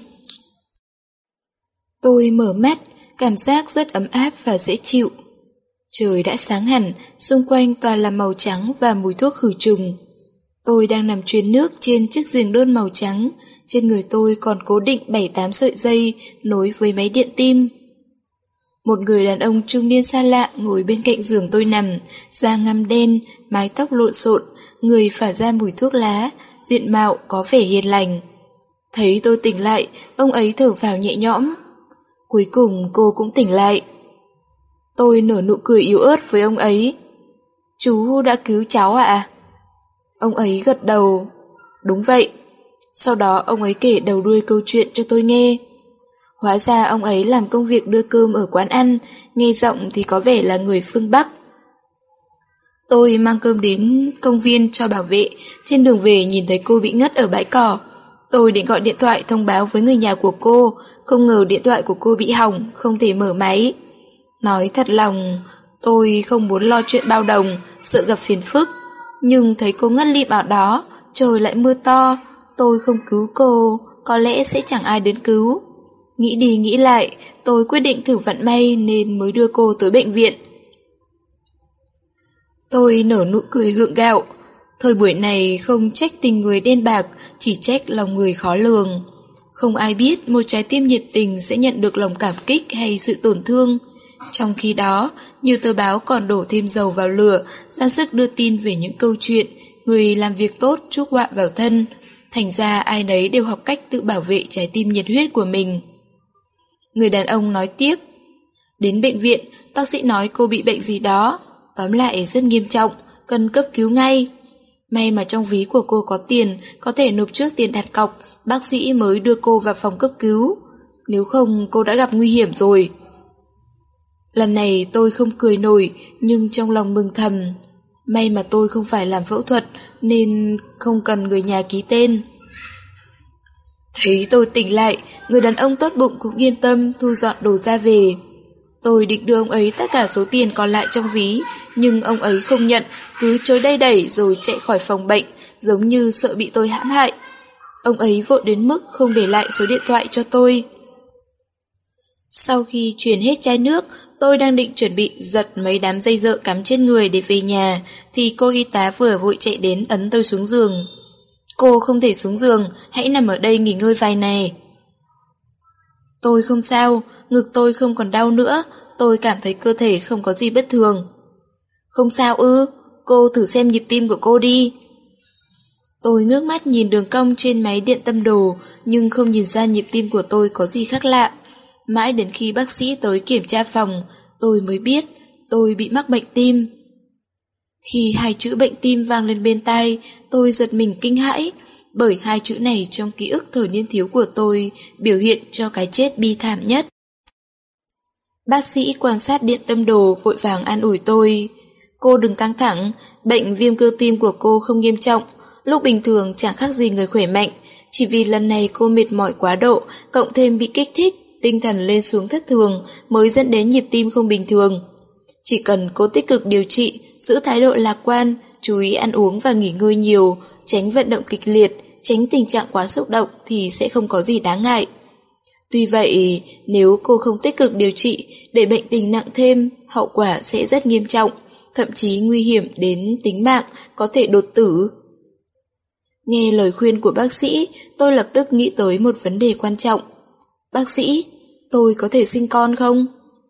Tôi mở mắt, cảm giác rất ấm áp và dễ chịu. Trời đã sáng hẳn, xung quanh toàn là màu trắng và mùi thuốc khử trùng. Tôi đang nằm truyền nước trên chiếc giường đơn màu trắng, trên người tôi còn cố định bảy tám sợi dây nối với máy điện tim. Một người đàn ông trung niên xa lạ ngồi bên cạnh giường tôi nằm, da ngăm đen, mái tóc lộn xộn, người phả ra mùi thuốc lá, diện mạo có vẻ hiền lành. Thấy tôi tỉnh lại, ông ấy thở phào nhẹ nhõm. Cuối cùng cô cũng tỉnh lại. Tôi nở nụ cười yếu ớt với ông ấy. Chú đã cứu cháu ạ? À? Ông ấy gật đầu. Đúng vậy. Sau đó ông ấy kể đầu đuôi câu chuyện cho tôi nghe. Hóa ra ông ấy làm công việc đưa cơm ở quán ăn, nghe giọng thì có vẻ là người phương Bắc. Tôi mang cơm đến công viên cho bảo vệ, trên đường về nhìn thấy cô bị ngất ở bãi cỏ. Tôi định gọi điện thoại thông báo với người nhà của cô, không ngờ điện thoại của cô bị hỏng, không thể mở máy. Nói thật lòng, tôi không muốn lo chuyện bao đồng, sợ gặp phiền phức. Nhưng thấy cô ngất lịm ở đó, trời lại mưa to, tôi không cứu cô, có lẽ sẽ chẳng ai đến cứu. Nghĩ đi nghĩ lại, tôi quyết định thử vận may nên mới đưa cô tới bệnh viện. Tôi nở nụ cười gượng gạo. Thời buổi này không trách tình người đen bạc, chỉ trách lòng người khó lường. Không ai biết một trái tim nhiệt tình sẽ nhận được lòng cảm kích hay sự tổn thương. Trong khi đó, nhiều tờ báo còn đổ thêm dầu vào lửa, ra sức đưa tin về những câu chuyện người làm việc tốt chuốc họa vào thân. Thành ra ai nấy đều học cách tự bảo vệ trái tim nhiệt huyết của mình. Người đàn ông nói tiếp. Đến bệnh viện, bác sĩ nói cô bị bệnh gì đó. Tóm lại rất nghiêm trọng, cần cấp cứu ngay. May mà trong ví của cô có tiền, có thể nộp trước tiền đặt cọc, bác sĩ mới đưa cô vào phòng cấp cứu. Nếu không cô đã gặp nguy hiểm rồi. Lần này tôi không cười nổi, nhưng trong lòng mừng thầm. May mà tôi không phải làm phẫu thuật, nên không cần người nhà ký tên. Thấy tôi tỉnh lại, người đàn ông tốt bụng cũng yên tâm thu dọn đồ ra về. Tôi định đưa ông ấy tất cả số tiền còn lại trong ví, nhưng ông ấy không nhận, cứ chối đầy đẩy rồi chạy khỏi phòng bệnh, giống như sợ bị tôi hãm hại. Ông ấy vội đến mức không để lại số điện thoại cho tôi. Sau khi chuyển hết chai nước, tôi đang định chuẩn bị giật mấy đám dây dợ cắm trên người để về nhà, thì cô y tá vừa vội chạy đến ấn tôi xuống giường. Cô không thể xuống giường, hãy nằm ở đây nghỉ ngơi vài ngày. Tôi không sao, ngực tôi không còn đau nữa, tôi cảm thấy cơ thể không có gì bất thường. Không sao ư, cô thử xem nhịp tim của cô đi. Tôi ngước mắt nhìn đường cong trên máy điện tâm đồ, nhưng không nhìn ra nhịp tim của tôi có gì khác lạ. Mãi đến khi bác sĩ tới kiểm tra phòng, tôi mới biết tôi bị mắc bệnh tim. Khi hai chữ bệnh tim vang lên bên tai, tôi giật mình kinh hãi, bởi hai chữ này trong ký ức thời niên thiếu của tôi biểu hiện cho cái chết bi thảm nhất. Bác sĩ quan sát điện tâm đồ vội vàng an ủi tôi. Cô đừng căng thẳng, bệnh viêm cơ tim của cô không nghiêm trọng, lúc bình thường chẳng khác gì người khỏe mạnh, chỉ vì lần này cô mệt mỏi quá độ, cộng thêm bị kích thích, tinh thần lên xuống thất thường mới dẫn đến nhịp tim không bình thường. Chỉ cần cô tích cực điều trị, giữ thái độ lạc quan, chú ý ăn uống và nghỉ ngơi nhiều, tránh vận động kịch liệt, tránh tình trạng quá xúc động thì sẽ không có gì đáng ngại. Tuy vậy, nếu cô không tích cực điều trị, để bệnh tình nặng thêm, hậu quả sẽ rất nghiêm trọng, thậm chí nguy hiểm đến tính mạng, có thể đột tử. Nghe lời khuyên của bác sĩ, tôi lập tức nghĩ tới một vấn đề quan trọng. Bác sĩ, tôi có thể sinh con không?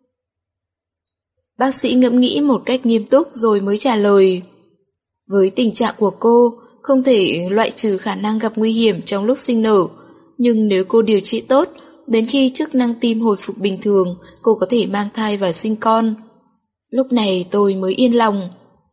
Bác sĩ ngẫm nghĩ một cách nghiêm túc rồi mới trả lời. Với tình trạng của cô, không thể loại trừ khả năng gặp nguy hiểm trong lúc sinh nở, nhưng nếu cô điều trị tốt, đến khi chức năng tim hồi phục bình thường, cô có thể mang thai và sinh con. Lúc này tôi mới yên lòng.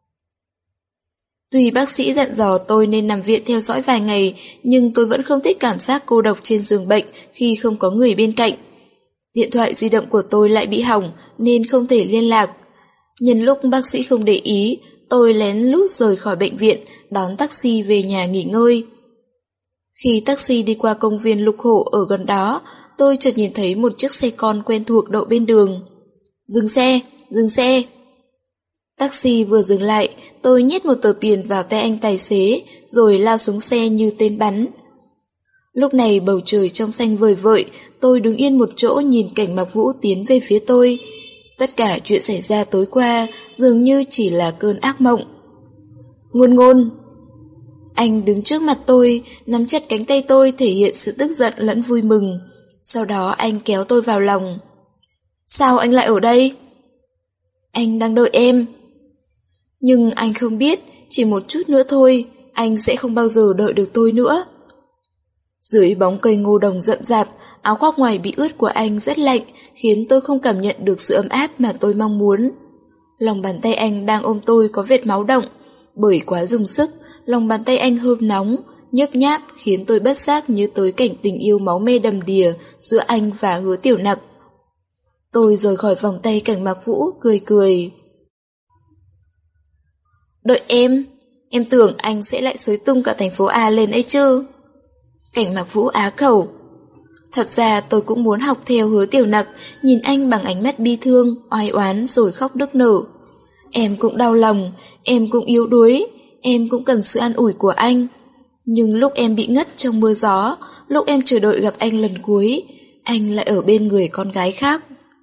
Tuy bác sĩ dặn dò tôi nên nằm viện theo dõi vài ngày, nhưng tôi vẫn không thích cảm giác cô độc trên giường bệnh khi không có người bên cạnh. Điện thoại di động của tôi lại bị hỏng nên không thể liên lạc. Nhân lúc bác sĩ không để ý, tôi lén lút rời khỏi bệnh viện, đón taxi về nhà nghỉ ngơi. Khi taxi đi qua công viên Lục Hổ ở gần đó, tôi chợt nhìn thấy một chiếc xe con quen thuộc đậu bên đường. Dừng xe, dừng xe. Taxi vừa dừng lại, tôi nhét một tờ tiền vào tay anh tài xế, rồi lao xuống xe như tên bắn. Lúc này bầu trời trong xanh vời vợi, tôi đứng yên một chỗ nhìn cảnh Mạc Vũ tiến về phía tôi. Tất cả chuyện xảy ra tối qua dường như chỉ là cơn ác mộng. Ngôn Ngôn. Anh đứng trước mặt tôi, nắm chặt cánh tay tôi thể hiện sự tức giận lẫn vui mừng. Sau đó anh kéo tôi vào lòng. Sao anh lại ở đây? Anh đang đợi em. Nhưng anh không biết, chỉ một chút nữa thôi, anh sẽ không bao giờ đợi được tôi nữa. Dưới bóng cây ngô đồng rậm rạp, áo khoác ngoài bị ướt của anh rất lạnh, khiến tôi không cảm nhận được sự ấm áp mà tôi mong muốn. Lòng bàn tay anh đang ôm tôi có vệt máu động, bởi quá dùng sức, lòng bàn tay anh hơi nóng, nhấp nháp khiến tôi bất giác nhớ tới cảnh tình yêu máu me đầm đìa giữa anh và Hứa Tiểu Nặc. Tôi rời khỏi vòng tay Cảnh Mạc Vũ, cười cười. Đợi em, em tưởng anh sẽ lại xối tung cả thành phố A lên ấy chứ. Cảnh Mạc Vũ á khẩu. Thật ra tôi cũng muốn học theo Hứa Tiểu Nặc, nhìn anh bằng ánh mắt bi thương, oai oán rồi khóc nức nở. Em cũng đau lòng, em cũng yếu đuối, em cũng cần sự an ủi của anh. Nhưng lúc em bị ngất trong mưa gió, lúc em chờ đợi gặp anh lần cuối, anh lại ở bên người con gái khác.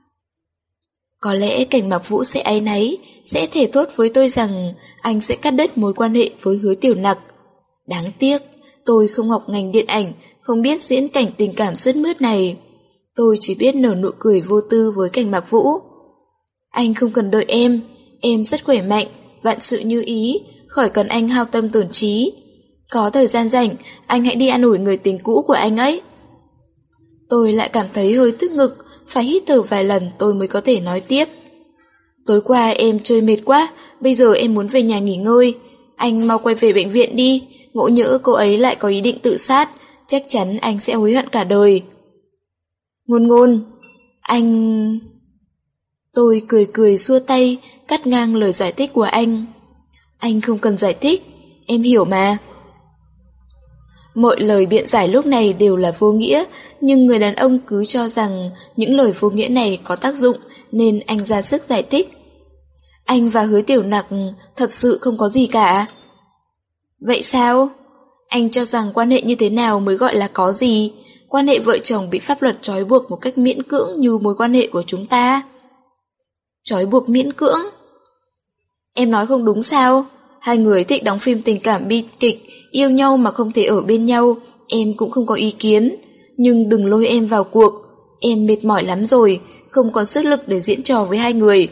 Có lẽ Cảnh Mạc Vũ sẽ áy náy, sẽ thề thốt với tôi rằng anh sẽ cắt đứt mối quan hệ với Hứa Tiểu Nặc. Đáng tiếc, tôi không học ngành điện ảnh, không biết diễn cảnh tình cảm sướt mướt này. Tôi chỉ biết nở nụ cười vô tư với Cảnh Mạc Vũ. Anh không cần đợi em, em rất khỏe mạnh, vạn sự như ý, khỏi cần anh hao tâm tổn trí. Có thời gian rảnh, anh hãy đi an ủi người tình cũ của anh ấy. Tôi lại cảm thấy hơi tức ngực, phải hít thở vài lần tôi mới có thể nói tiếp. Tối qua em chơi mệt quá, bây giờ em muốn về nhà nghỉ ngơi. Anh mau quay về bệnh viện đi, ngộ nhỡ cô ấy lại có ý định tự sát, chắc chắn anh sẽ hối hận cả đời. Ngôn Ngôn, anh... Tôi cười cười xua tay, cắt ngang lời giải thích của anh. Anh không cần giải thích, em hiểu mà. Mọi lời biện giải lúc này đều là vô nghĩa, nhưng người đàn ông cứ cho rằng những lời vô nghĩa này có tác dụng nên anh ra sức giải thích. Anh và Hứa Tiểu Nặc thật sự không có gì cả. Vậy sao? Anh cho rằng quan hệ như thế nào mới gọi là có gì? Quan hệ vợ chồng bị pháp luật trói buộc một cách miễn cưỡng như mối quan hệ của chúng ta. Trói buộc miễn cưỡng? Em nói không đúng sao? Hai người thích đóng phim tình cảm bi kịch, yêu nhau mà không thể ở bên nhau, em cũng không có ý kiến. Nhưng đừng lôi em vào cuộc, em mệt mỏi lắm rồi, không còn sức lực để diễn trò với hai người.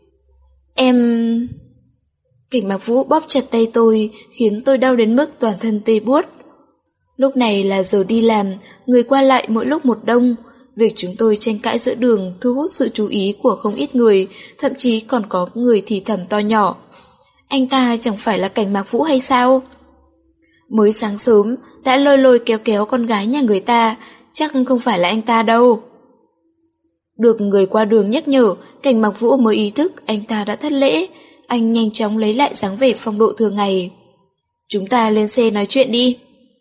Em... Cảnh Mạc Vũ bóp chặt tay tôi, khiến tôi đau đến mức toàn thân tê buốt. Lúc này là giờ đi làm, người qua lại mỗi lúc một đông. Việc chúng tôi tranh cãi giữa đường thu hút sự chú ý của không ít người, thậm chí còn có người thì thầm to nhỏ. Anh ta chẳng phải là Cảnh Mạc Vũ hay sao? Mới sáng sớm đã lôi lôi kéo kéo con gái nhà người ta, chắc không phải là anh ta đâu. Được người qua đường nhắc nhở, Cảnh Mạc Vũ mới ý thức anh ta đã thất lễ. Anh nhanh chóng lấy lại dáng vẻ phong độ thường ngày. Chúng ta lên xe nói chuyện đi.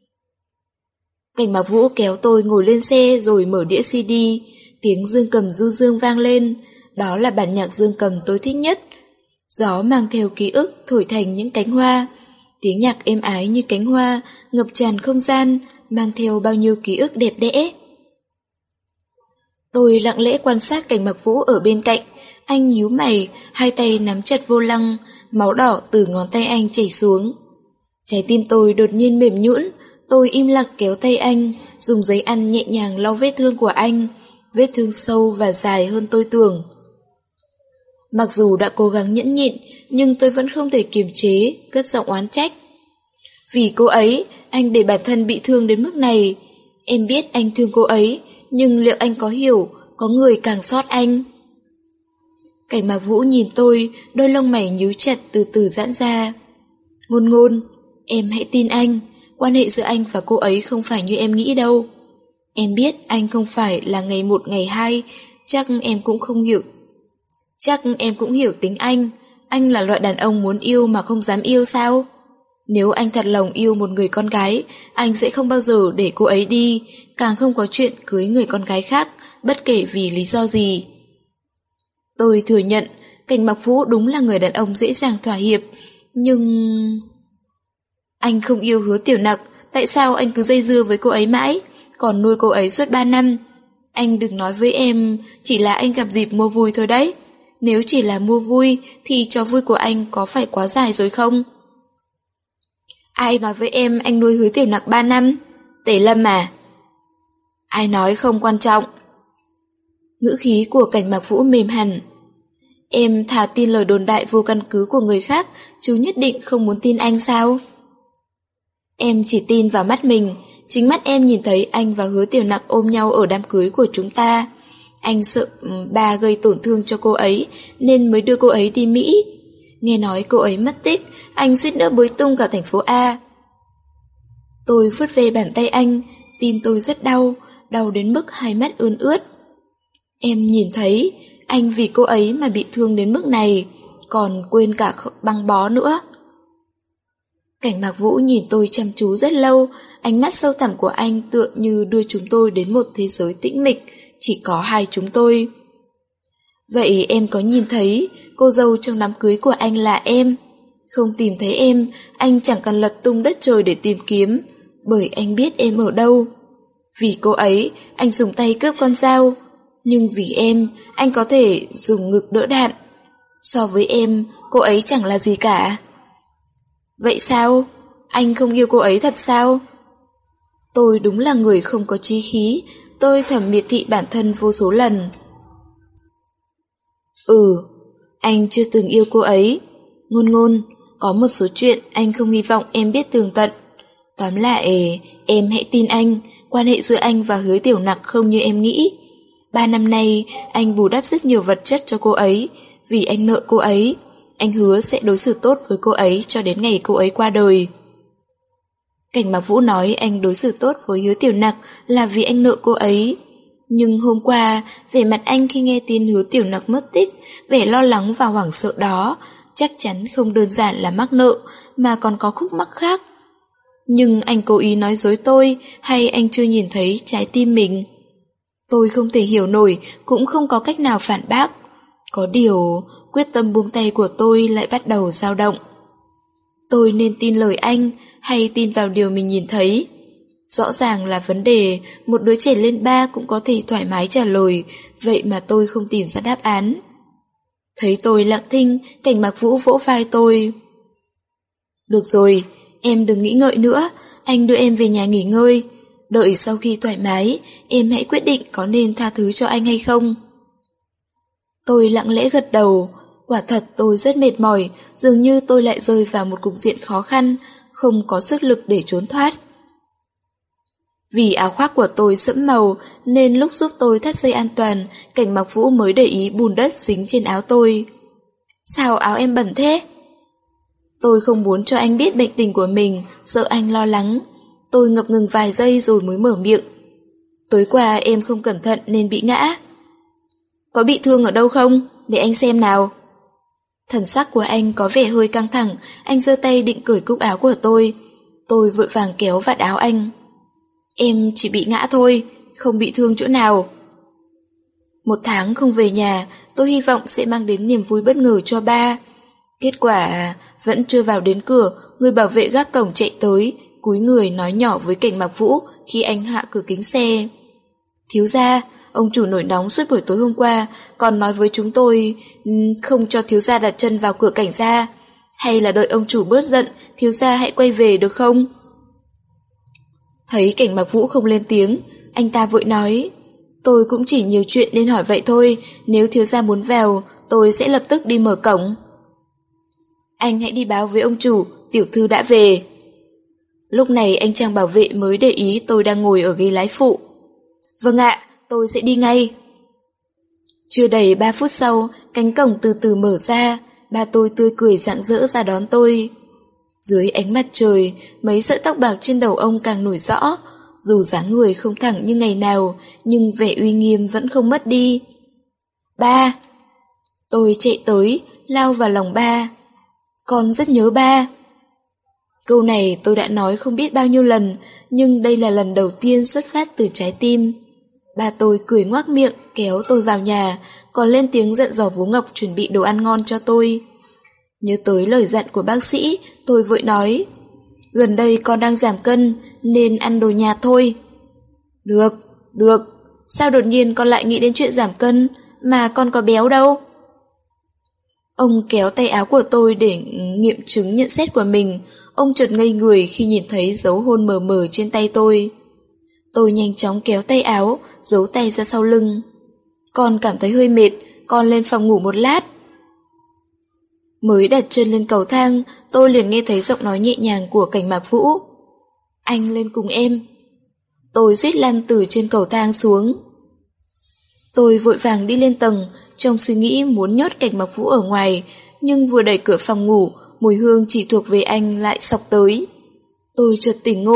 Cảnh Mạc Vũ kéo tôi ngồi lên xe rồi mở đĩa xê đê. Tiếng dương cầm du dương vang lên. Đó là bản nhạc dương cầm tôi thích nhất. Gió mang theo ký ức thổi thành những cánh hoa. Tiếng nhạc êm ái như cánh hoa, ngập tràn không gian, mang theo bao nhiêu ký ức đẹp đẽ. Tôi lặng lẽ quan sát Cảnh Mạc Vũ ở bên cạnh. Anh nhíu mày, hai tay nắm chặt vô lăng, máu đỏ từ ngón tay anh chảy xuống. Trái tim tôi đột nhiên mềm nhũn, tôi im lặng kéo tay anh, dùng giấy ăn nhẹ nhàng lau vết thương của anh, vết thương sâu và dài hơn tôi tưởng. Mặc dù đã cố gắng nhẫn nhịn, nhưng tôi vẫn không thể kiềm chế, cất giọng oán trách. Vì cô ấy, anh để bản thân bị thương đến mức này. Em biết anh thương cô ấy, nhưng liệu anh có hiểu, có người càng xót anh? Cảnh Mạc Vũ nhìn tôi, đôi lông mày nhíu chặt từ từ giãn ra. Ngôn Ngôn, em hãy tin anh, quan hệ giữa anh và cô ấy không phải như em nghĩ đâu. Em biết anh không phải là ngày một ngày hai, chắc em cũng không hiểu. Chắc em cũng hiểu tính anh, anh là loại đàn ông muốn yêu mà không dám yêu sao? Nếu anh thật lòng yêu một người con gái, anh sẽ không bao giờ để cô ấy đi, càng không có chuyện cưới người con gái khác, bất kể vì lý do gì. Tôi thừa nhận, Cảnh Mạc Vũ đúng là người đàn ông dễ dàng thỏa hiệp, nhưng... Anh không yêu Hứa Tiểu Nặc, tại sao anh cứ dây dưa với cô ấy mãi, còn nuôi cô ấy suốt ba năm? Anh đừng nói với em, chỉ là anh gặp dịp mua vui thôi đấy. Nếu chỉ là mua vui, thì trò vui của anh có phải quá dài rồi không? Ai nói với em anh nuôi Hứa Tiểu Nặc ba năm? Tề Lâm à? Ai nói không quan trọng? Ngữ khí của Cảnh Mạc Vũ mềm hẳn. Em thà tin lời đồn đại vô căn cứ của người khác, chứ nhất định không muốn tin anh sao? Em chỉ tin vào mắt mình, chính mắt em nhìn thấy anh và Hứa Tiểu Nặc ôm nhau ở đám cưới của chúng ta. Anh sợ ba gây tổn thương cho cô ấy, nên mới đưa cô ấy đi Mỹ. Nghe nói cô ấy mất tích, anh suýt nữa bới tung cả thành phố A. Tôi vuốt về bàn tay anh, tim tôi rất đau, đau đến mức hai mắt ươn ướt. Em nhìn thấy, anh vì cô ấy mà bị thương đến mức này, còn quên cả băng bó nữa. Cảnh Mạc Vũ nhìn tôi chăm chú rất lâu, ánh mắt sâu thẳm của anh tựa như đưa chúng tôi đến một thế giới tĩnh mịch, chỉ có hai chúng tôi. Vậy em có nhìn thấy cô dâu trong đám cưới của anh là em? Không tìm thấy em, anh chẳng cần lật tung đất trời để tìm kiếm, bởi anh biết em ở đâu. Vì cô ấy, anh dùng tay cướp con dao, nhưng vì em, anh có thể dùng ngực đỡ đạn. So với em, cô ấy chẳng là gì cả. Vậy sao? Anh không yêu cô ấy thật sao? Tôi đúng là người không có chí khí, tôi thầm miệt thị bản thân vô số lần. Ừ, anh chưa từng yêu cô ấy. Ngôn Ngôn, có một số chuyện anh không hy vọng em biết tường tận. Tóm lại, em hãy tin anh, quan hệ giữa anh và Hứa Tiểu Nặc không như em nghĩ. Ba năm nay, anh bù đắp rất nhiều vật chất cho cô ấy, vì anh nợ cô ấy. Anh hứa sẽ đối xử tốt với cô ấy cho đến ngày cô ấy qua đời. Cảnh Mạc Vũ nói anh đối xử tốt với Hứa Tiểu Nặc là vì anh nợ cô ấy. Nhưng hôm qua, vẻ mặt anh khi nghe tin Hứa Tiểu Nặc mất tích, vẻ lo lắng và hoảng sợ đó, chắc chắn không đơn giản là mắc nợ, mà còn có khúc mắc khác. Nhưng anh cố ý nói dối tôi, hay anh chưa nhìn thấy trái tim mình? Tôi không thể hiểu nổi, cũng không có cách nào phản bác. Có điều, quyết tâm buông tay của tôi lại bắt đầu dao động. Tôi nên tin lời anh, hay tin vào điều mình nhìn thấy? Rõ ràng là vấn đề một đứa trẻ lên ba cũng có thể thoải mái trả lời, vậy mà tôi không tìm ra đáp án. Thấy tôi lặng thinh, Cảnh Mạc Vũ vỗ vai tôi. Được rồi, em đừng nghĩ ngợi nữa, anh đưa em về nhà nghỉ ngơi. Đợi sau khi thoải mái, em hãy quyết định có nên tha thứ cho anh hay không. Tôi lặng lẽ gật đầu. Quả thật tôi rất mệt mỏi, dường như tôi lại rơi vào một cục diện khó khăn, không có sức lực để trốn thoát. Vì áo khoác của tôi sẫm màu, nên lúc giúp tôi thắt dây an toàn, Cảnh Mạc Vũ mới để ý bùn đất dính trên áo tôi. Sao áo em bẩn thế? Tôi không muốn cho anh biết bệnh tình của mình, sợ anh lo lắng. Tôi ngập ngừng vài giây rồi mới mở miệng. Tối qua em không cẩn thận nên bị ngã. Có bị thương ở đâu không? Để anh xem nào. Thần sắc của anh có vẻ hơi căng thẳng, anh giơ tay định cởi cúc áo của tôi. Tôi vội vàng kéo vạt áo anh. Em chỉ bị ngã thôi, không bị thương chỗ nào. Một tháng không về nhà, tôi hy vọng sẽ mang đến niềm vui bất ngờ cho ba. Kết quả, vẫn chưa vào đến cửa, người bảo vệ gác cổng chạy tới, cúi người nói nhỏ với Cảnh Mạc Vũ khi anh hạ cửa kính xe. Thiếu gia, ông chủ nổi nóng suốt buổi tối hôm qua, còn nói với chúng tôi không cho thiếu gia đặt chân vào cửa Cảnh gia. Hay là đợi ông chủ bớt giận, thiếu gia hãy quay về được không? Thấy Cảnh Mạc Vũ không lên tiếng, anh ta vội nói, tôi cũng chỉ nhiều chuyện nên hỏi vậy thôi, nếu thiếu gia muốn vào, tôi sẽ lập tức đi mở cổng. Anh hãy đi báo với ông chủ, tiểu thư đã về. Lúc này anh chàng bảo vệ mới để ý tôi đang ngồi ở ghế lái phụ. Vâng ạ, tôi sẽ đi ngay. Chưa đầy ba phút sau, cánh cổng từ từ mở ra, ba tôi tươi cười rạng rỡ ra đón tôi. Dưới ánh mặt trời, mấy sợi tóc bạc trên đầu ông càng nổi rõ, dù dáng người không thẳng như ngày nào, nhưng vẻ uy nghiêm vẫn không mất đi. Ba! Tôi chạy tới, lao vào lòng ba. Con rất nhớ ba. Câu này tôi đã nói không biết bao nhiêu lần, nhưng đây là lần đầu tiên xuất phát từ trái tim. Ba tôi cười ngoác miệng, kéo tôi vào nhà, còn lên tiếng dặn dò Vú Ngọc chuẩn bị đồ ăn ngon cho tôi. Nhớ tới lời dặn của bác sĩ, tôi vội nói, gần đây con đang giảm cân, nên ăn đồ nhạt thôi. Được, được, sao đột nhiên con lại nghĩ đến chuyện giảm cân, mà con có béo đâu? Ông kéo tay áo của tôi để nghiệm chứng nhận xét của mình, ông chợt ngây người khi nhìn thấy dấu hôn mờ mờ trên tay tôi. Tôi nhanh chóng kéo tay áo, giấu tay ra sau lưng. Con cảm thấy hơi mệt, con lên phòng ngủ một lát. Mới đặt chân lên cầu thang, tôi liền nghe thấy giọng nói nhẹ nhàng của Cảnh Mạc Vũ. Anh lên cùng em. Tôi suýt lăn từ trên cầu thang xuống. Tôi vội vàng đi lên tầng, trong suy nghĩ muốn nhốt Cảnh Mạc Vũ ở ngoài, nhưng vừa đẩy cửa phòng ngủ, mùi hương chỉ thuộc về anh lại xộc tới. Tôi chợt tỉnh ngộ,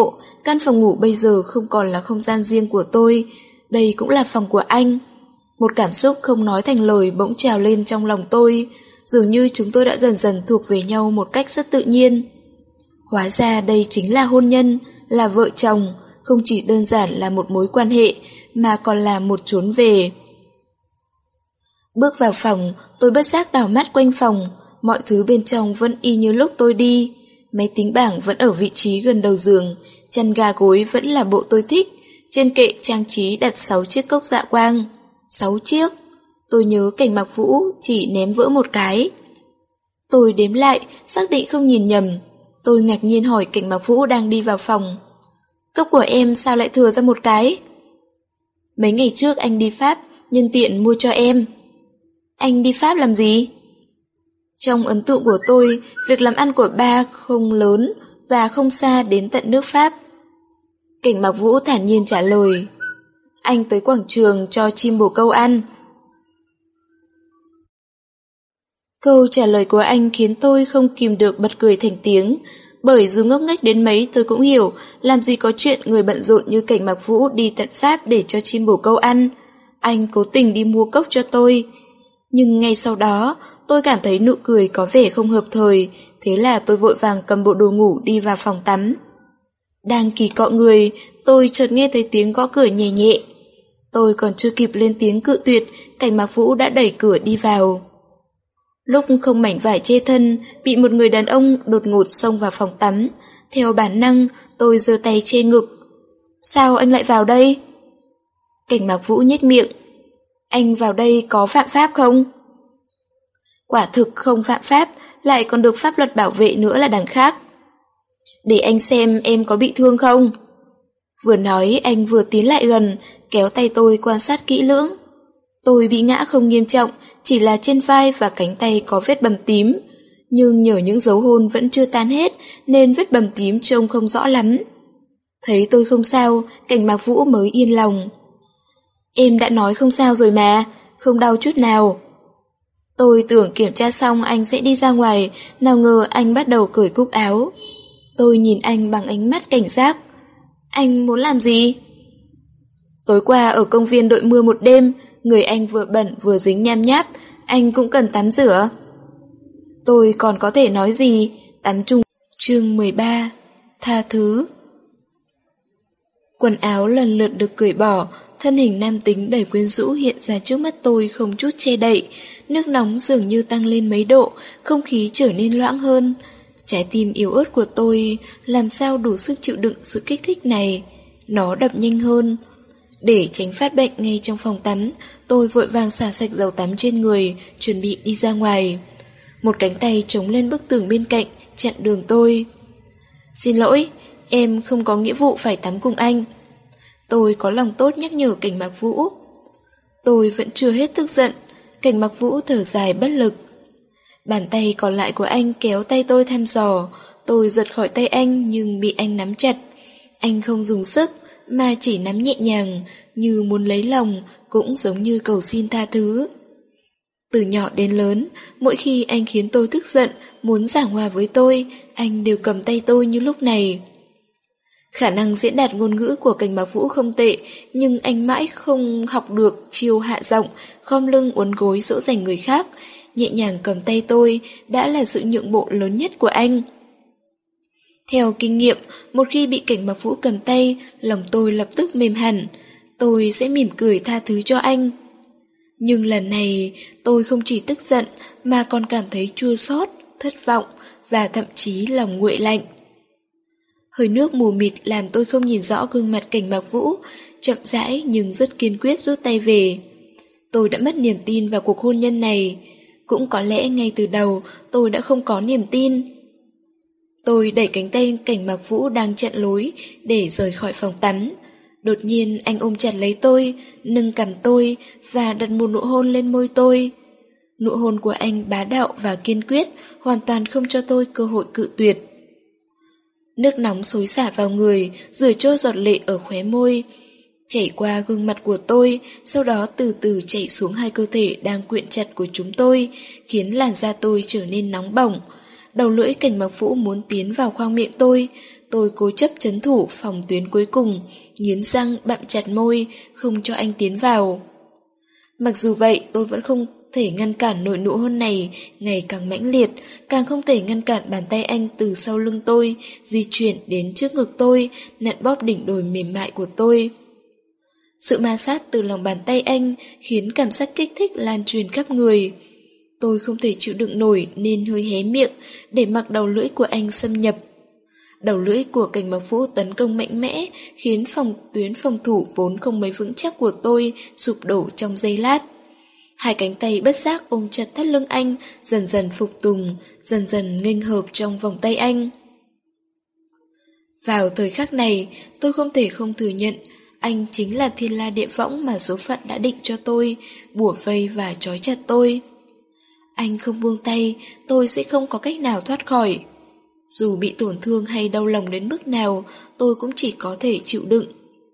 Căn phòng ngủ bây giờ không còn là không gian riêng của tôi, đây cũng là phòng của anh. Một cảm xúc không nói thành lời bỗng trào lên trong lòng tôi, dường như chúng tôi đã dần dần thuộc về nhau một cách rất tự nhiên. Hóa ra đây chính là hôn nhân, là vợ chồng, không chỉ đơn giản là một mối quan hệ, mà còn là một chốn về. Bước vào phòng, tôi bất giác đảo mắt quanh phòng, mọi thứ bên trong vẫn y như lúc tôi đi. Máy tính bảng vẫn ở vị trí gần đầu giường, chăn ga gối vẫn là bộ tôi thích, trên kệ trang trí đặt sáu chiếc cốc dạ quang. Sáu chiếc. Tôi nhớ Cảnh Mặc Vũ chỉ ném vỡ một cái. Tôi đếm lại, xác định không nhìn nhầm. Tôi ngạc nhiên hỏi Cảnh Mặc Vũ đang đi vào phòng. Cốc của em sao lại thừa ra một cái? Mấy ngày trước anh đi Pháp, nhân tiện mua cho em. Anh đi Pháp làm gì? Trong ấn tượng của tôi, việc làm ăn của ba không lớn và không xa đến tận nước Pháp. Cảnh Mặc Vũ thản nhiên trả lời. Anh tới quảng trường cho chim bồ câu ăn. Câu trả lời của anh khiến tôi không kìm được bật cười thành tiếng, bởi dù ngốc nghếch đến mấy tôi cũng hiểu làm gì có chuyện người bận rộn như Cảnh Mặc Vũ đi tận Pháp để cho chim bồ câu ăn. Anh cố tình đi mua cốc cho tôi. Nhưng ngay sau đó, tôi cảm thấy nụ cười có vẻ không hợp thời, thế là tôi vội vàng cầm bộ đồ ngủ đi vào phòng tắm. Đang kỳ cọ người, tôi chợt nghe thấy tiếng gõ cửa nhẹ nhẹ. Tôi còn chưa kịp lên tiếng cự tuyệt, Cảnh Mặc Vũ đã đẩy cửa đi vào. Lúc không mảnh vải che thân, bị một người đàn ông đột ngột xông vào phòng tắm. Theo bản năng, tôi giơ tay che ngực. Sao anh lại vào đây? Cảnh Mặc Vũ nhếch miệng. Anh vào đây có phạm pháp không? Quả thực không phạm pháp, lại còn được pháp luật bảo vệ nữa là đằng khác. Để anh xem em có bị thương không? Vừa nói anh vừa tiến lại gần, kéo tay tôi quan sát kỹ lưỡng. Tôi bị ngã không nghiêm trọng, chỉ là trên vai và cánh tay có vết bầm tím. Nhưng nhờ những dấu hôn vẫn chưa tan hết nên vết bầm tím trông không rõ lắm. Thấy tôi không sao, Cảnh Mặc Vũ mới yên lòng. Em đã nói không sao rồi mà, không đau chút nào. Tôi tưởng kiểm tra xong anh sẽ đi ra ngoài, nào ngờ anh bắt đầu cởi cúc áo. Tôi nhìn anh bằng ánh mắt cảnh giác. Anh muốn làm gì? Tối qua ở công viên đội mưa một đêm, người anh vừa bẩn vừa dính nham nháp, anh cũng cần tắm rửa. Tôi còn có thể nói gì? Tắm chung. Chương mười ba. Tha thứ. Quần áo lần lượt được cởi bỏ, thân hình nam tính đầy quyến rũ hiện ra trước mắt tôi không chút che đậy. Nước nóng dường như tăng lên mấy độ, không khí trở nên loãng hơn. Trái tim yếu ớt của tôi làm sao đủ sức chịu đựng sự kích thích này. Nó đập nhanh hơn. Để tránh phát bệnh ngay trong phòng tắm, tôi vội vàng xả sạch dầu tắm trên người, chuẩn bị đi ra ngoài. Một cánh tay chống lên bức tường bên cạnh, chặn đường tôi. Xin lỗi, em không có nghĩa vụ phải tắm cùng anh. Tôi có lòng tốt nhắc nhở Cảnh Mặc Vũ. Tôi vẫn chưa hết tức giận. Cảnh Mặc Vũ thở dài bất lực. Bàn tay còn lại của anh kéo tay tôi thăm dò. Tôi giật khỏi tay anh nhưng bị anh nắm chặt. Anh không dùng sức mà chỉ nắm nhẹ nhàng, như muốn lấy lòng, cũng giống như cầu xin tha thứ. Từ nhỏ đến lớn, mỗi khi anh khiến tôi tức giận, muốn giảng hòa với tôi, anh đều cầm tay tôi như lúc này. Khả năng diễn đạt ngôn ngữ của Cảnh Mặc Vũ không tệ, nhưng anh mãi không học được chiêu hạ giọng, khom lưng uốn gối dỗ dành người khác. Nhẹ nhàng cầm tay tôi đã là sự nhượng bộ lớn nhất của anh. Theo kinh nghiệm, một khi bị Cảnh Mặc Vũ cầm tay, lòng tôi lập tức mềm hẳn. Tôi sẽ mỉm cười tha thứ cho anh. Nhưng lần này, tôi không chỉ tức giận mà còn cảm thấy chua xót, thất vọng và thậm chí lòng nguội lạnh. Hơi nước mù mịt làm tôi không nhìn rõ gương mặt Cảnh Mặc Vũ, chậm rãi nhưng rất kiên quyết rút tay về. Tôi đã mất niềm tin vào cuộc hôn nhân này. Cũng có lẽ ngay từ đầu tôi đã không có niềm tin. Tôi đẩy cánh tay Cảnh Mặc Vũ đang chặn lối để rời khỏi phòng tắm. Đột nhiên anh ôm chặt lấy tôi, nâng cằm tôi và đặt một nụ hôn lên môi tôi. Nụ hôn của anh bá đạo và kiên quyết, hoàn toàn không cho tôi cơ hội cự tuyệt. Nước nóng xối xả vào người, rửa trôi giọt lệ ở khóe môi, chảy qua gương mặt của tôi, sau đó từ từ chảy xuống hai cơ thể đang quyện chặt của chúng tôi, khiến làn da tôi trở nên nóng bỏng. Đầu lưỡi Cảnh Mặc Vũ muốn tiến vào khoang miệng tôi, tôi cố chấp trấn thủ phòng tuyến cuối cùng, nghiến răng bặm chặt môi, không cho anh tiến vào. Mặc dù vậy, tôi vẫn không thể ngăn cản nỗi nụ hôn này ngày càng mãnh liệt, càng không thể ngăn cản bàn tay anh từ sau lưng tôi, di chuyển đến trước ngực tôi, nặn bóp đỉnh đồi mềm mại của tôi. Sự ma sát từ lòng bàn tay anh khiến cảm giác kích thích lan truyền khắp người. Tôi không thể chịu đựng nổi nên hơi hé miệng để mặc đầu lưỡi của anh xâm nhập. Đầu lưỡi của Cảnh Mặc Vũ tấn công mạnh mẽ khiến phòng tuyến phòng thủ vốn không mấy vững chắc của tôi sụp đổ trong giây lát. Hai cánh tay bất giác ôm chặt thắt lưng anh, dần dần phục tùng, dần dần nghênh hợp trong vòng tay anh. Vào thời khắc này, tôi không thể không thừa nhận anh chính là thiên la địa võng mà số phận đã định cho tôi, bủa vây và trói chặt tôi. Anh không buông tay, tôi sẽ không có cách nào thoát khỏi. Dù bị tổn thương hay đau lòng đến mức nào, tôi cũng chỉ có thể chịu đựng.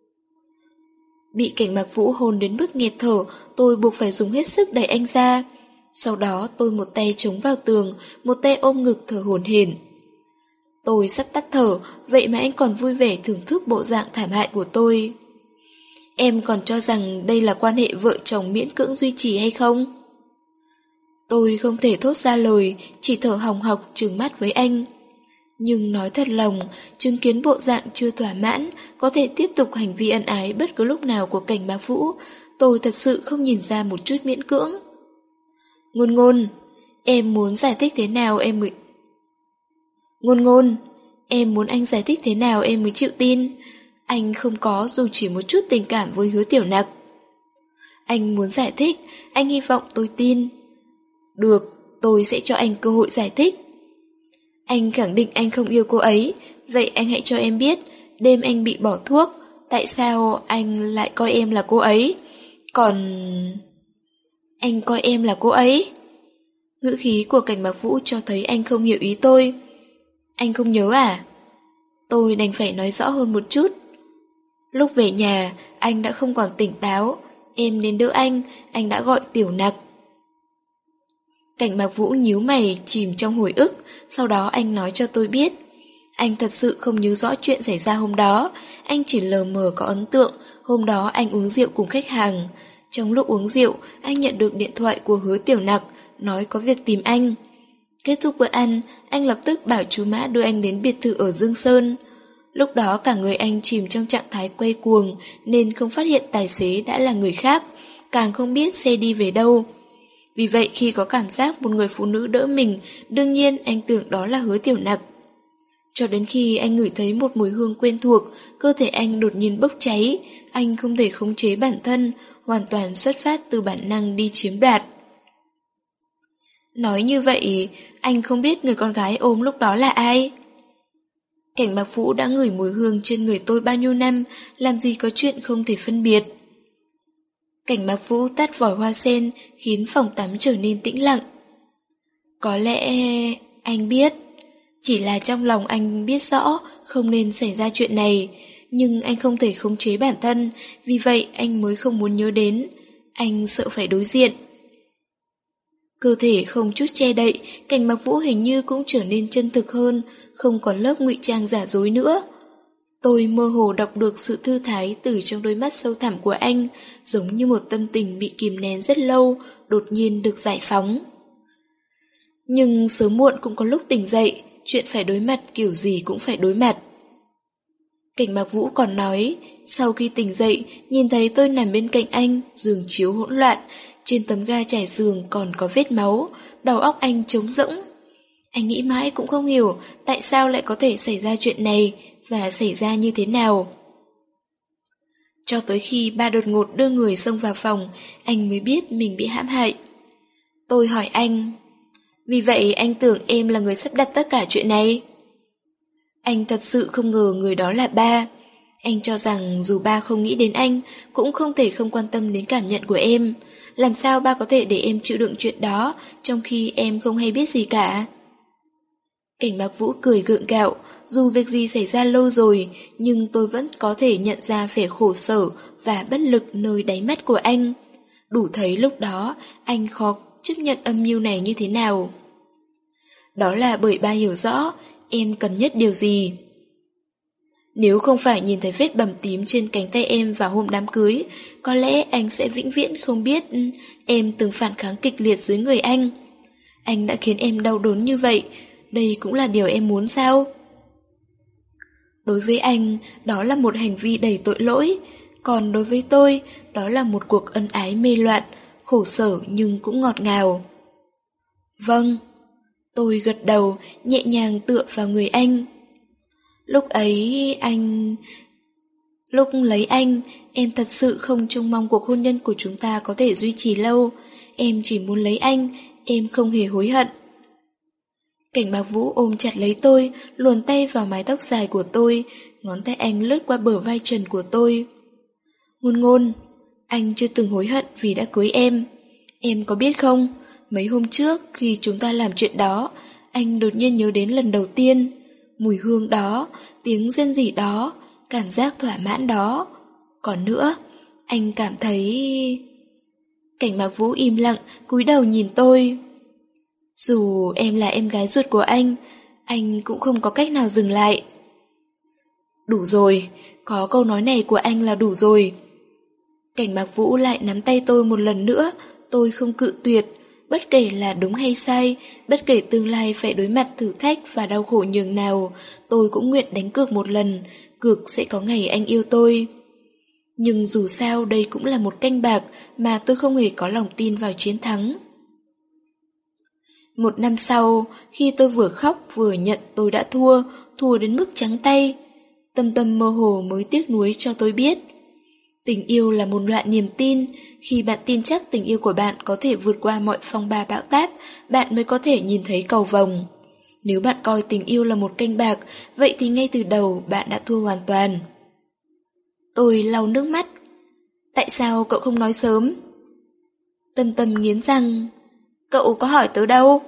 Bị Cảnh Mặc Vũ hôn đến mức nghẹt thở, tôi buộc phải dùng hết sức đẩy anh ra. Sau đó tôi một tay chống vào tường, một tay ôm ngực thở hổn hển. Tôi sắp tắt thở, vậy mà anh còn vui vẻ thưởng thức bộ dạng thảm hại của tôi. Em còn cho rằng đây là quan hệ vợ chồng miễn cưỡng duy trì hay không? Tôi không thể thốt ra lời, chỉ thở hồng hộc trừng mắt với anh. Nhưng nói thật lòng, chứng kiến bộ dạng chưa thỏa mãn, có thể tiếp tục hành vi ân ái bất cứ lúc nào của Cảnh Mặc Vũ, tôi thật sự không nhìn ra một chút miễn cưỡng. Ngôn ngôn, em muốn giải thích thế nào em mới... Ngôn ngôn, em muốn anh giải thích thế nào em mới chịu tin. Anh không có dù chỉ một chút tình cảm với Hứa Tiểu Nặc. Anh muốn giải thích, anh hy vọng tôi tin. Được, tôi sẽ cho anh cơ hội giải thích. Anh khẳng định anh không yêu cô ấy, vậy anh hãy cho em biết, đêm anh bị bỏ thuốc, tại sao anh lại coi em là cô ấy? Còn... Anh coi em là cô ấy? Ngữ khí của Cảnh Mặc Vũ cho thấy anh không hiểu ý tôi. Anh không nhớ à? Tôi đành phải nói rõ hơn một chút. Lúc về nhà, anh đã không còn tỉnh táo. Em đến đỡ anh, anh đã gọi Tiểu Nặc. Cảnh Mặc Vũ nhíu mày chìm trong hồi ức. Sau đó anh nói cho tôi biết. Anh thật sự không nhớ rõ chuyện xảy ra hôm đó. Anh chỉ lờ mờ có ấn tượng. Hôm đó anh uống rượu cùng khách hàng. Trong lúc uống rượu, anh nhận được điện thoại của Hứa Tiểu Nặc, nói có việc tìm anh. Kết thúc bữa ăn, anh lập tức bảo chú Mã đưa anh đến biệt thự ở Dương Sơn. Lúc đó cả người anh chìm trong trạng thái quay cuồng nên không phát hiện tài xế đã là người khác, càng không biết xe đi về đâu. Vì vậy khi có cảm giác một người phụ nữ đỡ mình, đương nhiên anh tưởng đó là Hứa Tiểu Nặc. Cho đến khi anh ngửi thấy một mùi hương quen thuộc, cơ thể anh đột nhiên bốc cháy, anh không thể khống chế bản thân, hoàn toàn xuất phát từ bản năng đi chiếm đoạt. Nói như vậy, anh không biết người con gái ôm lúc đó là ai? Cảnh Mặc Vũ đã ngửi mùi hương trên người tôi bao nhiêu năm, làm gì có chuyện không thể phân biệt. Cảnh Mặc Vũ tắt vòi hoa sen khiến phòng tắm trở nên tĩnh lặng. Có lẽ anh biết, chỉ là trong lòng anh biết rõ không nên xảy ra chuyện này, nhưng anh không thể khống chế bản thân, vì vậy anh mới không muốn nhớ đến, anh sợ phải đối diện. Cơ thể không chút che đậy, Cảnh Mặc Vũ hình như cũng trở nên chân thực hơn, không còn lớp ngụy trang giả dối nữa. Tôi mơ hồ đọc được sự thư thái từ trong đôi mắt sâu thẳm của anh, giống như một tâm tình bị kìm nén rất lâu, đột nhiên được giải phóng. Nhưng sớm muộn cũng có lúc tỉnh dậy, chuyện phải đối mặt kiểu gì cũng phải đối mặt. Cảnh Mặc Vũ còn nói, sau khi tỉnh dậy, nhìn thấy tôi nằm bên cạnh anh, giường chiếu hỗn loạn, trên tấm ga trải giường còn có vết máu, đầu óc anh trống rỗng. Anh nghĩ mãi cũng không hiểu tại sao lại có thể xảy ra chuyện này và xảy ra như thế nào. Cho tới khi ba đột ngột đưa người xông vào phòng, anh mới biết mình bị hãm hại. Tôi hỏi anh, vì vậy anh tưởng em là người sắp đặt tất cả chuyện này? Anh thật sự không ngờ người đó là ba. Anh cho rằng dù ba không nghĩ đến anh, cũng không thể không quan tâm đến cảm nhận của em. Làm sao ba có thể để em chịu đựng chuyện đó, trong khi em không hay biết gì cả? Cảnh Mặc Vũ cười gượng gạo, dù việc gì xảy ra lâu rồi, nhưng tôi vẫn có thể nhận ra vẻ khổ sở và bất lực nơi đáy mắt của anh. Đủ thấy lúc đó, anh khó chấp nhận âm mưu này như thế nào. Đó là bởi ba hiểu rõ, em cần nhất điều gì. Nếu không phải nhìn thấy vết bầm tím trên cánh tay em vào hôm đám cưới, có lẽ anh sẽ vĩnh viễn không biết em từng phản kháng kịch liệt dưới người anh. Anh đã khiến em đau đớn như vậy, đây cũng là điều em muốn sao? Đối với anh, đó là một hành vi đầy tội lỗi, còn đối với tôi, đó là một cuộc ân ái mê loạn, khổ sở nhưng cũng ngọt ngào. Vâng, tôi gật đầu, nhẹ nhàng tựa vào người anh. Lúc ấy anh... Lúc lấy anh, em thật sự không trông mong cuộc hôn nhân của chúng ta có thể duy trì lâu. Em chỉ muốn lấy anh, em không hề hối hận. Cảnh Mạc Vũ ôm chặt lấy tôi, luồn tay vào mái tóc dài của tôi, ngón tay anh lướt qua bờ vai trần của tôi. Ngôn ngôn, anh chưa từng hối hận vì đã cưới em. Em có biết không, mấy hôm trước khi chúng ta làm chuyện đó, anh đột nhiên nhớ đến lần đầu tiên. Mùi hương đó, tiếng rên rỉ đó, cảm giác thỏa mãn đó. Còn nữa, anh cảm thấy... Cảnh Mạc Vũ im lặng, cúi đầu nhìn tôi. Dù em là em gái ruột của anh, anh cũng không có cách nào dừng lại. Đủ rồi, có câu nói này của anh là đủ rồi. Cảnh Mạc Vũ lại nắm tay tôi một lần nữa, tôi không cự tuyệt. Bất kể là đúng hay sai, bất kể tương lai phải đối mặt thử thách và đau khổ nhường nào, tôi cũng nguyện đánh cược một lần, cược sẽ có ngày anh yêu tôi. Nhưng dù sao đây cũng là một canh bạc mà tôi không hề có lòng tin vào chiến thắng. Một năm sau, khi tôi vừa khóc vừa nhận tôi đã thua, thua đến mức trắng tay, Tâm Tâm mơ hồ mới tiếc nuối cho tôi biết. Tình yêu là một loại niềm tin, khi bạn tin chắc tình yêu của bạn có thể vượt qua mọi phong ba bão táp, bạn mới có thể nhìn thấy cầu vồng. Nếu bạn coi tình yêu là một canh bạc, vậy thì ngay từ đầu bạn đã thua hoàn toàn. Tôi lau nước mắt. Tại sao cậu không nói sớm? Tâm Tâm nghiến răng. Cậu có hỏi tớ đâu?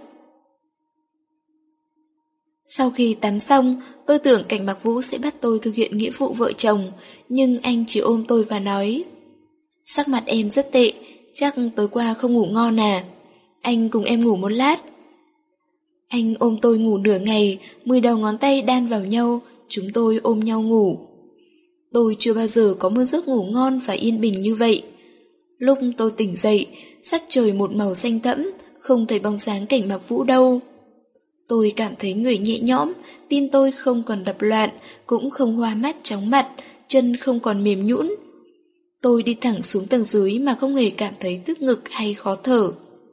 Sau khi tắm xong, tôi tưởng Cảnh Mạc Vũ sẽ bắt tôi thực hiện nghĩa vụ vợ chồng, nhưng anh chỉ ôm tôi và nói: Sắc mặt em rất tệ, chắc tối qua không ngủ ngon à? Anh cùng em ngủ một lát. Anh ôm tôi ngủ nửa ngày, mười đầu ngón tay đan vào nhau, chúng tôi ôm nhau ngủ. Tôi chưa bao giờ có một giấc ngủ ngon và yên bình như vậy. Lúc tôi tỉnh dậy, sắc trời một màu xanh thẫm, không thấy bóng dáng Cảnh Mạc Vũ đâu. Tôi cảm thấy người nhẹ nhõm, tim tôi không còn đập loạn, cũng không hoa mắt chóng mặt, chân không còn mềm nhũn. Tôi đi thẳng xuống tầng dưới mà không hề cảm thấy tức ngực hay khó thở.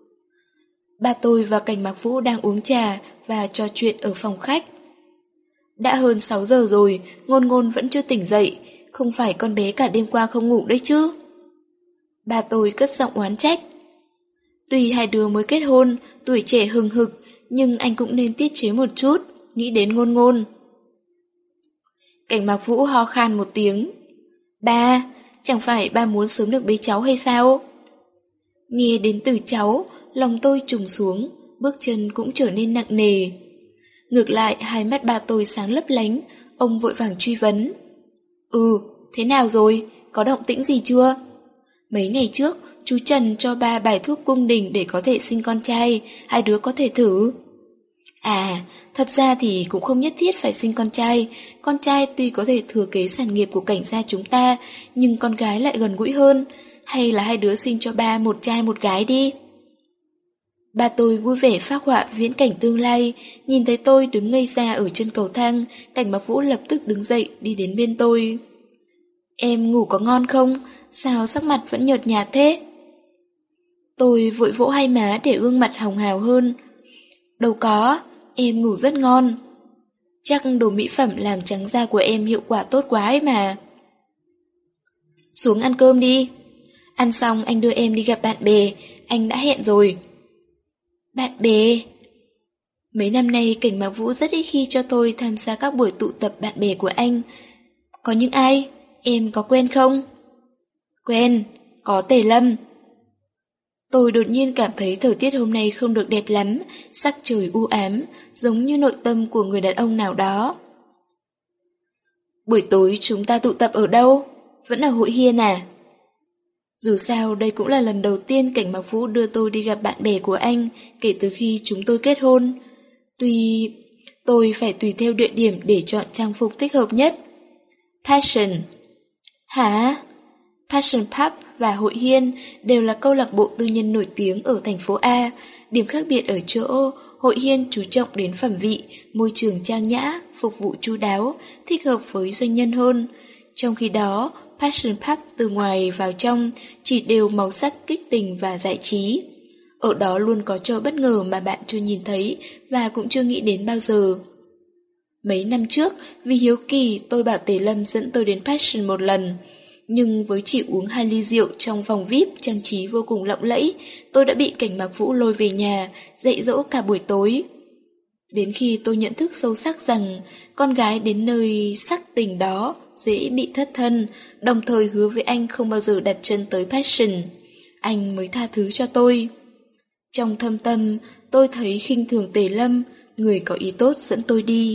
Ba tôi và Cảnh Mạc Vũ đang uống trà và trò chuyện ở phòng khách. Đã hơn sáu giờ rồi, Ngôn Ngôn vẫn chưa tỉnh dậy, không phải con bé cả đêm qua không ngủ đấy chứ? Ba tôi cất giọng oán trách. Tuy hai đứa mới kết hôn, tuổi trẻ hừng hực, nhưng anh cũng nên tiết chế một chút, nghĩ đến Ngôn Ngôn. Cảnh Mạc Vũ ho khan một tiếng. Ba, chẳng phải ba muốn sớm được bế cháu hay sao? Nghe đến từ cháu, lòng tôi trùng xuống, bước chân cũng trở nên nặng nề. Ngược lại, hai mắt ba tôi sáng lấp lánh, ông vội vàng truy vấn. Ừ, thế nào rồi? Có động tĩnh gì chưa? Mấy ngày trước, chú Trần cho ba bài thuốc cung đình để có thể sinh con trai, hai đứa có thể thử. À, thật ra thì cũng không nhất thiết phải sinh con trai. Con trai tuy có thể thừa kế sản nghiệp của Cảnh gia chúng ta, nhưng con gái lại gần gũi hơn. Hay là hai đứa sinh cho ba một trai một gái đi. Ba tôi vui vẻ phác họa viễn cảnh tương lai. Nhìn thấy tôi đứng ngây ra ở chân cầu thang, Cảnh Mạc Vũ lập tức đứng dậy đi đến bên tôi. Em ngủ có ngon không? Sao sắc mặt vẫn nhợt nhạt thế? Tôi vội vỗ hai má để gương mặt hồng hào hơn. Đâu có, em ngủ rất ngon. Chắc đồ mỹ phẩm làm trắng da của em hiệu quả tốt quá ấy mà. Xuống ăn cơm đi. Ăn xong anh đưa em đi gặp bạn bè, anh đã hẹn rồi. Bạn bè? Mấy năm nay Cảnh Mạc Vũ rất ít khi cho tôi tham gia các buổi tụ tập bạn bè của anh. Có những ai? Em có quen không? Quen, có Tề Lâm. Tôi đột nhiên cảm thấy thời tiết hôm nay không được đẹp lắm, sắc trời u ám, giống như nội tâm của người đàn ông nào đó. Buổi tối chúng ta tụ tập ở đâu? Vẫn ở Hội Hiên à? Dù sao đây cũng là lần đầu tiên Cảnh Mạc Vũ đưa tôi đi gặp bạn bè của anh kể từ khi chúng tôi kết hôn. Tuy tôi phải tùy theo địa điểm để chọn trang phục thích hợp nhất. Passion. Hả? Passion Pub và Hội Hiên đều là câu lạc bộ tư nhân nổi tiếng ở thành phố A. Điểm khác biệt ở chỗ, Hội Hiên chú trọng đến phẩm vị, môi trường trang nhã, phục vụ chu đáo, thích hợp với doanh nhân hơn. Trong khi đó, Passion Pub từ ngoài vào trong chỉ đều màu sắc kích tình và giải trí. Ở đó luôn có trò bất ngờ mà bạn chưa nhìn thấy và cũng chưa nghĩ đến bao giờ. Mấy năm trước, vì hiếu kỳ tôi bảo Tề Lâm dẫn tôi đến Passion một lần. Nhưng với chỉ uống hai ly rượu trong phòng vi ai pi trang trí vô cùng lộng lẫy, tôi đã bị Cảnh Mạc Vũ lôi về nhà, dạy dỗ cả buổi tối. Đến khi tôi nhận thức sâu sắc rằng con gái đến nơi sắc tình đó dễ bị thất thân, đồng thời hứa với anh không bao giờ đặt chân tới Passion, anh mới tha thứ cho tôi. Trong thâm tâm, tôi thấy khinh thường Tề Lâm, người có ý tốt dẫn tôi đi.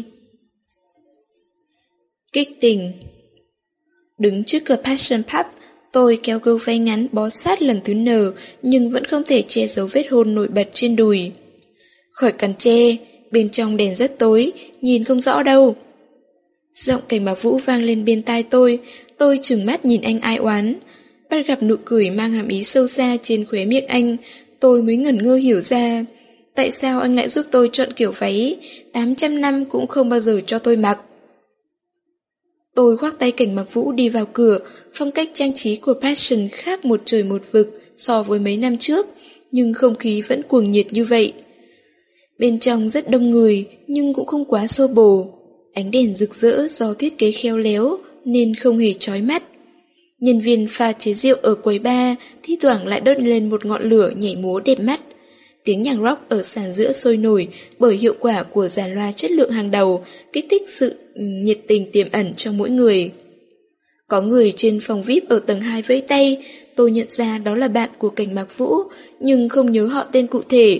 Kích tình. Đứng trước cửa Passion Pub, tôi kéo gấu váy ngắn bó sát lần thứ N nhưng vẫn không thể che giấu vết hôn nổi bật trên đùi. Khỏi cần che, bên trong đèn rất tối, nhìn không rõ đâu. Giọng Cảnh Mạc Vũ vang lên bên tai tôi, tôi trừng mắt nhìn anh ai oán. Bắt gặp nụ cười mang hàm ý sâu xa trên khóe miệng anh, tôi mới ngẩn ngơ hiểu ra. Tại sao anh lại giúp tôi chọn kiểu váy tám trăm năm cũng không bao giờ cho tôi mặc? Tôi khoác tay Cảnh Mạc Vũ đi vào cửa, phong cách trang trí của Passion khác một trời một vực so với mấy năm trước, nhưng không khí vẫn cuồng nhiệt như vậy. Bên trong rất đông người, nhưng cũng không quá xô bồ. Ánh đèn rực rỡ do thiết kế khéo léo, nên không hề chói mắt. Nhân viên pha chế rượu ở quầy bar, thi thoảng lại đốt lên một ngọn lửa nhảy múa đẹp mắt. Tiếng nhạc rock ở sàn giữa sôi nổi bởi hiệu quả của dàn loa chất lượng hàng đầu, kích thích sự nhiệt tình tiềm ẩn trong mỗi người. Có người trên phòng vi ai pi ở tầng hai vẫy tay, tôi nhận ra đó là bạn của Cảnh Mạc Vũ, nhưng không nhớ họ tên cụ thể.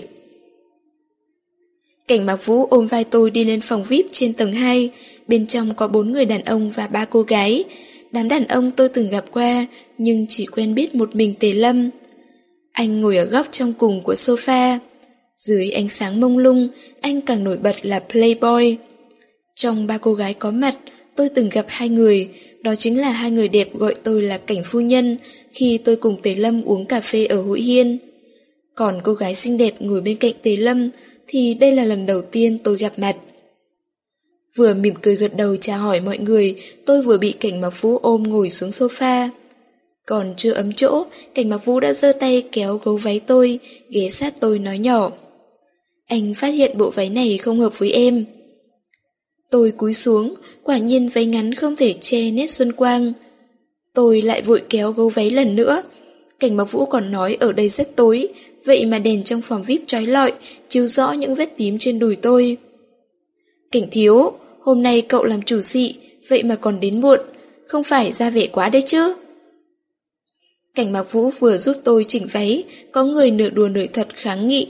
Cảnh Mạc Vũ ôm vai tôi đi lên phòng vi ai pi trên tầng hai, bên trong có bốn người đàn ông và ba cô gái. Đám đàn ông tôi từng gặp qua, nhưng chỉ quen biết một mình Tề Lâm. Anh ngồi ở góc trong cùng của sofa. Dưới ánh sáng mông lung, anh càng nổi bật là playboy. Trong ba cô gái có mặt, tôi từng gặp hai người, đó chính là hai người đẹp gọi tôi là Cảnh phu nhân khi tôi cùng Tề Lâm uống cà phê ở Hội Hiên. Còn cô gái xinh đẹp ngồi bên cạnh Tề Lâm thì đây là lần đầu tiên tôi gặp mặt. Vừa mỉm cười gật đầu chào hỏi mọi người, tôi vừa bị Cảnh Mạc Vũ ôm ngồi xuống sofa. Còn chưa ấm chỗ, Cảnh Mạc Vũ đã giơ tay kéo gấu váy tôi, ghé sát tôi nói nhỏ. Anh phát hiện bộ váy này không hợp với em. Tôi cúi xuống, quả nhiên váy ngắn không thể che nét xuân quang. Tôi lại vội kéo gấu váy lần nữa. Cảnh Mạc Vũ còn nói ở đây rất tối, vậy mà đèn trong phòng vi ai pi chói lọi, chiếu rõ những vết tím trên đùi tôi. Cảnh thiếu, hôm nay cậu làm chủ xị, vậy mà còn đến muộn, không phải ra vẻ quá đấy chứ? Cảnh Mạc Vũ vừa giúp tôi chỉnh váy, có người nửa đùa nửa thật kháng nghị.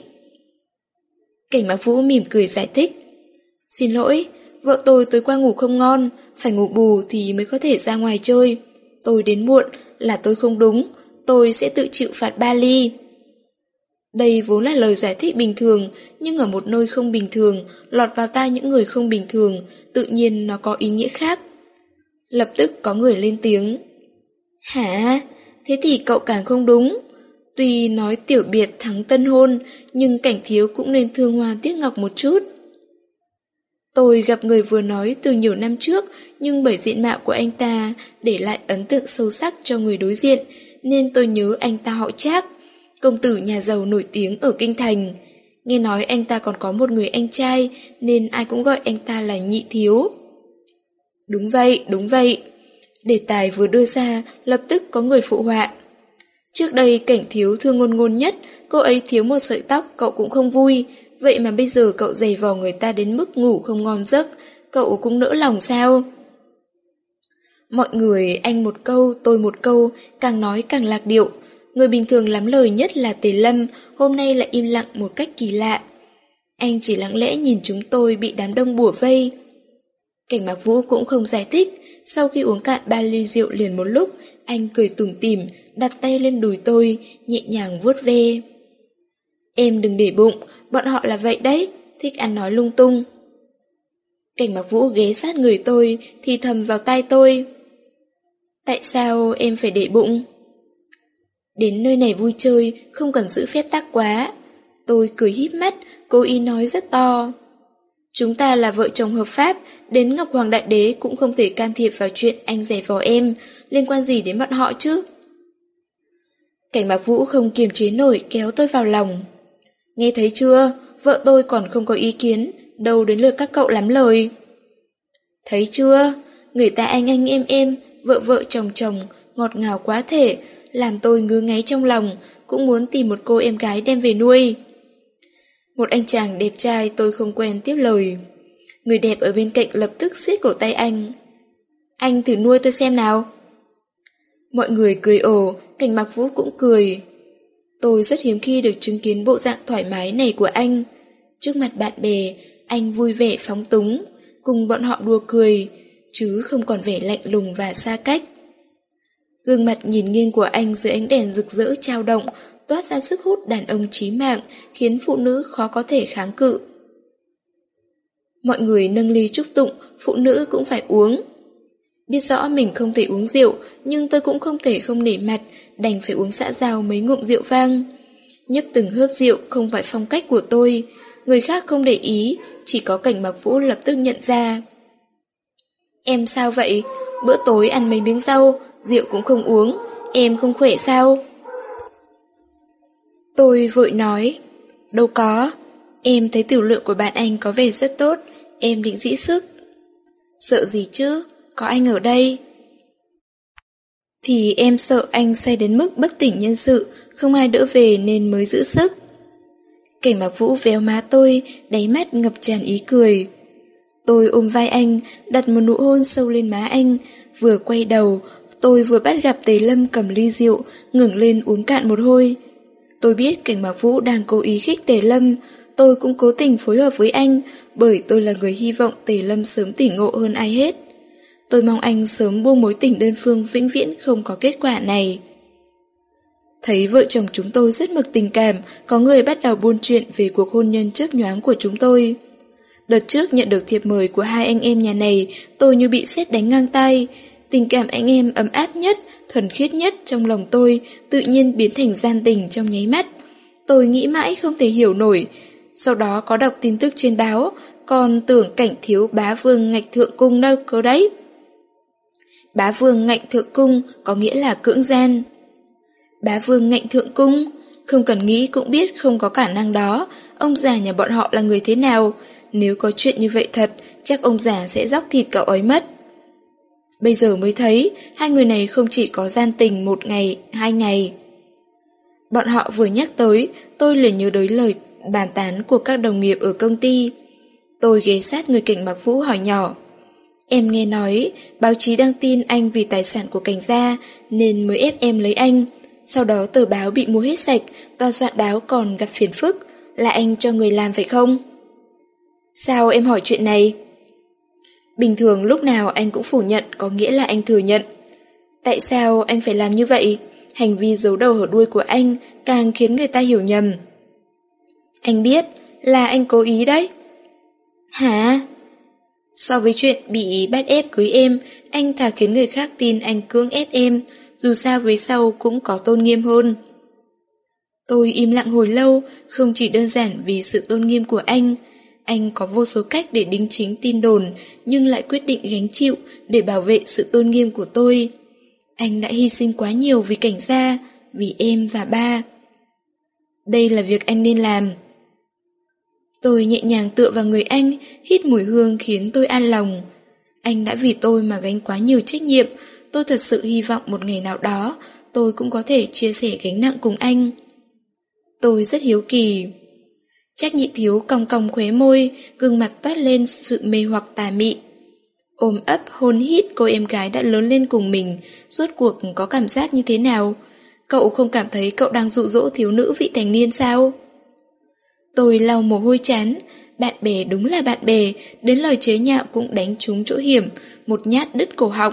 Cảnh Mạc Vũ mỉm cười giải thích. Xin lỗi, vợ tôi tối qua ngủ không ngon, phải ngủ bù thì mới có thể ra ngoài chơi. Tôi đến muộn là tôi không đúng, tôi sẽ tự chịu phạt ba ly. Đây vốn là lời giải thích bình thường, nhưng ở một nơi không bình thường, lọt vào tai những người không bình thường, tự nhiên nó có ý nghĩa khác. Lập tức có người lên tiếng. Hả? Thế thì cậu càng không đúng. Tuy nói tiểu biệt thắng tân hôn, nhưng Cảnh thiếu cũng nên thương hoa tiếc ngọc một chút. Tôi gặp người vừa nói từ nhiều năm trước, nhưng bởi diện mạo của anh ta để lại ấn tượng sâu sắc cho người đối diện, nên tôi nhớ anh ta họ Trác, công tử nhà giàu nổi tiếng ở Kinh Thành. Nghe nói anh ta còn có một người anh trai, nên ai cũng gọi anh ta là Nhị thiếu. Đúng vậy, đúng vậy. Đề tài vừa đưa ra, lập tức có người phụ họa. Trước đây Cảnh thiếu thương ngôn ngôn nhất, cô ấy thiếu một sợi tóc cậu cũng không vui, vậy mà bây giờ cậu giày vò người ta đến mức ngủ không ngon giấc, cậu cũng nỡ lòng sao? Mọi người anh một câu, tôi một câu, càng nói càng lạc điệu. Người bình thường lắm lời nhất là Tề Lâm, hôm nay lại im lặng một cách kỳ lạ. Anh chỉ lặng lẽ nhìn chúng tôi bị đám đông bủa vây. Cảnh Mạc Vũ cũng không giải thích, sau khi uống cạn ba ly rượu liền một lúc, anh cười tủm tỉm, đặt tay lên đùi tôi, nhẹ nhàng vuốt ve. Em đừng để bụng, bọn họ là vậy đấy, thích ăn nói lung tung. Cảnh Mạc Vũ ghé sát người tôi, thì thầm vào tai tôi. Tại sao em phải để bụng? Đến nơi này vui chơi, không cần giữ phép tắc quá. Tôi cười híp mắt, cố ý nói rất to. Chúng ta là vợ chồng hợp pháp, đến Ngọc Hoàng Đại Đế cũng không thể can thiệp vào chuyện anh giày vò em, liên quan gì đến bọn họ chứ? Cảnh Mạc Vũ không kiềm chế nổi kéo tôi vào lòng. Nghe thấy chưa, vợ tôi còn không có ý kiến, đâu đến lượt các cậu lắm lời. Thấy chưa, người ta anh anh em em, vợ vợ chồng chồng, ngọt ngào quá thể, làm tôi ngứa ngáy trong lòng, cũng muốn tìm một cô em gái đem về nuôi. Một anh chàng đẹp trai tôi không quen tiếp lời. Người đẹp ở bên cạnh lập tức siết cổ tay anh. Anh thử nuôi tôi xem nào. Mọi người cười ồ, Cảnh Mạc Vũ cũng cười. Tôi rất hiếm khi được chứng kiến bộ dạng thoải mái này của anh. Trước mặt bạn bè, anh vui vẻ phóng túng, cùng bọn họ đùa cười, chứ không còn vẻ lạnh lùng và xa cách. Gương mặt nhìn nghiêng của anh dưới ánh đèn rực rỡ trao động, toát ra sức hút đàn ông chí mạng, khiến phụ nữ khó có thể kháng cự. Mọi người nâng ly chúc tụng, phụ nữ cũng phải uống. Biết rõ mình không thể uống rượu, nhưng tôi cũng không thể không nể mặt, đành phải uống xã giao mấy ngụm rượu vang. Nhấp từng hớp rượu không phải phong cách của tôi, người khác không để ý, chỉ có Cảnh Mạc Vũ lập tức nhận ra. Em sao vậy? Bữa tối ăn mấy miếng rau, rượu cũng không uống, em không khỏe sao? Tôi vội nói, đâu có, em thấy tiểu lượng của bạn anh có vẻ rất tốt, em định dĩ sức. Sợ gì chứ, có anh ở đây. Thì em sợ anh say đến mức bất tỉnh nhân sự, không ai đỡ về nên mới giữ sức. Cảnh Mạc Vũ véo má tôi, đáy mắt ngập tràn ý cười. Tôi ôm vai anh, đặt một nụ hôn sâu lên má anh, vừa quay đầu, tôi vừa bắt gặp Tề Lâm cầm ly rượu, ngẩng lên uống cạn một hôi. Tôi biết Cảnh Mạc Vũ đang cố ý khích Tề Lâm, tôi cũng cố tình phối hợp với anh, bởi tôi là người hy vọng Tề Lâm sớm tỉnh ngộ hơn ai hết. Tôi mong anh sớm buông mối tình đơn phương vĩnh viễn không có kết quả này. Thấy vợ chồng chúng tôi rất mực tình cảm, có người bắt đầu buôn chuyện về cuộc hôn nhân chớp nhoáng của chúng tôi. Đợt trước nhận được thiệp mời của hai anh em nhà này, tôi như bị sét đánh ngang tay. Tình cảm anh em ấm áp nhất, thuần khiết nhất trong lòng tôi, tự nhiên biến thành gian tình trong nháy mắt. Tôi nghĩ mãi không thể hiểu nổi. Sau đó có đọc tin tức trên báo, còn tưởng Cảnh thiếu bá vương ngạch thượng cung đâu cơ đấy. Bá vương ngạnh thượng cung có nghĩa là cưỡng gian. Bá vương ngạnh thượng cung, không cần nghĩ cũng biết không có khả năng đó. Ông già nhà bọn họ là người thế nào? Nếu có chuyện như vậy thật, chắc ông già sẽ dóc thịt cậu ấy mất. Bây giờ mới thấy, hai người này không chỉ có gian tình một ngày, hai ngày. Bọn họ vừa nhắc tới, tôi liền nhớ tới lời bàn tán của các đồng nghiệp ở công ty. Tôi ghé sát người Cảnh Mạc Vũ hỏi nhỏ. Em nghe nói, báo chí đăng tin anh vì tài sản của Cảnh gia, nên mới ép em lấy anh. Sau đó tờ báo bị mua hết sạch, tòa soạn báo còn gặp phiền phức, là anh cho người làm phải không? Sao em hỏi chuyện này? Bình thường lúc nào anh cũng phủ nhận có nghĩa là anh thừa nhận. Tại sao anh phải làm như vậy? Hành vi giấu đầu hở đuôi của anh càng khiến người ta hiểu nhầm. Anh biết là anh cố ý đấy. Hả? So với chuyện bị bắt ép cưới em, anh thà khiến người khác tin anh cưỡng ép em, dù sao với sau cũng có tôn nghiêm hơn. Tôi im lặng hồi lâu, không chỉ đơn giản vì sự tôn nghiêm của anh. Anh có vô số cách để đính chính tin đồn, nhưng lại quyết định gánh chịu để bảo vệ sự tôn nghiêm của tôi. Anh đã hy sinh quá nhiều vì Cảnh gia, vì em và ba. Đây là việc anh nên làm. Tôi nhẹ nhàng tựa vào người anh, hít mùi hương khiến tôi an lòng. Anh đã vì tôi mà gánh quá nhiều trách nhiệm, tôi thật sự hy vọng một ngày nào đó tôi cũng có thể chia sẻ gánh nặng cùng anh. Tôi rất hiếu kỳ. Trác Nhị Thiếu cong cong khóe môi, gương mặt toát lên sự mê hoặc tà mị. Ôm ấp hôn hít cô em gái đã lớn lên cùng mình, rốt cuộc có cảm giác như thế nào? Cậu không cảm thấy cậu đang dụ dỗ thiếu nữ vị thành niên sao? Tôi lau mồ hôi chán, bạn bè đúng là bạn bè, đến lời chế nhạo cũng đánh trúng chỗ hiểm, một nhát đứt cổ họng.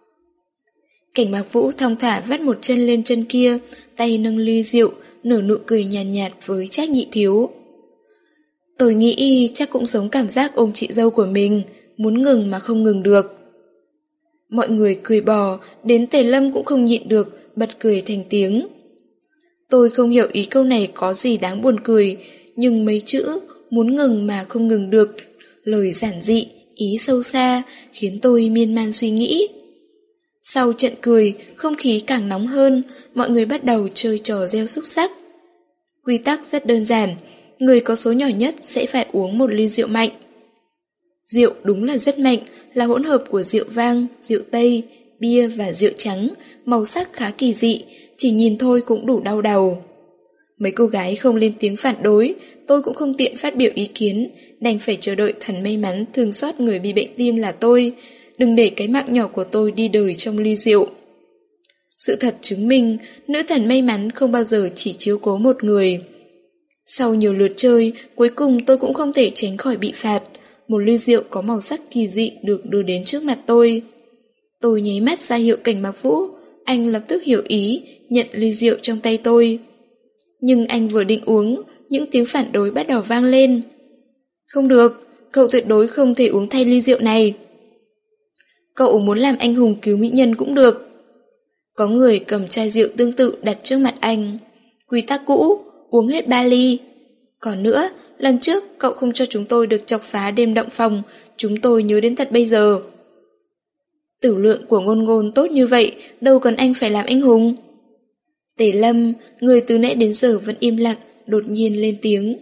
Cảnh Mạc Vũ thong thả vắt một chân lên chân kia, tay nâng ly rượu, nở nụ cười nhàn nhạt, nhạt với Trác Nhị Thiếu. Tôi nghĩ chắc cũng giống cảm giác ôm chị dâu của mình, muốn ngừng mà không ngừng được. Mọi người cười bò, đến Tề Lâm cũng không nhịn được, bật cười thành tiếng. Tôi không hiểu ý câu này có gì đáng buồn cười, nhưng mấy chữ muốn ngừng mà không ngừng được, lời giản dị, ý sâu xa, khiến tôi miên man suy nghĩ. Sau trận cười, không khí càng nóng hơn, mọi người bắt đầu chơi trò gieo xúc xắc. Quy tắc rất đơn giản, người có số nhỏ nhất sẽ phải uống một ly rượu mạnh. Rượu đúng là rất mạnh, là hỗn hợp của rượu vang, rượu tây, bia và rượu trắng, màu sắc khá kỳ dị, chỉ nhìn thôi cũng đủ đau đầu. Mấy cô gái không lên tiếng phản đối, tôi cũng không tiện phát biểu ý kiến, đành phải chờ đợi thần may mắn thương xót người bị bệnh tim là tôi, đừng để cái mạng nhỏ của tôi đi đời trong ly rượu. Sự thật chứng minh, nữ thần may mắn không bao giờ chỉ chiếu cố một người. Sau nhiều lượt chơi, cuối cùng tôi cũng không thể tránh khỏi bị phạt. Một ly rượu có màu sắc kỳ dị được đưa đến trước mặt tôi. Tôi nháy mắt ra hiệu Cảnh Mặc Vũ, anh lập tức hiểu ý, nhận ly rượu trong tay tôi. Nhưng anh vừa định uống, những tiếng phản đối bắt đầu vang lên. Không được, cậu tuyệt đối không thể uống thay ly rượu này. Cậu muốn làm anh hùng cứu mỹ nhân cũng được. Có người cầm chai rượu tương tự đặt trước mặt anh. Quy tắc cũ, uống hết ba ly. Còn nữa, lần trước cậu không cho chúng tôi được chọc phá đêm động phòng, chúng tôi nhớ đến tận bây giờ. Tử lượng của Ngôn Ngôn tốt như vậy, đâu cần anh phải làm anh hùng. Tề Lâm, người từ nãy đến giờ vẫn im lặng, đột nhiên lên tiếng.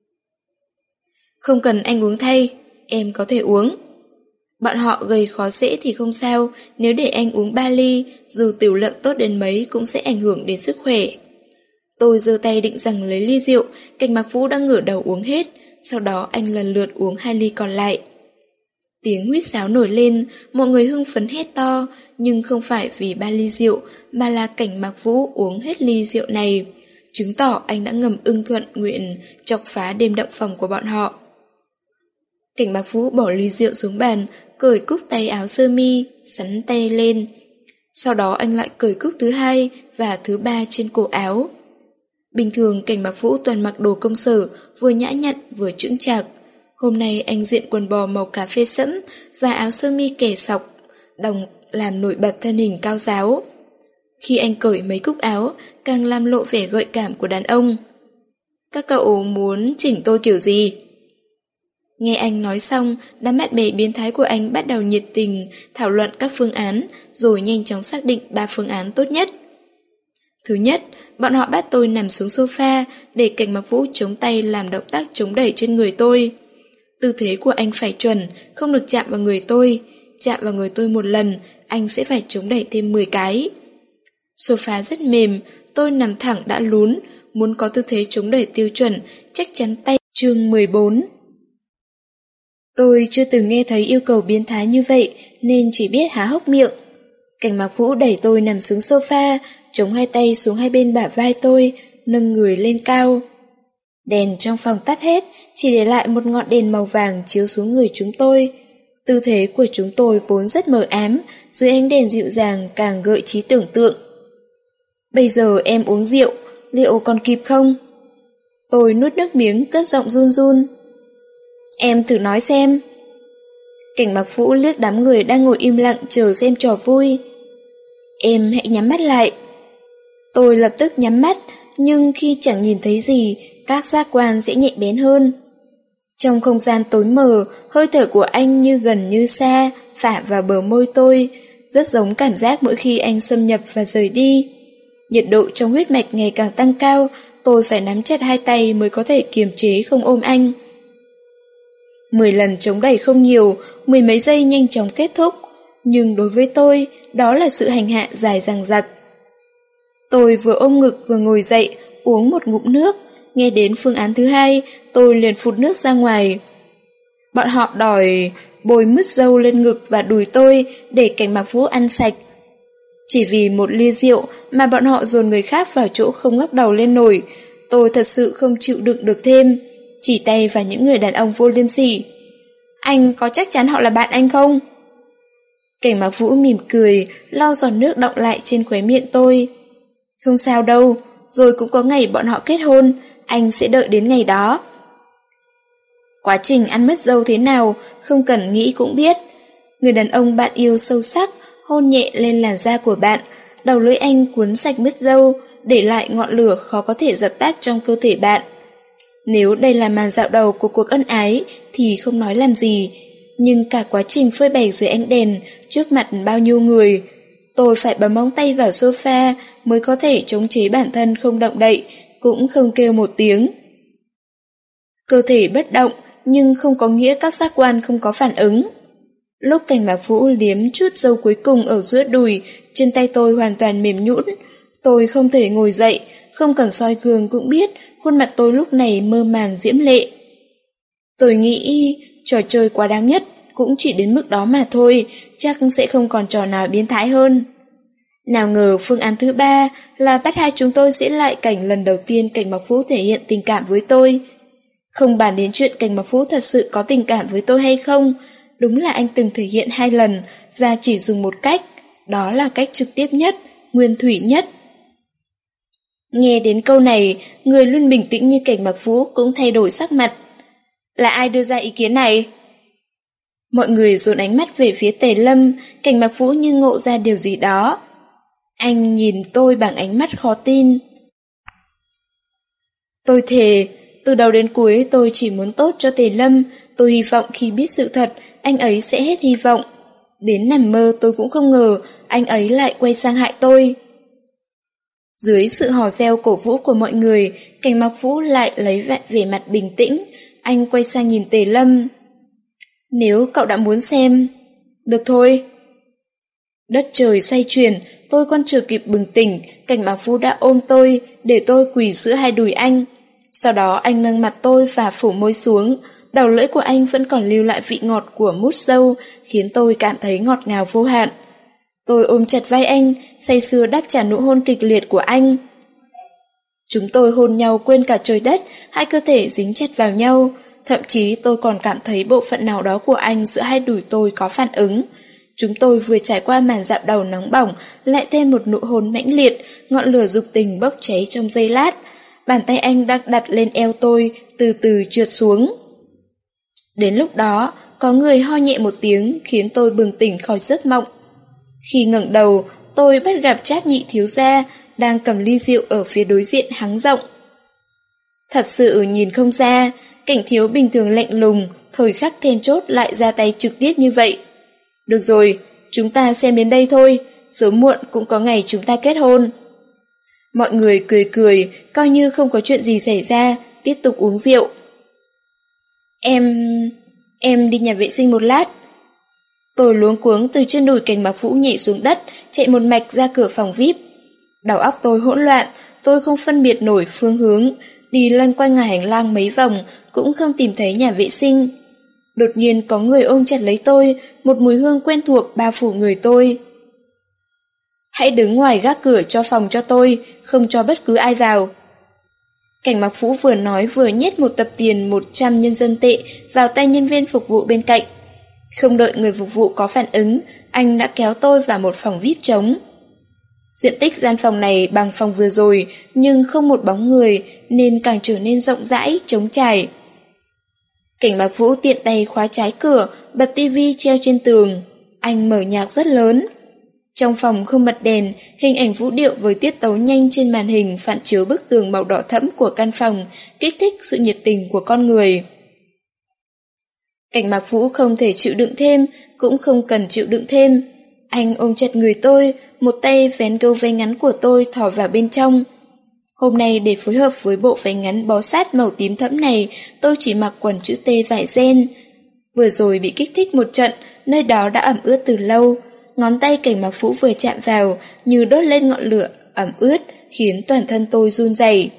Không cần anh uống thay, em có thể uống. Bọn họ gây khó dễ thì không sao, nếu để anh uống ba ly, dù tiểu lượng tốt đến mấy cũng sẽ ảnh hưởng đến sức khỏe. Tôi giơ tay định rằng lấy ly rượu, Cảnh Mặc Vũ đang ngửa đầu uống hết, sau đó anh lần lượt uống hai ly còn lại. Tiếng huýt sáo nổi lên, mọi người hưng phấn hét to, nhưng không phải vì ba ly rượu, mà là Cảnh Mặc Vũ uống hết ly rượu này, chứng tỏ anh đã ngầm ưng thuận nguyện chọc phá đêm động phòng của bọn họ. Cảnh Mặc Vũ bỏ ly rượu xuống bàn, cởi cúc tay áo sơ mi, sắn tay lên. Sau đó anh lại cởi cúc thứ hai và thứ ba trên cổ áo. Bình thường Cảnh Mặc Vũ toàn mặc đồ công sở, vừa nhã nhặn vừa chững chạc. Hôm nay anh diện quần bò màu cà phê sẫm và áo sơ mi kẻ sọc, đồng làm nổi bật thân hình cao ráo. Khi anh cởi mấy cúc áo, càng làm lộ vẻ gợi cảm của đàn ông. Các cậu muốn chỉnh tôi kiểu gì? Nghe anh nói xong, đám bạn bè biến thái của anh bắt đầu nhiệt tình thảo luận các phương án, rồi nhanh chóng xác định ba phương án tốt nhất. Thứ nhất, bọn họ bắt tôi nằm xuống sofa để Cảnh Mặc Vũ chống tay làm động tác chống đẩy trên người tôi. Tư thế của anh phải chuẩn, không được chạm vào người tôi. Chạm vào người tôi một lần, anh sẽ phải chống đẩy thêm mười cái. Sofa rất mềm, tôi nằm thẳng đã lún, muốn có tư thế chống đẩy tiêu chuẩn, chắc chắn tay. Chương mười bốn. Tôi chưa từng nghe thấy yêu cầu biến thái như vậy, nên chỉ biết há hốc miệng. Cảnh Mặc Vũ đẩy tôi nằm xuống sofa, chống hai tay xuống hai bên bả vai tôi, nâng người lên cao. Đèn trong phòng tắt hết, chỉ để lại một ngọn đèn màu vàng chiếu xuống người chúng tôi. Tư thế của chúng tôi vốn rất mờ ám, dưới ánh đèn dịu dàng càng gợi trí tưởng tượng. Bây giờ em uống rượu, liệu còn kịp không? Tôi nuốt nước miếng, cất giọng run run. Em thử nói xem. Cảnh Mặc Vũ liếc đám người đang ngồi im lặng chờ xem trò vui. Em hãy nhắm mắt lại. Tôi lập tức nhắm mắt, nhưng khi chẳng nhìn thấy gì, các giác quan sẽ nhạy bén hơn. Trong không gian tối mờ, hơi thở của anh như gần như xa, phả vào bờ môi tôi, rất giống cảm giác mỗi khi anh xâm nhập và rời đi. Nhiệt độ trong huyết mạch ngày càng tăng cao, tôi phải nắm chặt hai tay mới có thể kiềm chế không ôm anh. Mười lần chống đẩy không nhiều, mười mấy giây nhanh chóng kết thúc, nhưng đối với tôi, đó là sự hành hạ dài dằng dặc. Tôi vừa ôm ngực vừa ngồi dậy, uống một ngụm nước, nghe đến phương án thứ hai, tôi liền phụt nước ra ngoài. Bọn họ đòi bôi mứt dâu lên ngực và đùi tôi để Cảnh Mặc Vũ ăn sạch. Chỉ vì một ly rượu mà bọn họ dồn người khác vào chỗ không ngóc đầu lên nổi, tôi thật sự không chịu đựng được thêm, chỉ tay vào những người đàn ông vô liêm sỉ. Anh có chắc chắn họ là bạn anh không? Cảnh Mặc Vũ mỉm cười, lau giọt nước đọng lại trên khóe miệng tôi. Không sao đâu, rồi cũng có ngày bọn họ kết hôn, anh sẽ đợi đến ngày đó. Quá trình ăn mứt dâu thế nào, không cần nghĩ cũng biết. Người đàn ông bạn yêu sâu sắc, hôn nhẹ lên làn da của bạn, đầu lưỡi anh cuốn sạch mứt râu, để lại ngọn lửa khó có thể dập tắt trong cơ thể bạn. Nếu đây là màn dạo đầu của cuộc ân ái thì không nói làm gì, nhưng cả quá trình phơi bày dưới ánh đèn trước mặt bao nhiêu người, tôi phải bấm móng tay vào sofa mới có thể chống chế bản thân không động đậy, cũng không kêu một tiếng. Cơ thể bất động nhưng không có nghĩa các giác quan không có phản ứng. Lúc Cảnh Mạc Vũ liếm chút dâu cuối cùng ở giữa đùi, trên tay tôi hoàn toàn mềm nhũn. Tôi không thể ngồi dậy, không cần soi gương cũng biết khuôn mặt tôi lúc này mơ màng diễm lệ. Tôi nghĩ trò chơi quá đáng nhất cũng chỉ đến mức đó mà thôi, chắc sẽ không còn trò nào biến thái hơn. Nào ngờ phương án thứ ba là bắt hai chúng tôi diễn lại cảnh lần đầu tiên Cảnh Mạc Vũ thể hiện tình cảm với tôi. Không bàn đến chuyện Cảnh Mạc Vũ thật sự có tình cảm với tôi hay không, đúng là anh từng thể hiện hai lần và chỉ dùng một cách, đó là cách trực tiếp nhất, nguyên thủy nhất. Nghe đến câu này, người luôn bình tĩnh như Cảnh Mạc Vũ cũng thay đổi sắc mặt. Là ai đưa ra ý kiến này? Mọi người dồn ánh mắt về phía Tề Lâm, Cảnh Mạc Vũ như ngộ ra điều gì đó. Anh nhìn tôi bằng ánh mắt khó tin. Tôi thề, từ đầu đến cuối tôi chỉ muốn tốt cho Tề Lâm, tôi hy vọng khi biết sự thật, anh ấy sẽ hết hy vọng. Đến nằm mơ tôi cũng không ngờ anh ấy lại quay sang hại tôi. Dưới sự hò reo cổ vũ của mọi người, Cảnh Mạc Vũ lại lấy vẻ mặt bình tĩnh, anh quay sang nhìn Tề Lâm. Nếu cậu đã muốn xem, được thôi. Đất trời xoay chuyển, tôi còn chưa kịp bừng tỉnh, Cảnh Mạc Vũ đã ôm tôi, để tôi quỳ giữa hai đùi anh. Sau đó anh nâng mặt tôi và phủ môi xuống, đầu lưỡi của anh vẫn còn lưu lại vị ngọt của mút dâu, khiến tôi cảm thấy ngọt ngào vô hạn. Tôi ôm chặt vai anh, say sưa đáp trả nụ hôn kịch liệt của anh. Chúng tôi hôn nhau quên cả trời đất, hai cơ thể dính chặt vào nhau. Thậm chí tôi còn cảm thấy bộ phận nào đó của anh giữa hai đùi tôi có phản ứng. Chúng tôi vừa trải qua màn dạo đầu nóng bỏng, lại thêm một nụ hôn mãnh liệt, ngọn lửa dục tình bốc cháy trong giây lát. Bàn tay anh đang đặt lên eo tôi, từ từ trượt xuống. Đến lúc đó, có người ho nhẹ một tiếng khiến tôi bừng tỉnh khỏi giấc mộng. Khi ngẩng đầu, tôi bắt gặp Trác Nhị thiếu gia đang cầm ly rượu ở phía đối diện hắng giọng. Thật sự nhìn không ra, Cảnh thiếu bình thường lạnh lùng, thời khắc then chốt lại ra tay trực tiếp như vậy. Được rồi, chúng ta xem đến đây thôi, sớm muộn cũng có ngày chúng ta kết hôn. Mọi người cười cười, coi như không có chuyện gì xảy ra, tiếp tục uống rượu. Em... em đi nhà vệ sinh một lát. Tôi luống cuống từ trên đùi Cảnh Mạc Vũ nhảy xuống đất, chạy một mạch ra cửa phòng vi ai pi. Đầu óc tôi hỗn loạn, tôi không phân biệt nổi phương hướng, đi loanh quanh ngoài hành lang mấy vòng, cũng không tìm thấy nhà vệ sinh. Đột nhiên có người ôm chặt lấy tôi, một mùi hương quen thuộc bao phủ người tôi. Hãy đứng ngoài gác cửa cho phòng cho tôi, không cho bất cứ ai vào. Cảnh Mạc Vũ vừa nói vừa nhét một tập tiền một trăm nhân dân tệ vào tay nhân viên phục vụ bên cạnh. Không đợi người phục vụ có phản ứng, anh đã kéo tôi vào một phòng vi ai pi trống. Diện tích gian phòng này bằng phòng vừa rồi, nhưng không một bóng người, nên càng trở nên rộng rãi, trống trải. Cảnh Mạc Vũ tiện tay khóa trái cửa, bật tivi treo trên tường. Anh mở nhạc rất lớn. Trong phòng không bật đèn, hình ảnh vũ điệu với tiết tấu nhanh trên màn hình phản chiếu bức tường màu đỏ thẫm của căn phòng, kích thích sự nhiệt tình của con người. Cảnh Mạc Vũ không thể chịu đựng thêm, cũng không cần chịu đựng thêm. Anh ôm chặt người tôi, một tay vén gâu váy ngắn của tôi thò vào bên trong. Hôm nay để phối hợp với bộ váy ngắn bó sát màu tím thẫm này, tôi chỉ mặc quần chữ T vải ren. Vừa rồi bị kích thích một trận, nơi đó đã ẩm ướt từ lâu. Ngón tay Cảnh Mạc Vũ vừa chạm vào, như đốt lên ngọn lửa ẩm ướt, khiến toàn thân tôi run rẩy.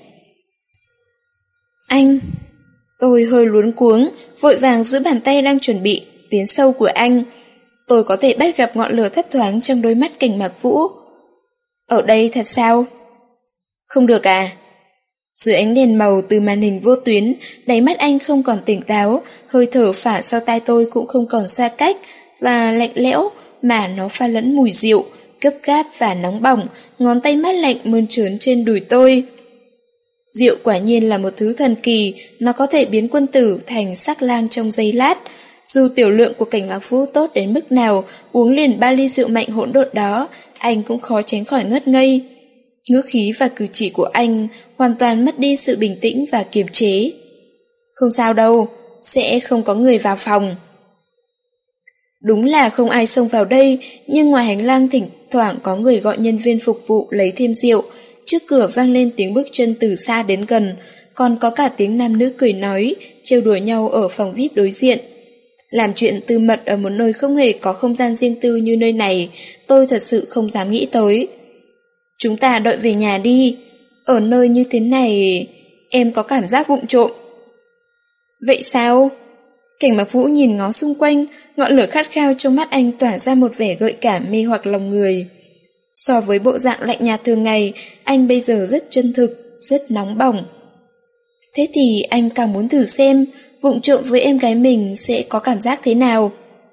Anh... Tôi hơi luống cuống, vội vàng giữ bàn tay đang chuẩn bị tiến sâu của anh. Tôi có thể bắt gặp ngọn lửa thấp thoáng trong đôi mắt Cảnh Mạc Vũ. Ở đây thật sao? Không được à? Dưới ánh đèn màu từ màn hình vô tuyến, đáy mắt anh không còn tỉnh táo, hơi thở phả sau tai tôi cũng không còn xa cách và lạnh lẽo, mà nó pha lẫn mùi rượu, gấp gáp và nóng bỏng, ngón tay mát lạnh mơn trớn trên đùi tôi. Rượu quả nhiên là một thứ thần kỳ, nó có thể biến quân tử thành sắc lang trong giây lát. Dù tiểu lượng của Cảnh Mạc Vũ tốt đến mức nào, uống liền ba ly rượu mạnh hỗn độn đó, anh cũng khó tránh khỏi ngất ngây. Ngữ khí và cử chỉ của anh hoàn toàn mất đi sự bình tĩnh và kiềm chế. Không sao đâu, sẽ không có người vào phòng. Đúng là không ai xông vào đây, nhưng ngoài hành lang thỉnh thoảng có người gọi nhân viên phục vụ lấy thêm rượu. Trước cửa vang lên tiếng bước chân từ xa đến gần, còn có cả tiếng nam nữ cười nói, trêu đùa nhau ở phòng vi ai pi đối diện. Làm chuyện tư mật ở một nơi không hề có không gian riêng tư như nơi này, tôi thật sự không dám nghĩ tới. Chúng ta đợi về nhà đi, ở nơi như thế này, em có cảm giác vụng trộm. Vậy sao? Cảnh Mạc Vũ nhìn ngó xung quanh, ngọn lửa khát khao trong mắt anh tỏa ra một vẻ gợi cảm mê hoặc lòng người. So với bộ dạng lạnh nhạt thường ngày, anh bây giờ rất chân thực, rất nóng bỏng. Thế thì anh càng muốn thử xem, vụng trộm với em gái mình sẽ có cảm giác thế nào.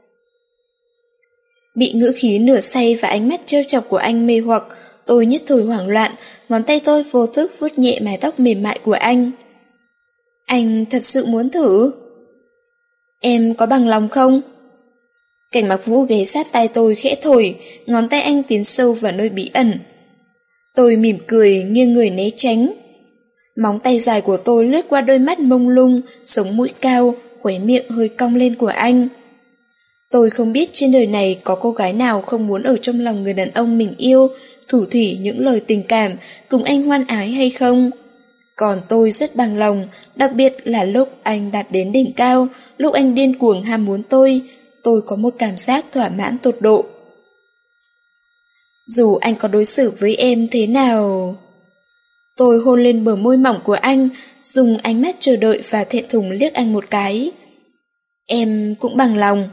Bị ngữ khí nửa say và ánh mắt trêu chọc của anh mê hoặc, tôi nhất thời hoảng loạn, ngón tay tôi vô thức vuốt nhẹ mái tóc mềm mại của anh. Anh thật sự muốn thử? Em có bằng lòng không? Cảnh Mạc Vũ ghé sát tai tôi khẽ thổi, ngón tay anh tiến sâu vào nơi bí ẩn. Tôi mỉm cười, nghiêng người né tránh. Móng tay dài của tôi lướt qua đôi mắt mông lung, sống mũi cao, khóe miệng hơi cong lên của anh. Tôi không biết trên đời này có cô gái nào không muốn ở trong lòng người đàn ông mình yêu, thủ thỉ những lời tình cảm, cùng anh hoan ái hay không. Còn tôi rất bằng lòng, đặc biệt là lúc anh đạt đến đỉnh cao, lúc anh điên cuồng ham muốn tôi, tôi có một cảm giác thỏa mãn tột độ. Dù anh có đối xử với em thế nào... Tôi hôn lên bờ môi mỏng của anh, dùng ánh mắt chờ đợi và thẹn thùng liếc anh một cái. Em cũng bằng lòng.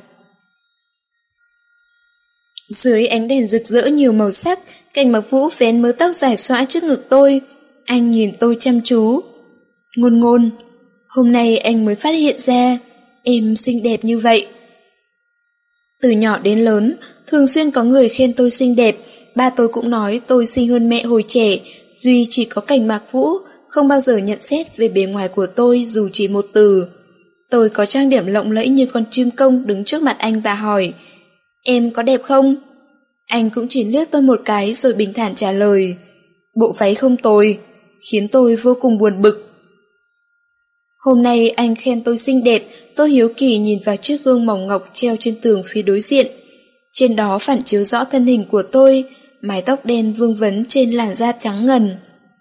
Dưới ánh đèn rực rỡ nhiều màu sắc, Cảnh Mạc Vũ vén mớ tóc dài xõa trước ngực tôi. Anh nhìn tôi chăm chú. Ngôn ngôn, hôm nay anh mới phát hiện ra, em xinh đẹp như vậy. Từ nhỏ đến lớn, thường xuyên có người khen tôi xinh đẹp, ba tôi cũng nói tôi xinh hơn mẹ hồi trẻ, duy chỉ có Cảnh Mạc Vũ không bao giờ nhận xét về bề ngoài của tôi dù chỉ một từ. Tôi có trang điểm lộng lẫy như con chim công đứng trước mặt anh và hỏi, em có đẹp không? Anh cũng chỉ liếc tôi một cái rồi bình thản trả lời, bộ váy không tồi, khiến tôi vô cùng buồn bực. Hôm nay anh khen tôi xinh đẹp, tôi hiếu kỳ nhìn vào chiếc gương mỏng ngọc treo trên tường phía đối diện. Trên đó phản chiếu rõ thân hình của tôi, mái tóc đen vương vấn trên làn da trắng ngần.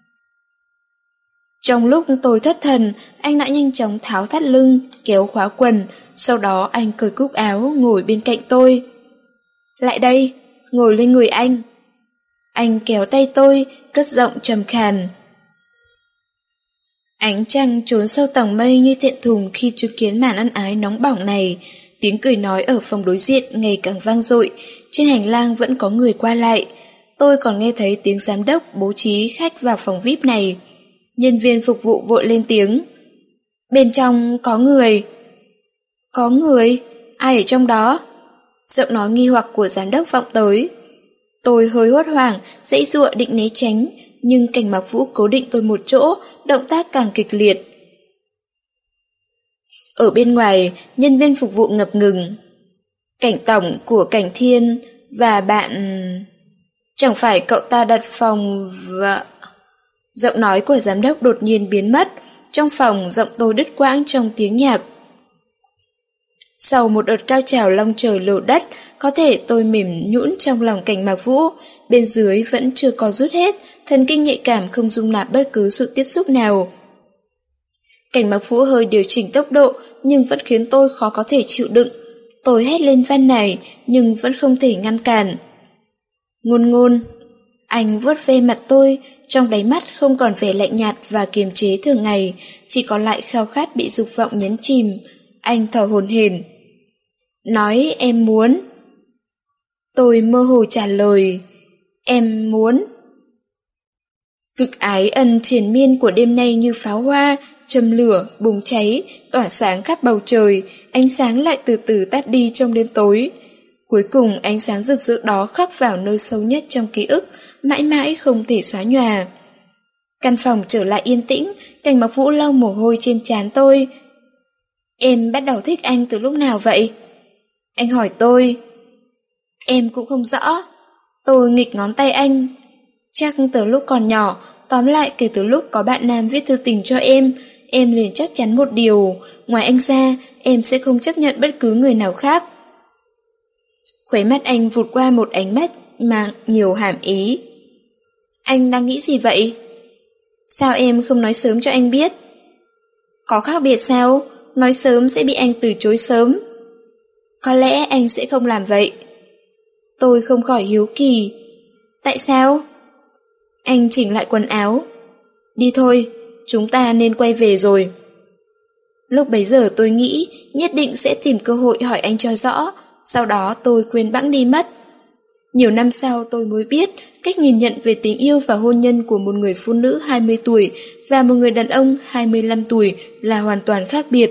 Trong lúc tôi thất thần, anh đã nhanh chóng tháo thắt lưng, kéo khóa quần, sau đó anh cởi cúc áo ngồi bên cạnh tôi. Lại đây, ngồi lên người anh. Anh kéo tay tôi, cất giọng trầm khàn. Ánh trăng trốn sâu tầng mây như thẹn thùng khi chứng kiến màn ân ái nóng bỏng này. Tiếng cười nói ở phòng đối diện ngày càng vang dội, trên hành lang vẫn có người qua lại. Tôi còn nghe thấy tiếng giám đốc bố trí khách vào phòng vi ai pi này. Nhân viên phục vụ vội lên tiếng. Bên trong có người. Có người? Ai ở trong đó? Giọng nói nghi hoặc của giám đốc vọng tới. Tôi hơi hốt hoảng, giãy giụa định né tránh, nhưng Cảnh Mạc Vũ cố định tôi một chỗ, động tác càng kịch liệt. Ở bên ngoài, nhân viên phục vụ ngập ngừng. Cảnh tổng của Cảnh Thiên và bạn... Chẳng phải cậu ta đặt phòng và... Giọng nói của giám đốc đột nhiên biến mất, trong phòng giọng tôi đứt quãng trong tiếng nhạc. Sau một đợt cao trào long trời lở đất, có thể tôi mềm nhũn trong lòng Cảnh Mạc Vũ, bên dưới vẫn chưa có rút hết, thần kinh nhạy cảm không dung nạp bất cứ sự tiếp xúc nào. Cảnh Mạc Vũ hơi điều chỉnh tốc độ, nhưng vẫn khiến tôi khó có thể chịu đựng. Tôi hét lên van nài, nhưng vẫn không thể ngăn cản. Ngôn ngôn. Anh vuốt ve mặt tôi, trong đáy mắt không còn vẻ lạnh nhạt và kiềm chế thường ngày, chỉ còn lại khao khát bị dục vọng nhấn chìm. Anh thở hổn hển. Nói em muốn. Tôi mơ hồ trả lời. Em muốn. Cực ái ân triền miên của đêm nay như pháo hoa, châm lửa, bùng cháy, tỏa sáng khắp bầu trời, ánh sáng lại từ từ tắt đi trong đêm tối. Cuối cùng ánh sáng rực rỡ đó khắc vào nơi sâu nhất trong ký ức, mãi mãi không thể xóa nhòa. Căn phòng trở lại yên tĩnh, Cảnh Mạc Vũ lau mồ hôi trên trán tôi. Em bắt đầu thích anh từ lúc nào vậy? Anh hỏi tôi. Em cũng không rõ. Tôi nghịch ngón tay anh. Chắc từ lúc còn nhỏ, tóm lại kể từ lúc có bạn nam viết thư tình cho em, em liền chắc chắn một điều, ngoài anh ra, em sẽ không chấp nhận bất cứ người nào khác. Khóe mắt anh vụt qua một ánh mắt mang nhiều hàm ý. Anh đang nghĩ gì vậy? Sao em không nói sớm cho anh biết? Có khác biệt sao? Nói sớm sẽ bị anh từ chối sớm. Có lẽ anh sẽ không làm vậy. Tôi không khỏi hiếu kỳ. Tại sao? Anh chỉnh lại quần áo. Đi thôi, chúng ta nên quay về rồi. Lúc bấy giờ tôi nghĩ nhất định sẽ tìm cơ hội hỏi anh cho rõ, sau đó tôi quên bẵng đi mất. Nhiều năm sau tôi mới biết cách nhìn nhận về tình yêu và hôn nhân của một người phụ nữ hai mươi tuổi và một người đàn ông hai mươi lăm tuổi là hoàn toàn khác biệt.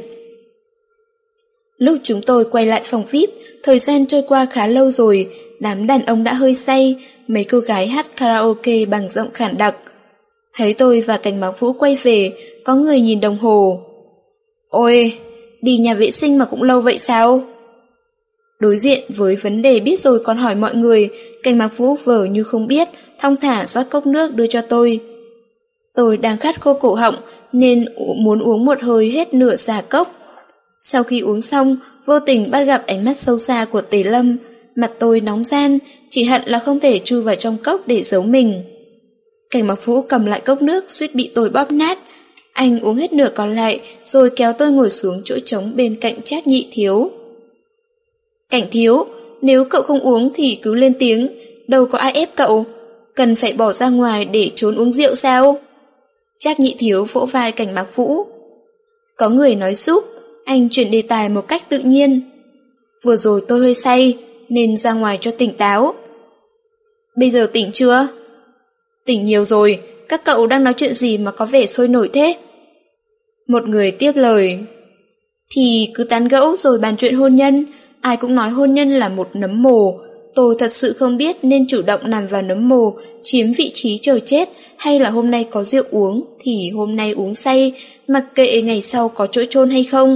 Lúc chúng tôi quay lại phòng vi ai pi, thời gian trôi qua khá lâu rồi, đám đàn ông đã hơi say, mấy cô gái hát karaoke bằng giọng khản đặc. Thấy tôi và Cảnh Mạc Vũ quay về, có người nhìn đồng hồ. Ôi, đi nhà vệ sinh mà cũng lâu vậy sao? Đối diện với vấn đề biết rồi còn hỏi mọi người, Cảnh Mạc Vũ vờ như không biết, thong thả rót cốc nước đưa cho tôi. Tôi đang khát khô cổ họng nên muốn uống một hơi hết nửa xà cốc. Sau khi uống xong, vô tình bắt gặp ánh mắt sâu xa của Tề Lâm, mặt tôi nóng ran, chỉ hận là không thể chui vào trong cốc để giấu mình. Cảnh Mạc Vũ cầm lại cốc nước suýt bị tôi bóp nát. Anh uống hết nửa còn lại rồi kéo tôi ngồi xuống chỗ trống bên cạnh Trác Nhị Thiếu. Cảnh thiếu, nếu cậu không uống thì cứ lên tiếng, đâu có ai ép cậu. Cần phải bỏ ra ngoài để trốn uống rượu sao? Trác Nhị Thiếu vỗ vai Cảnh Mạc Vũ. Có người nói giúp, anh chuyển đề tài một cách tự nhiên. Vừa rồi tôi hơi say, nên ra ngoài cho tỉnh táo. Bây giờ tỉnh chưa? Tỉnh nhiều rồi, các cậu đang nói chuyện gì mà có vẻ sôi nổi thế? Một người tiếp lời. Thì cứ tán gẫu rồi bàn chuyện hôn nhân, ai cũng nói hôn nhân là một nấm mồ. Tôi thật sự không biết nên chủ động nằm vào nấm mồ, chiếm vị trí chờ chết, hay là hôm nay có rượu uống thì hôm nay uống say, mặc kệ ngày sau có chỗ chôn hay không.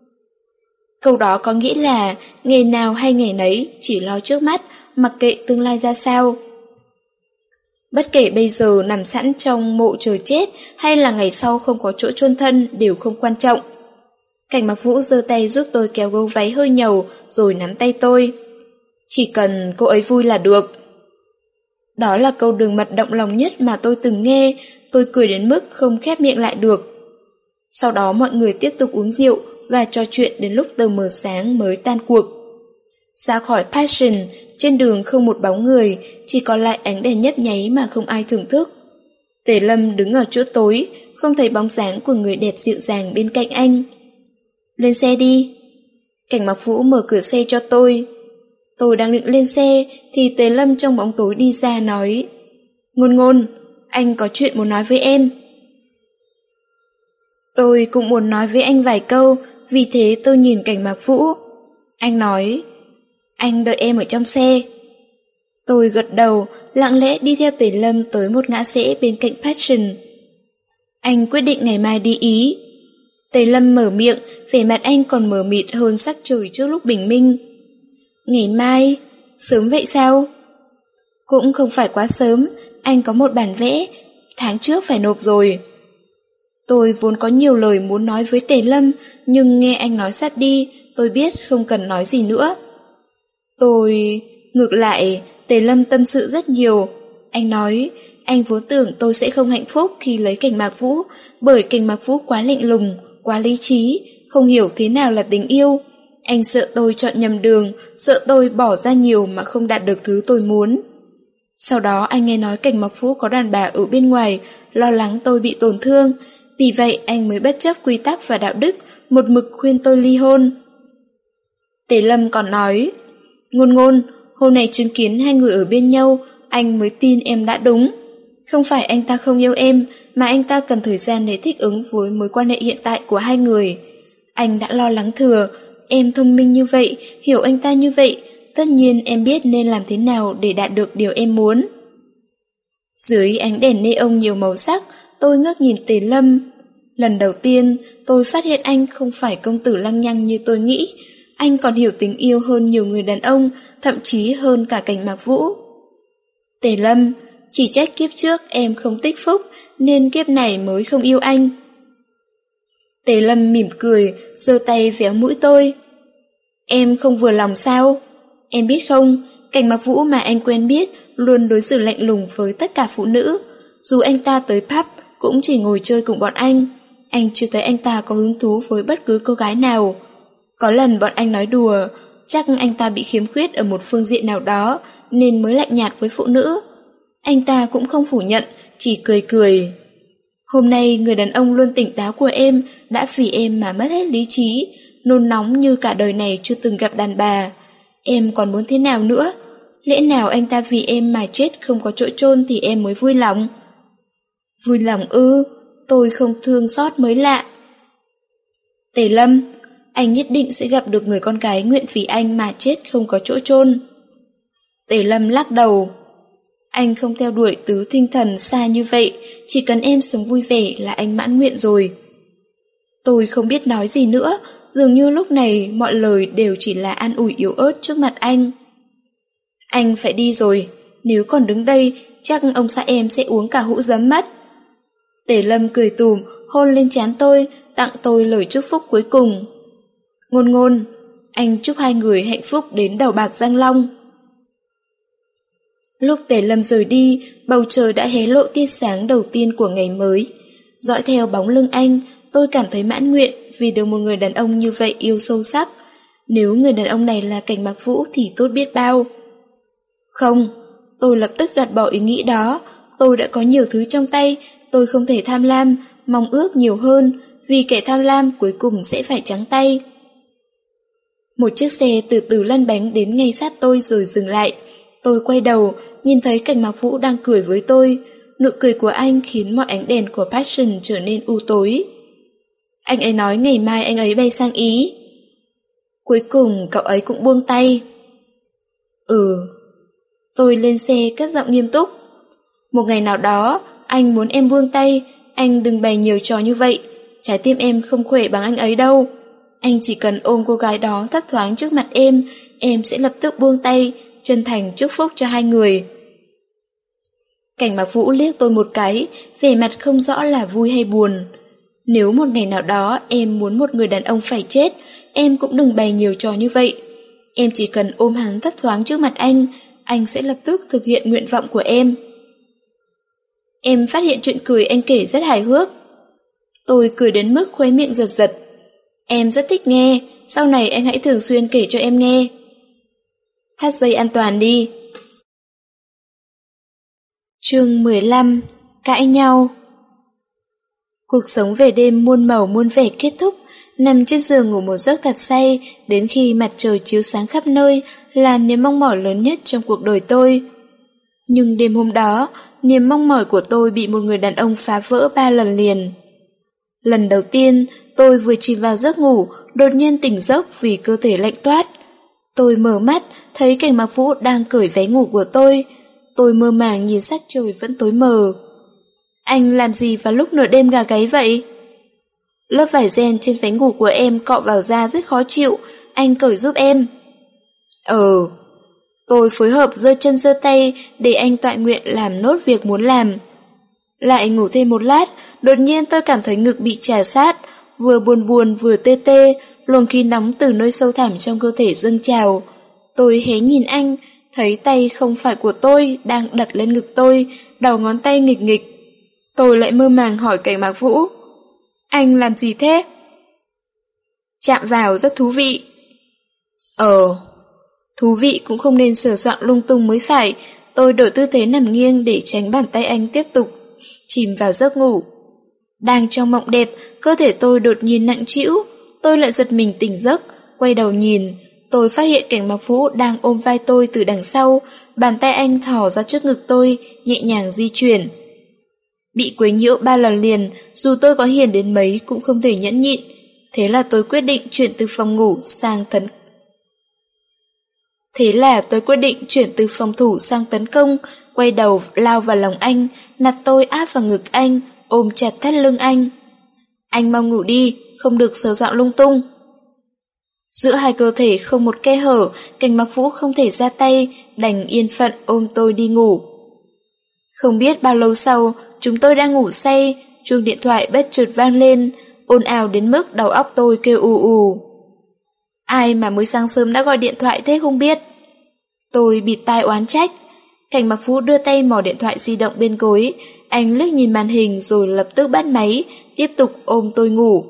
Câu đó có nghĩa là ngày nào hay ngày nấy, chỉ lo trước mắt, mặc kệ tương lai ra sao. Bất kể bây giờ nằm sẵn trong mộ chờ chết hay là ngày sau không có chỗ chôn thân đều không quan trọng. Cảnh Mạc Vũ giơ tay giúp tôi kéo gấu váy hơi nhầu rồi nắm tay tôi. Chỉ cần cô ấy vui là được. Đó là câu đường mật động lòng nhất mà tôi từng nghe, tôi cười đến mức không khép miệng lại được. Sau đó mọi người tiếp tục uống rượu và trò chuyện đến lúc tờ mờ sáng mới tan cuộc. Ra khỏi Passion, trên đường không một bóng người, chỉ còn lại ánh đèn nhấp nháy mà không ai thưởng thức. Tề Lâm đứng ở chỗ tối, không thấy bóng dáng của người đẹp dịu dàng bên cạnh anh. Lên xe đi. Cảnh Mạc Vũ mở cửa xe cho tôi. Tôi đang định lên xe thì Tề Lâm trong bóng tối đi ra nói: Ngôn Ngôn, anh có chuyện muốn nói với em. Tôi cũng muốn nói với anh vài câu, vì thế tôi nhìn Cảnh Mạc Vũ. Anh nói: Anh đợi em ở trong xe. Tôi gật đầu, lặng lẽ đi theo Tề Lâm tới một ngã rẽ bên cạnh Passion. Anh quyết định ngày mai đi Ý. Tề Lâm mở miệng, vẻ mặt anh còn mờ mịt hơn sắc trời trước lúc bình minh. Ngày mai? Sớm vậy sao? Cũng không phải quá sớm, anh có một bản vẽ, tháng trước phải nộp rồi. Tôi vốn có nhiều lời muốn nói với Tề Lâm, nhưng nghe anh nói sắp đi, tôi biết không cần nói gì nữa. Tôi... Ngược lại, Tề Lâm tâm sự rất nhiều. Anh nói, anh vốn tưởng tôi sẽ không hạnh phúc khi lấy Cảnh Mạc Vũ, bởi Cảnh Mạc Vũ quá lạnh lùng, quá lý trí, không hiểu thế nào là tình yêu. Anh sợ tôi chọn nhầm đường, sợ tôi bỏ ra nhiều mà không đạt được thứ tôi muốn. Sau đó anh nghe nói Cảnh Mạc Vũ có đàn bà ở bên ngoài, lo lắng tôi bị tổn thương. Vì vậy anh mới bất chấp quy tắc và đạo đức, một mực khuyên tôi ly hôn. Tề Lâm còn nói, Ngôn Ngôn, hôm nay chứng kiến hai người ở bên nhau, anh mới tin em đã đúng. Không phải anh ta không yêu em, mà anh ta cần thời gian để thích ứng với mối quan hệ hiện tại của hai người. Anh đã lo lắng thừa, em thông minh như vậy, hiểu anh ta như vậy, tất nhiên em biết nên làm thế nào để đạt được điều em muốn. Dưới ánh đèn neon nhiều màu sắc, tôi ngước nhìn Tề Lâm. Lần đầu tiên, tôi phát hiện anh không phải công tử lăng nhăng như tôi nghĩ. Anh còn hiểu tình yêu hơn nhiều người đàn ông, thậm chí hơn cả Cảnh Mạc Vũ. Tề Lâm, chỉ trách kiếp trước em không tích phúc, nên kiếp này mới không yêu anh. Tề Lâm mỉm cười, giơ tay véo mũi tôi. Em không vừa lòng sao? Em biết không, Cảnh Mạc Vũ mà anh quen biết luôn đối xử lạnh lùng với tất cả phụ nữ. Dù anh ta tới pub cũng chỉ ngồi chơi cùng bọn anh. Anh chưa thấy anh ta có hứng thú với bất cứ cô gái nào. Có lần bọn anh nói đùa, chắc anh ta bị khiếm khuyết ở một phương diện nào đó nên mới lạnh nhạt với phụ nữ. Anh ta cũng không phủ nhận, chỉ cười cười. Hôm nay người đàn ông luôn tỉnh táo của em đã vì em mà mất hết lý trí, nôn nóng như cả đời này chưa từng gặp đàn bà. Em còn muốn thế nào nữa? Lẽ nào anh ta vì em mà chết không có chỗ chôn thì em mới vui lòng? Vui lòng ư? Tôi không thương xót mới lạ. Tề Lâm, anh nhất định sẽ gặp được người con gái nguyện vì anh mà chết không có chỗ chôn. Tề Lâm lắc đầu. Anh không theo đuổi tứ tinh thần xa như vậy, chỉ cần em sống vui vẻ là anh mãn nguyện rồi. Tôi không biết nói gì nữa, dường như lúc này mọi lời đều chỉ là an ủi yếu ớt trước mặt anh. Anh phải đi rồi, nếu còn đứng đây chắc ông xã em sẽ uống cả hũ giấm mất. Tề Lâm cười tủm, hôn lên trán tôi, tặng tôi lời chúc phúc cuối cùng. Ngôn Ngôn, anh chúc hai người hạnh phúc đến đầu bạc răng long. Lúc Tề Lâm rời đi, bầu trời đã hé lộ tia sáng đầu tiên của ngày mới. Dõi theo bóng lưng anh, tôi cảm thấy mãn nguyện vì được một người đàn ông như vậy yêu sâu sắc. Nếu người đàn ông này là Cảnh Mạc Vũ thì tốt biết bao. Không, tôi lập tức gạt bỏ ý nghĩ đó. Tôi đã có nhiều thứ trong tay, tôi không thể tham lam, mong ước nhiều hơn, vì kẻ tham lam cuối cùng sẽ phải trắng tay. Một chiếc xe từ từ lăn bánh đến ngay sát tôi rồi dừng lại. Tôi quay đầu, nhìn thấy Cảnh Mạc Vũ đang cười với tôi. Nụ cười của anh khiến mọi ánh đèn của Passion trở nên u tối. Anh ấy nói ngày mai anh ấy bay sang Ý. Cuối cùng cậu ấy cũng buông tay. Ừ. Tôi lên xe cất giọng nghiêm túc. Một ngày nào đó, anh muốn em buông tay, anh đừng bày nhiều trò như vậy. Trái tim em không khỏe bằng anh ấy đâu. Anh chỉ cần ôm cô gái đó thấp thoáng trước mặt em, em sẽ lập tức buông tay, chân thành chúc phúc cho hai người. Cảnh Mạc Vũ liếc tôi một cái, vẻ mặt không rõ là vui hay buồn. Nếu một ngày nào đó em muốn một người đàn ông phải chết, em cũng đừng bày nhiều trò như vậy. Em chỉ cần ôm hắn thấp thoáng trước mặt anh, anh sẽ lập tức thực hiện nguyện vọng của em. Em phát hiện chuyện cười anh kể rất hài hước. Tôi cười đến mức khóe miệng giật giật. Em rất thích nghe, sau này anh hãy thường xuyên kể cho em nghe. Thắt dây an toàn đi. Chương mười lăm. Cãi nhau. Cuộc sống về đêm muôn màu muôn vẻ kết thúc. Nằm trên giường ngủ một giấc thật say, đến khi mặt trời chiếu sáng khắp nơi là niềm mong mỏi lớn nhất trong cuộc đời tôi. Nhưng đêm hôm đó, niềm mong mỏi của tôi bị một người đàn ông phá vỡ ba lần liền. Lần đầu tiên, tôi vừa chìm vào giấc ngủ, đột nhiên tỉnh giấc vì cơ thể lạnh toát. Tôi mở mắt, thấy Cảnh Mạc Vũ đang cởi váy ngủ của tôi. Tôi mơ màng nhìn sắc trời vẫn tối mờ. Anh làm gì vào lúc nửa đêm gà gáy vậy? Lớp vải ren trên váy ngủ của em cọ vào da rất khó chịu, anh cởi giúp em. Ờ, tôi phối hợp giơ chân giơ tay để anh tọa nguyện làm nốt việc muốn làm. Lại ngủ thêm một lát, đột nhiên tôi cảm thấy ngực bị trà sát, vừa buồn buồn vừa tê tê, luồng khí nóng từ nơi sâu thẳm trong cơ thể dâng trào. Tôi hé nhìn anh, thấy tay không phải của tôi đang đặt lên ngực tôi, đầu ngón tay nghịch nghịch. Tôi lại mơ màng hỏi Cảnh Mạc Vũ. Anh làm gì thế? Chạm vào rất thú vị. Ờ, thú vị cũng không nên sửa soạn lung tung mới phải. Tôi đổi tư thế nằm nghiêng để tránh bàn tay anh tiếp tục chìm vào giấc ngủ. Đang trong mộng đẹp, cơ thể tôi đột nhiên nặng trĩu. Tôi lại giật mình tỉnh giấc, quay đầu nhìn. Tôi phát hiện Cảnh Mạc Vũ đang ôm vai tôi từ đằng sau, bàn tay anh thò ra trước ngực tôi, nhẹ nhàng di chuyển. Bị quấy nhiễu ba lần liền, dù tôi có hiền đến mấy cũng không thể nhẫn nhịn. Thế là tôi quyết định chuyển từ phòng ngủ sang tấn Thế là tôi quyết định chuyển từ phòng thủ sang tấn công, quay đầu lao vào lòng anh, mặt tôi áp vào ngực anh, ôm chặt thắt lưng anh. Anh mau ngủ đi, không được sờ soạng lung tung. Giữa hai cơ thể không một khe hở, Cảnh Mặc Vũ không thể ra tay, đành yên phận ôm tôi đi ngủ. Không biết bao lâu sau, chúng tôi đang ngủ say, chuông điện thoại bất chợt vang lên, ồn ào đến mức đầu óc tôi kêu ù ù. Ai mà mới sáng sớm đã gọi điện thoại thế không biết. Tôi bịt tai oán trách. Cảnh Mặc Vũ đưa tay mò điện thoại di động bên gối, anh liếc nhìn màn hình rồi lập tức bắt máy, tiếp tục ôm tôi ngủ.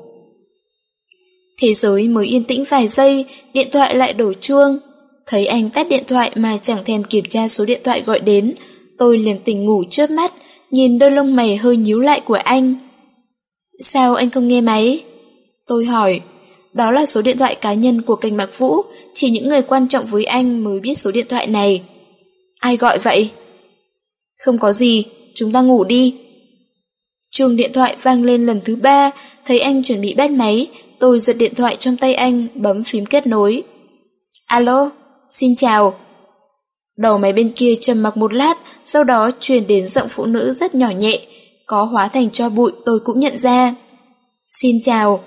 Thế giới mới yên tĩnh vài giây, điện thoại lại đổ chuông. Thấy anh tắt điện thoại mà chẳng thèm kiểm tra số điện thoại gọi đến, tôi liền tỉnh ngủ chớp mắt, nhìn đôi lông mày hơi nhíu lại của anh. Sao anh không nghe máy? Tôi hỏi. Đó là số điện thoại cá nhân của Cảnh Mặc Vũ, chỉ những người quan trọng với anh mới biết số điện thoại này. Ai gọi vậy? Không có gì, chúng ta ngủ đi. Chuông điện thoại vang lên lần thứ ba, thấy anh chuẩn bị bắt máy, tôi giật điện thoại trong tay anh, bấm phím kết nối. Alo, xin chào. Đầu máy bên kia trầm mặc một lát, sau đó truyền đến giọng phụ nữ rất nhỏ nhẹ, có hóa thành tro bụi tôi cũng nhận ra. Xin chào.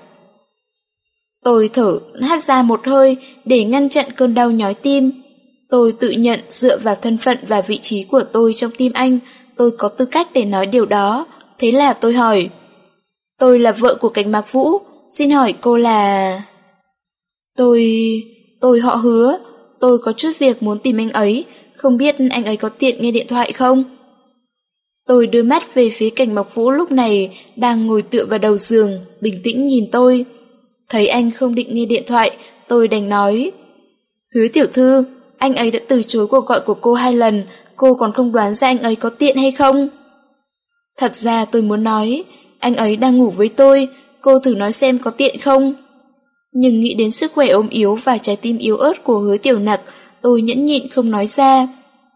Tôi thở hắt ra một hơi để ngăn chặn cơn đau nhói tim. Tôi tự nhận dựa vào thân phận và vị trí của tôi trong tim anh, tôi có tư cách để nói điều đó. Thế là tôi hỏi. Tôi là vợ của Cảnh Mặc Vũ, xin hỏi cô là... Tôi... tôi họ Hứa, tôi có chút việc muốn tìm anh ấy, không biết anh ấy có tiện nghe điện thoại không? Tôi đưa mắt về phía Cảnh Mặc Vũ lúc này đang ngồi tựa vào đầu giường, bình tĩnh nhìn tôi. Thấy anh không định nghe điện thoại, tôi đành nói. Hứa tiểu thư, anh ấy đã từ chối cuộc gọi của cô hai lần, cô còn không đoán ra anh ấy có tiện hay không? Thật ra tôi muốn nói, anh ấy đang ngủ với tôi, cô thử nói xem có tiện không? Nhưng nghĩ đến sức khỏe ốm yếu và trái tim yếu ớt của Hứa Tiểu Nặc, tôi nhẫn nhịn không nói ra.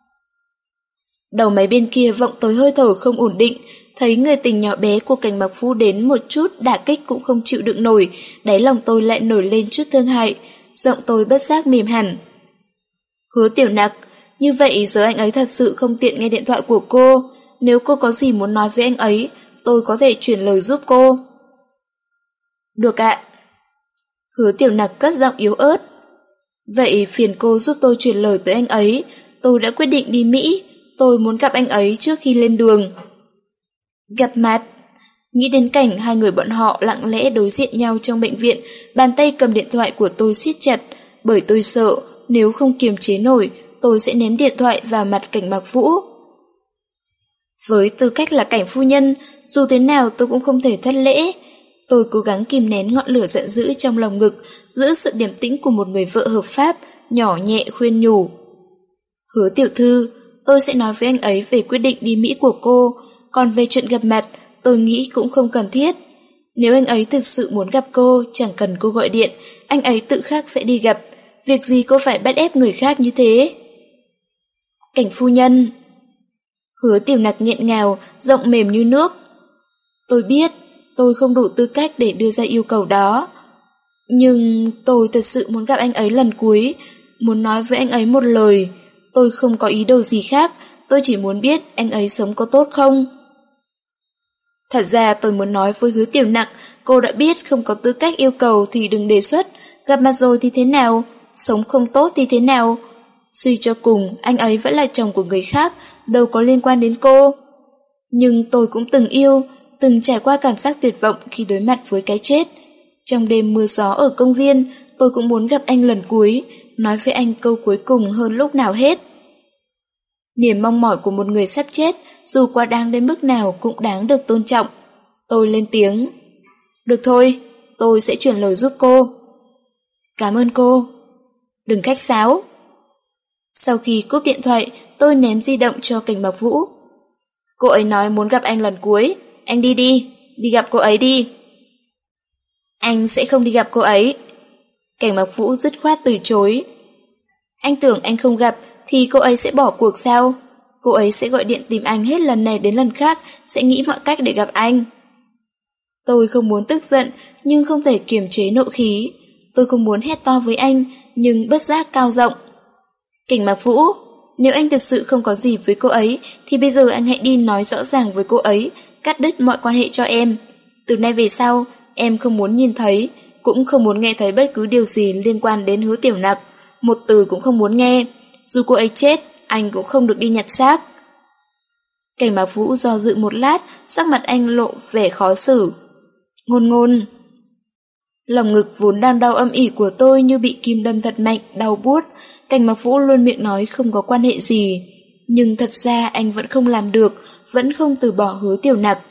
Đầu máy bên kia vọng tới hơi thở không ổn định, thấy người tình nhỏ bé của Cảnh Mặc Vũ đến một chút đả kích cũng không chịu đựng nổi, đáy lòng tôi lại nổi lên chút thương hại, giọng tôi bất giác mềm hẳn. Hứa Tiểu Nặc, như vậy giờ anh ấy thật sự không tiện nghe điện thoại của cô, nếu cô có gì muốn nói với anh ấy, tôi có thể chuyển lời giúp cô. Được ạ. Hứa Tiểu Nặc cất giọng yếu ớt. Vậy phiền cô giúp tôi chuyển lời tới anh ấy, tôi đã quyết định đi Mỹ, tôi muốn gặp anh ấy trước khi lên đường. Gặp mặt. Nghĩ đến cảnh hai người bọn họ lặng lẽ đối diện nhau trong bệnh viện, bàn tay cầm điện thoại của tôi siết chặt, bởi tôi sợ nếu không kiềm chế nổi, tôi sẽ ném điện thoại vào mặt Cảnh Mặc Vũ. Với tư cách là Cảnh phu nhân, dù thế nào tôi cũng không thể thất lễ. Tôi cố gắng kìm nén ngọn lửa giận dữ trong lòng ngực, giữ sự điềm tĩnh của một người vợ hợp pháp, nhỏ nhẹ khuyên nhủ. Hứa tiểu thư, tôi sẽ nói với anh ấy về quyết định đi Mỹ của cô, còn về chuyện gặp mặt, tôi nghĩ cũng không cần thiết. Nếu anh ấy thực sự muốn gặp cô, chẳng cần cô gọi điện, anh ấy tự khắc sẽ đi gặp, việc gì cô phải bắt ép người khác như thế? Cảnh phu nhân. Hứa Tiểu Nặc nghẹn ngào, giọng mềm như nước. Tôi biết, tôi không đủ tư cách để đưa ra yêu cầu đó. Nhưng tôi thật sự muốn gặp anh ấy lần cuối, muốn nói với anh ấy một lời. Tôi không có ý đồ gì khác, tôi chỉ muốn biết anh ấy sống có tốt không. Thật ra tôi muốn nói với Hứa Tiểu Nặc, cô đã biết không có tư cách yêu cầu thì đừng đề xuất, gặp mặt rồi thì thế nào, sống không tốt thì thế nào. Suy cho cùng, anh ấy vẫn là chồng của người khác, đâu có liên quan đến cô. Nhưng tôi cũng từng yêu, từng trải qua cảm giác tuyệt vọng khi đối mặt với cái chết. Trong đêm mưa gió ở công viên, tôi cũng muốn gặp anh lần cuối, nói với anh câu cuối cùng hơn lúc nào hết. Niềm mong mỏi của một người sắp chết, dù quá đáng đến mức nào cũng đáng được tôn trọng. Tôi lên tiếng. Được thôi, tôi sẽ chuyển lời giúp cô. Cảm ơn cô. Đừng khách sáo. Sau khi cúp điện thoại, tôi ném di động cho Cảnh Mặc Vũ. Cô ấy nói muốn gặp anh lần cuối, anh đi đi, đi gặp cô ấy đi. Anh sẽ không đi gặp cô ấy. Cảnh Mặc Vũ dứt khoát từ chối. Anh tưởng anh không gặp thì cô ấy sẽ bỏ cuộc sao? Cô ấy sẽ gọi điện tìm anh hết lần này đến lần khác, sẽ nghĩ mọi cách để gặp anh. Tôi không muốn tức giận, nhưng không thể kiềm chế nộ khí. Tôi không muốn hét to với anh, nhưng bất giác cao giọng. Cảnh Mặc Vũ, nếu anh thật sự không có gì với cô ấy, thì bây giờ anh hãy đi nói rõ ràng với cô ấy, cắt đứt mọi quan hệ cho em. Từ nay về sau, em không muốn nhìn thấy, cũng không muốn nghe thấy bất cứ điều gì liên quan đến Hứa Tiểu Nặc, một từ cũng không muốn nghe. Dù cô ấy chết, anh cũng không được đi nhặt xác. Cảnh Mạc Vũ do dự một lát, sắc mặt anh lộ vẻ khó xử. Ngôn Ngôn. Lòng ngực vốn đang đau âm ỉ của tôi như bị kim đâm thật mạnh, đau buốt. Cảnh Mạc Vũ luôn miệng nói không có quan hệ gì, nhưng thật ra anh vẫn không làm được, vẫn không từ bỏ Hứa Tiểu Nặc.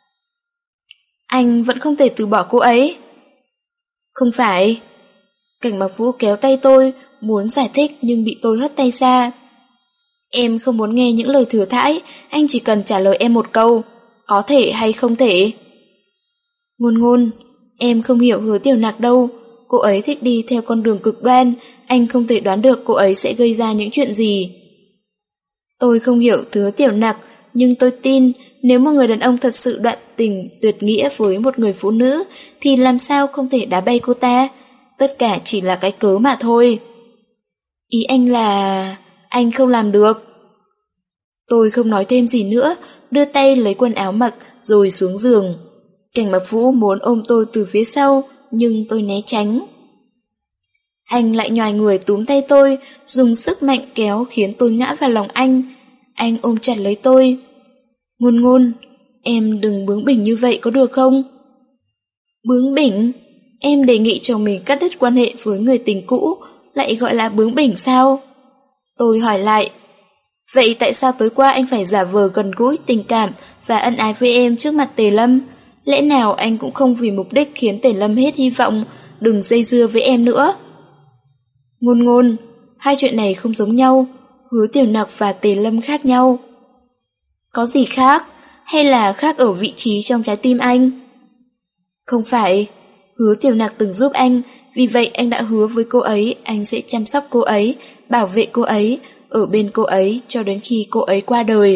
Anh vẫn không thể từ bỏ cô ấy. Không phải. Cảnh Mạc Vũ kéo tay tôi, muốn giải thích nhưng bị tôi hất tay ra. Em không muốn nghe những lời thừa thãi, anh chỉ cần trả lời em một câu, có thể hay không thể. Ngôn Ngôn, em không hiểu Hứa Tiểu Nặc đâu, cô ấy thích đi theo con đường cực đoan, anh không thể đoán được cô ấy sẽ gây ra những chuyện gì. Tôi không hiểu Hứa Tiểu Nặc, nhưng tôi tin nếu một người đàn ông thật sự đoạn tình tuyệt nghĩa với một người phụ nữ thì làm sao không thể đá bay cô ta, tất cả chỉ là cái cớ mà thôi. Ý anh là anh không làm được. Tôi không nói thêm gì nữa, đưa tay lấy quần áo mặc rồi xuống giường. Cảnh Mạc Vũ muốn ôm tôi từ phía sau, nhưng tôi né tránh. Anh lại nhòi người túm tay tôi, dùng sức mạnh kéo khiến tôi ngã vào lòng anh. Anh ôm chặt lấy tôi. Ngôn Ngôn, em đừng bướng bỉnh như vậy có được không? Bướng bỉnh? Em đề nghị chồng mình cắt đứt quan hệ với người tình cũ, lại gọi là bướng bỉnh sao? Tôi hỏi lại. Vậy tại sao tối qua anh phải giả vờ gần gũi, tình cảm và ân ái với em trước mặt Tề Lâm? Lẽ nào anh cũng không vì mục đích khiến Tề Lâm hết hy vọng, đừng dây dưa với em nữa? Ngôn Ngôn, hai chuyện này không giống nhau, Hứa Tiểu Nặc và Tề Lâm khác nhau. Có gì khác? Hay là khác ở vị trí trong trái tim anh? Không phải, Hứa Tiểu Nặc từng giúp anh, vì vậy anh đã hứa với cô ấy anh sẽ chăm sóc cô ấy, bảo vệ cô ấy, ở bên cô ấy cho đến khi cô ấy qua đời.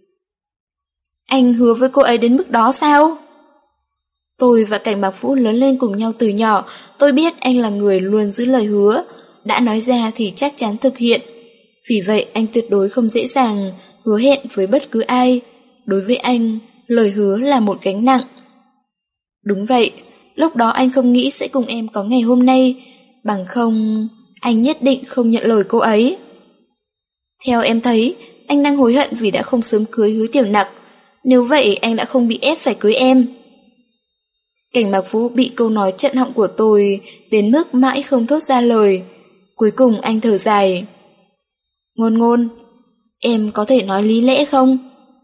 Anh hứa với cô ấy đến mức đó sao? Tôi và Cảnh Mạc Vũ lớn lên cùng nhau từ nhỏ, tôi biết anh là người luôn giữ lời hứa, đã nói ra thì chắc chắn thực hiện. Vì vậy anh tuyệt đối không dễ dàng hứa hẹn với bất cứ ai. Đối với anh, lời hứa là một gánh nặng. Đúng vậy, lúc đó anh không nghĩ sẽ cùng em có ngày hôm nay, bằng không, anh nhất định không nhận lời cô ấy. Theo em thấy, anh đang hối hận vì đã không sớm cưới Hứa Tiểu Nặc, nếu vậy anh đã không bị ép phải cưới em. Cảnh Mạc Vũ bị câu nói chặn họng của tôi đến mức mãi không thốt ra lời. Cuối cùng anh thở dài. Ngôn Ngôn, em có thể nói lý lẽ không?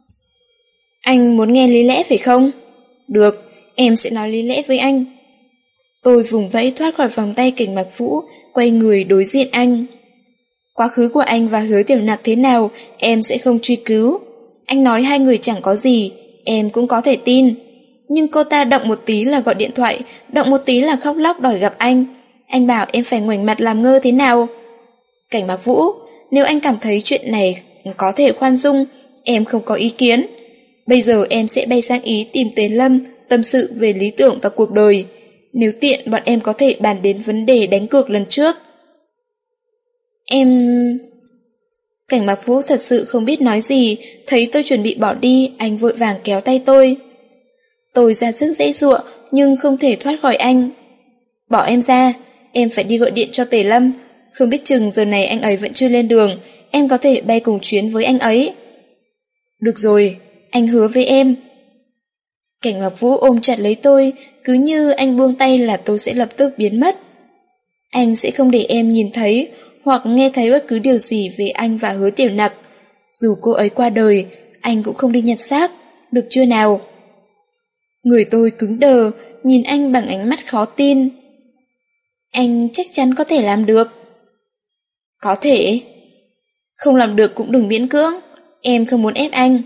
Anh muốn nghe lý lẽ phải không? Được, em sẽ nói lý lẽ với anh. Tôi vùng vẫy thoát khỏi vòng tay Cảnh Mạc Vũ, quay người đối diện anh. Quá khứ của anh và Hứa Tiểu Nặc thế nào, em sẽ không truy cứu. Anh nói hai người chẳng có gì, em cũng có thể tin. Nhưng cô ta động một tí là gọi điện thoại, động một tí là khóc lóc đòi gặp anh. Anh bảo em phải ngoảnh mặt làm ngơ thế nào? Cảnh Mạc Vũ, nếu anh cảm thấy chuyện này có thể khoan dung, em không có ý kiến. Bây giờ em sẽ bay sang Ý tìm Tề Lâm, tâm sự về lý tưởng và cuộc đời. Nếu tiện, bọn em có thể bàn đến vấn đề đánh cược lần trước. Em... Cảnh Mạc Vũ thật sự không biết nói gì, thấy tôi chuẩn bị bỏ đi, anh vội vàng kéo tay tôi. Tôi ra sức giãy giụa, nhưng không thể thoát khỏi anh. Bỏ em ra, em phải đi gọi điện cho Tề Lâm, không biết chừng giờ này anh ấy vẫn chưa lên đường, em có thể bay cùng chuyến với anh ấy. Được rồi, anh hứa với em. Cảnh Mạc Vũ ôm chặt lấy tôi, cứ như anh buông tay là tôi sẽ lập tức biến mất. Anh sẽ không để em nhìn thấy hoặc nghe thấy bất cứ điều gì về anh và Hứa Tiểu Nặc. Dù cô ấy qua đời, anh cũng không đi nhặt xác, được chưa nào? Người tôi cứng đờ, nhìn anh bằng ánh mắt khó tin. Anh chắc chắn có thể làm được. Có thể. Không làm được cũng đừng miễn cưỡng, em không muốn ép anh.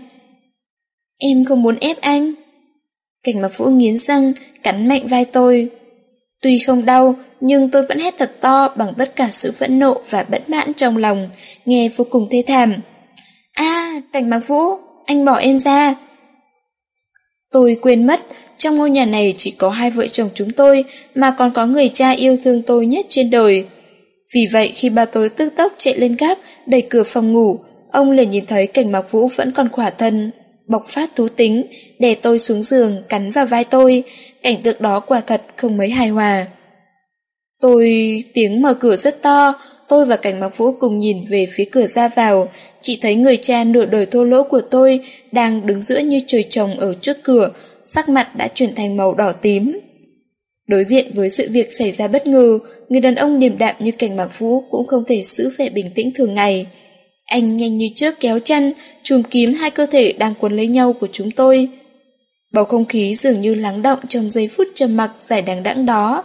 Em không muốn ép anh. Cảnh Mạc Vũ nghiến răng, cắn mạnh vai tôi. Tuy không đau, nhưng tôi vẫn hét thật to bằng tất cả sự phẫn nộ và bất mãn trong lòng, nghe vô cùng thê thảm. À, Cảnh Mạc Vũ, anh bỏ em ra. Tôi quên mất, trong ngôi nhà này chỉ có hai vợ chồng chúng tôi, mà còn có người cha yêu thương tôi nhất trên đời. Vì vậy khi ba tôi tức tốc chạy lên gác, đẩy cửa phòng ngủ, ông liền nhìn thấy Cảnh Mạc Vũ vẫn còn khỏa thân bộc phát thú tính, đè tôi xuống giường, cắn vào vai tôi. Cảnh tượng đó quả thật không mấy hài hòa. Tôi... Tiếng mở cửa rất to, tôi và Cảnh Mặc Vũ cùng nhìn về phía cửa ra vào, chỉ thấy người cha nửa đời thô lỗ của tôi đang đứng giữa như trời trồng ở trước cửa, sắc mặt đã chuyển thành màu đỏ tím. Đối diện với sự việc xảy ra bất ngờ, người đàn ông điềm đạm như Cảnh Mặc Vũ cũng không thể giữ vẻ bình tĩnh thường ngày. Anh nhanh như chớp kéo chăn, chùm kín hai cơ thể đang quấn lấy nhau của chúng tôi. Bầu không khí dường như lắng động trong giây phút trầm mặc dài đằng đẵng đó.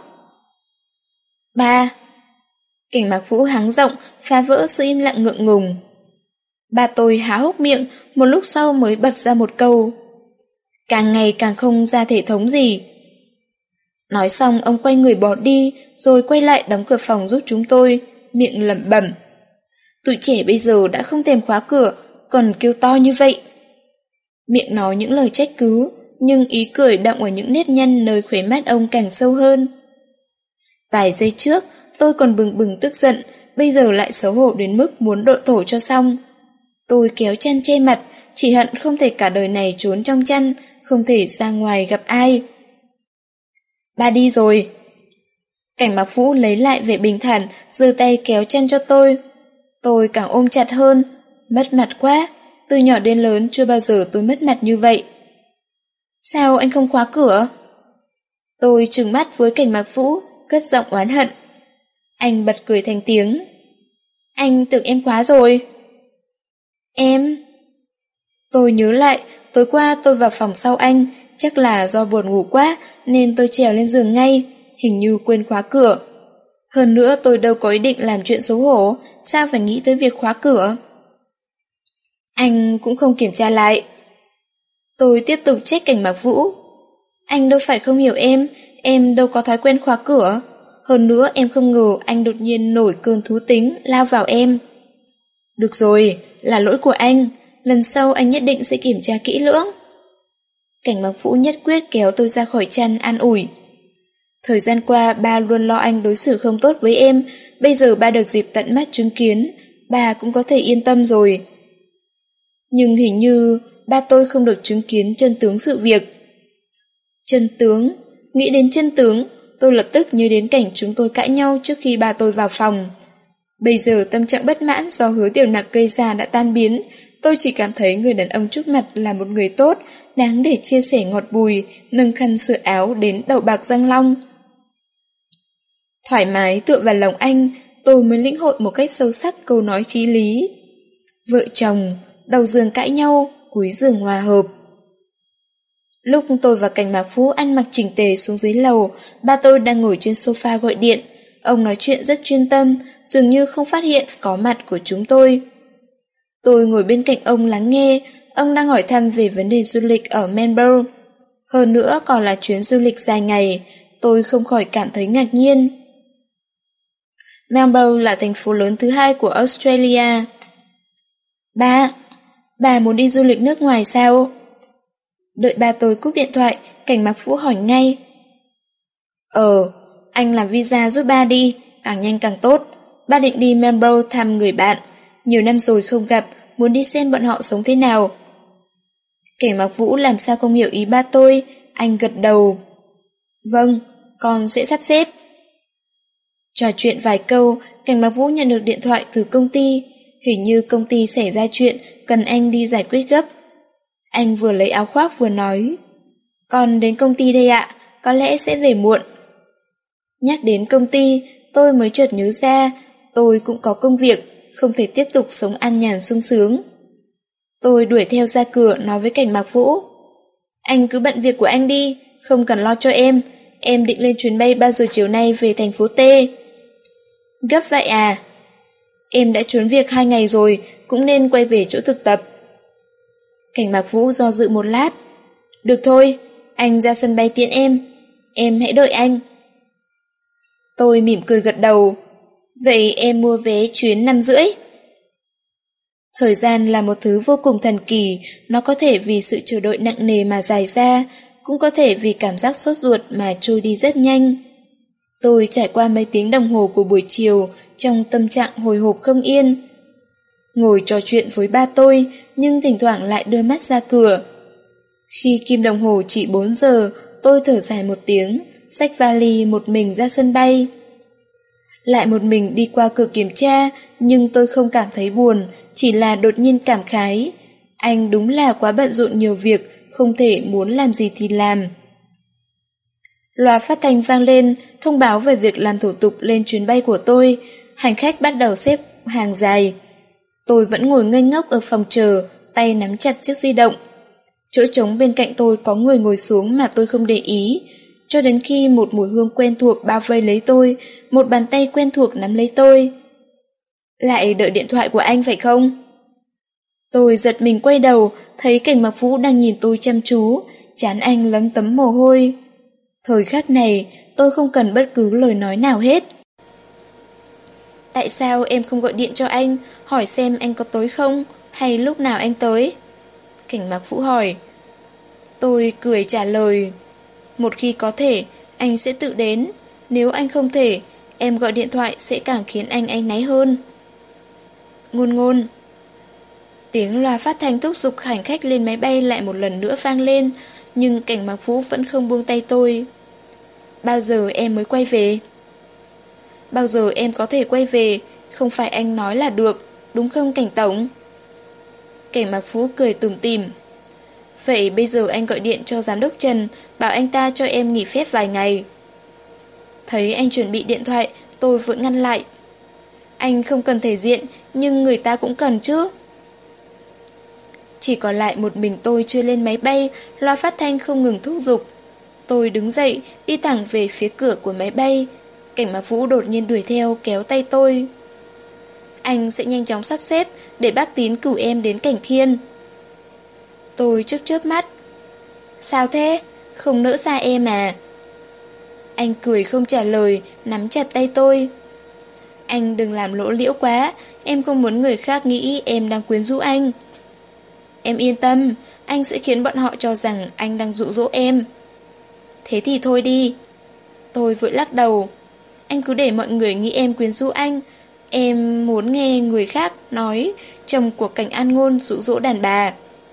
Ba. Cảnh Mặc Vũ hắng giọng, phá vỡ sự im lặng ngượng ngùng. Ba tôi há hốc miệng, một lúc sau mới bật ra một câu. Càng ngày càng không ra thể thống gì. Nói xong ông quay người bỏ đi, rồi quay lại đóng cửa phòng giúp chúng tôi, miệng lẩm bẩm. Tụi trẻ bây giờ đã không thèm khóa cửa, còn kêu to như vậy. Miệng nói những lời trách cứ, nhưng ý cười đọng ở những nếp nhăn nơi khóe mắt ông càng sâu hơn. Vài giây trước, tôi còn bừng bừng tức giận, bây giờ lại xấu hổ đến mức muốn độ thổ cho xong. Tôi kéo chăn che mặt, chỉ hận không thể cả đời này trốn trong chăn, không thể ra ngoài gặp ai. Ba đi rồi. Cảnh Mặc Vũ lấy lại vẻ bình thản, giơ tay kéo chăn cho tôi. Tôi càng ôm chặt hơn. Mất mặt quá, từ nhỏ đến lớn chưa bao giờ tôi mất mặt như vậy. Sao anh không khóa cửa? Tôi trừng mắt với Cảnh Mặc Vũ, cất giọng oán hận. Anh bật cười thành tiếng. Anh tưởng em khóa rồi. Em... Tôi nhớ lại, tối qua tôi vào phòng sau anh, chắc là do buồn ngủ quá nên tôi trèo lên giường ngay, hình như quên khóa cửa. Hơn nữa tôi đâu có ý định làm chuyện xấu hổ, sao phải nghĩ tới việc khóa cửa. Anh cũng không kiểm tra lại. Tôi tiếp tục trách Cảnh Mặc Vũ. Anh đâu phải không hiểu em, em đâu có thói quen khóa cửa. Hơn nữa em không ngờ anh đột nhiên nổi cơn thú tính, lao vào em. Được rồi, là lỗi của anh, lần sau anh nhất định sẽ kiểm tra kỹ lưỡng. Cảnh Mặc Vũ nhất quyết kéo tôi ra khỏi chăn an ủi. Thời gian qua ba luôn lo anh đối xử không tốt với em, bây giờ ba được dịp tận mắt chứng kiến, ba cũng có thể yên tâm rồi. Nhưng hình như ba tôi không được chứng kiến chân tướng sự việc. Chân tướng, nghĩ đến chân tướng, tôi lập tức nhớ đến cảnh chúng tôi cãi nhau trước khi ba tôi vào phòng. Bây giờ tâm trạng bất mãn do Hứa Tiểu Nặc gây ra đã tan biến, tôi chỉ cảm thấy người đàn ông trước mặt là một người tốt, đáng để chia sẻ ngọt bùi, nâng khăn sửa áo đến đầu bạc răng long. Thoải mái tựa vào lòng anh, tôi mới lĩnh hội một cách sâu sắc câu nói chí lý. Vợ chồng, đầu giường cãi nhau, cuối giường hòa hợp. Lúc tôi và Cảnh Mặc Vũ ăn mặc chỉnh tề xuống dưới lầu, ba tôi đang ngồi trên sofa gọi điện. Ông nói chuyện rất chuyên tâm, dường như không phát hiện có mặt của chúng tôi. Tôi ngồi bên cạnh ông lắng nghe, ông đang hỏi thăm về vấn đề du lịch ở Melbourne. Hơn nữa còn là chuyến du lịch dài ngày, tôi không khỏi cảm thấy ngạc nhiên. Melbourne là thành phố lớn thứ hai của Australia. Ba, bà muốn đi du lịch nước ngoài sao? Đợi ba tôi cúp điện thoại, Cảnh Mặc Vũ hỏi ngay. Ờ, anh làm visa giúp ba đi, càng nhanh càng tốt. Ba định đi Melbourne thăm người bạn, nhiều năm rồi không gặp, muốn đi xem bọn họ sống thế nào. Cảnh Mặc Vũ làm sao không hiểu ý ba tôi, anh gật đầu. Vâng, con sẽ sắp xếp. Trò chuyện vài câu, Cảnh Mặc Vũ nhận được điện thoại từ công ty. Hình như công ty xảy ra chuyện, cần anh đi giải quyết gấp. Anh vừa lấy áo khoác vừa nói. Con đến công ty đây ạ, có lẽ sẽ về muộn. Nhắc đến công ty, tôi mới chợt nhớ ra, tôi cũng có công việc, không thể tiếp tục sống an nhàn sung sướng. Tôi đuổi theo ra cửa nói với Cảnh Mặc Vũ. Anh cứ bận việc của anh đi, không cần lo cho em. Em định lên chuyến bay ba giờ chiều nay về thành phố T. Gấp vậy à? Em đã trốn việc hai ngày rồi, cũng nên quay về chỗ thực tập. Cảnh Mặc Vũ do dự một lát. Được thôi, anh ra sân bay tiễn em. Em hãy đợi anh. Tôi mỉm cười gật đầu. Vậy em mua vé chuyến năm rưỡi. Thời gian là một thứ vô cùng thần kỳ, nó có thể vì sự chờ đợi nặng nề mà dài ra, cũng có thể vì cảm giác sốt ruột mà trôi đi rất nhanh. Tôi trải qua mấy tiếng đồng hồ của buổi chiều trong tâm trạng hồi hộp không yên. Ngồi trò chuyện với ba tôi, nhưng thỉnh thoảng lại đưa mắt ra cửa. Khi kim đồng hồ chỉ bốn giờ, tôi thở dài một tiếng, xách vali một mình ra sân bay. Lại một mình đi qua cửa kiểm tra, nhưng tôi không cảm thấy buồn, chỉ là đột nhiên cảm khái. Anh đúng là quá bận rộn nhiều việc, không thể muốn làm gì thì làm. Loa phát thanh vang lên, thông báo về việc làm thủ tục lên chuyến bay của tôi. Hành khách bắt đầu xếp hàng dài. Tôi vẫn ngồi ngây ngốc ở phòng chờ, tay nắm chặt chiếc di động. Chỗ trống bên cạnh tôi có người ngồi xuống mà tôi không để ý. Cho đến khi một mùi hương quen thuộc bao vây lấy tôi, một bàn tay quen thuộc nắm lấy tôi. Lại đợi điện thoại của anh phải không? Tôi giật mình quay đầu, thấy Cảnh Mặc Vũ đang nhìn tôi chăm chú, trán anh lấm tấm mồ hôi. Thời khắc này, tôi không cần bất cứ lời nói nào hết. Tại sao em không gọi điện cho anh, hỏi xem anh có tới không, hay lúc nào anh tới? Cảnh Mặc Vũ hỏi. Tôi cười trả lời. Một khi có thể, anh sẽ tự đến. Nếu anh không thể, em gọi điện thoại sẽ càng khiến anh áy náy hơn. Ngôn ngôn. Tiếng loa phát thanh thúc giục hành khách lên máy bay lại một lần nữa vang lên, nhưng Cảnh Mặc Vũ vẫn không buông tay tôi. Bao giờ em mới quay về? Bao giờ em có thể quay về, không phải anh nói là được, đúng không Cảnh Tổng? Cảnh Mặc Vũ cười tủm tỉm. Vậy bây giờ anh gọi điện cho giám đốc Trần, bảo anh ta cho em nghỉ phép vài ngày. Thấy anh chuẩn bị điện thoại, tôi vội ngăn lại. Anh không cần thể diện, nhưng người ta cũng cần chứ. Chỉ còn lại một mình tôi chưa lên máy bay, loa phát thanh không ngừng thúc giục. Tôi đứng dậy, đi thẳng về phía cửa của máy bay. Cảnh Mặc Vũ đột nhiên đuổi theo, kéo tay tôi. Anh sẽ nhanh chóng sắp xếp để bác Tín cử em đến Cảnh Thiên. Tôi chớp chớp mắt. Sao thế? Không nỡ xa em à? Anh cười không trả lời, nắm chặt tay tôi. Anh đừng làm lỗ liễu quá, em không muốn người khác nghĩ em đang quyến rũ anh. Em yên tâm, anh sẽ khiến bọn họ cho rằng anh đang dụ dỗ em. Thế thì thôi đi. Tôi vội lắc đầu. Anh cứ để mọi người nghĩ em quyến rũ anh. Em muốn nghe người khác nói chồng của Cảnh An Ngôn dụ dỗ đàn bà.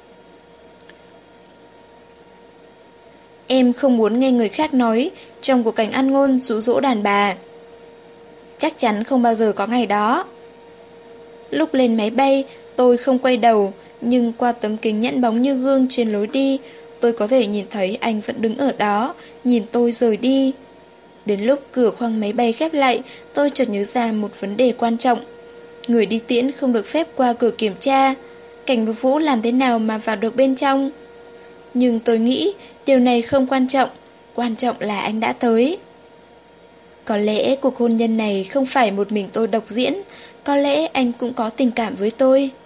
Em không muốn nghe người khác nói chồng của Cảnh An Ngôn dụ dỗ đàn bà. Chắc chắn không bao giờ có ngày đó. Lúc lên máy bay, tôi không quay đầu, nhưng qua tấm kính nhẵn bóng như gương trên lối đi, tôi có thể nhìn thấy anh vẫn đứng ở đó, nhìn tôi rời đi. Đến lúc cửa khoang máy bay khép lại, tôi chợt nhớ ra một vấn đề quan trọng. Người đi tiễn không được phép qua cửa kiểm tra. Cảnh Mặc Vũ làm thế nào mà vào được bên trong? Nhưng tôi nghĩ điều này không quan trọng, quan trọng là anh đã tới. Có lẽ cuộc hôn nhân này không phải một mình tôi độc diễn, có lẽ anh cũng có tình cảm với tôi.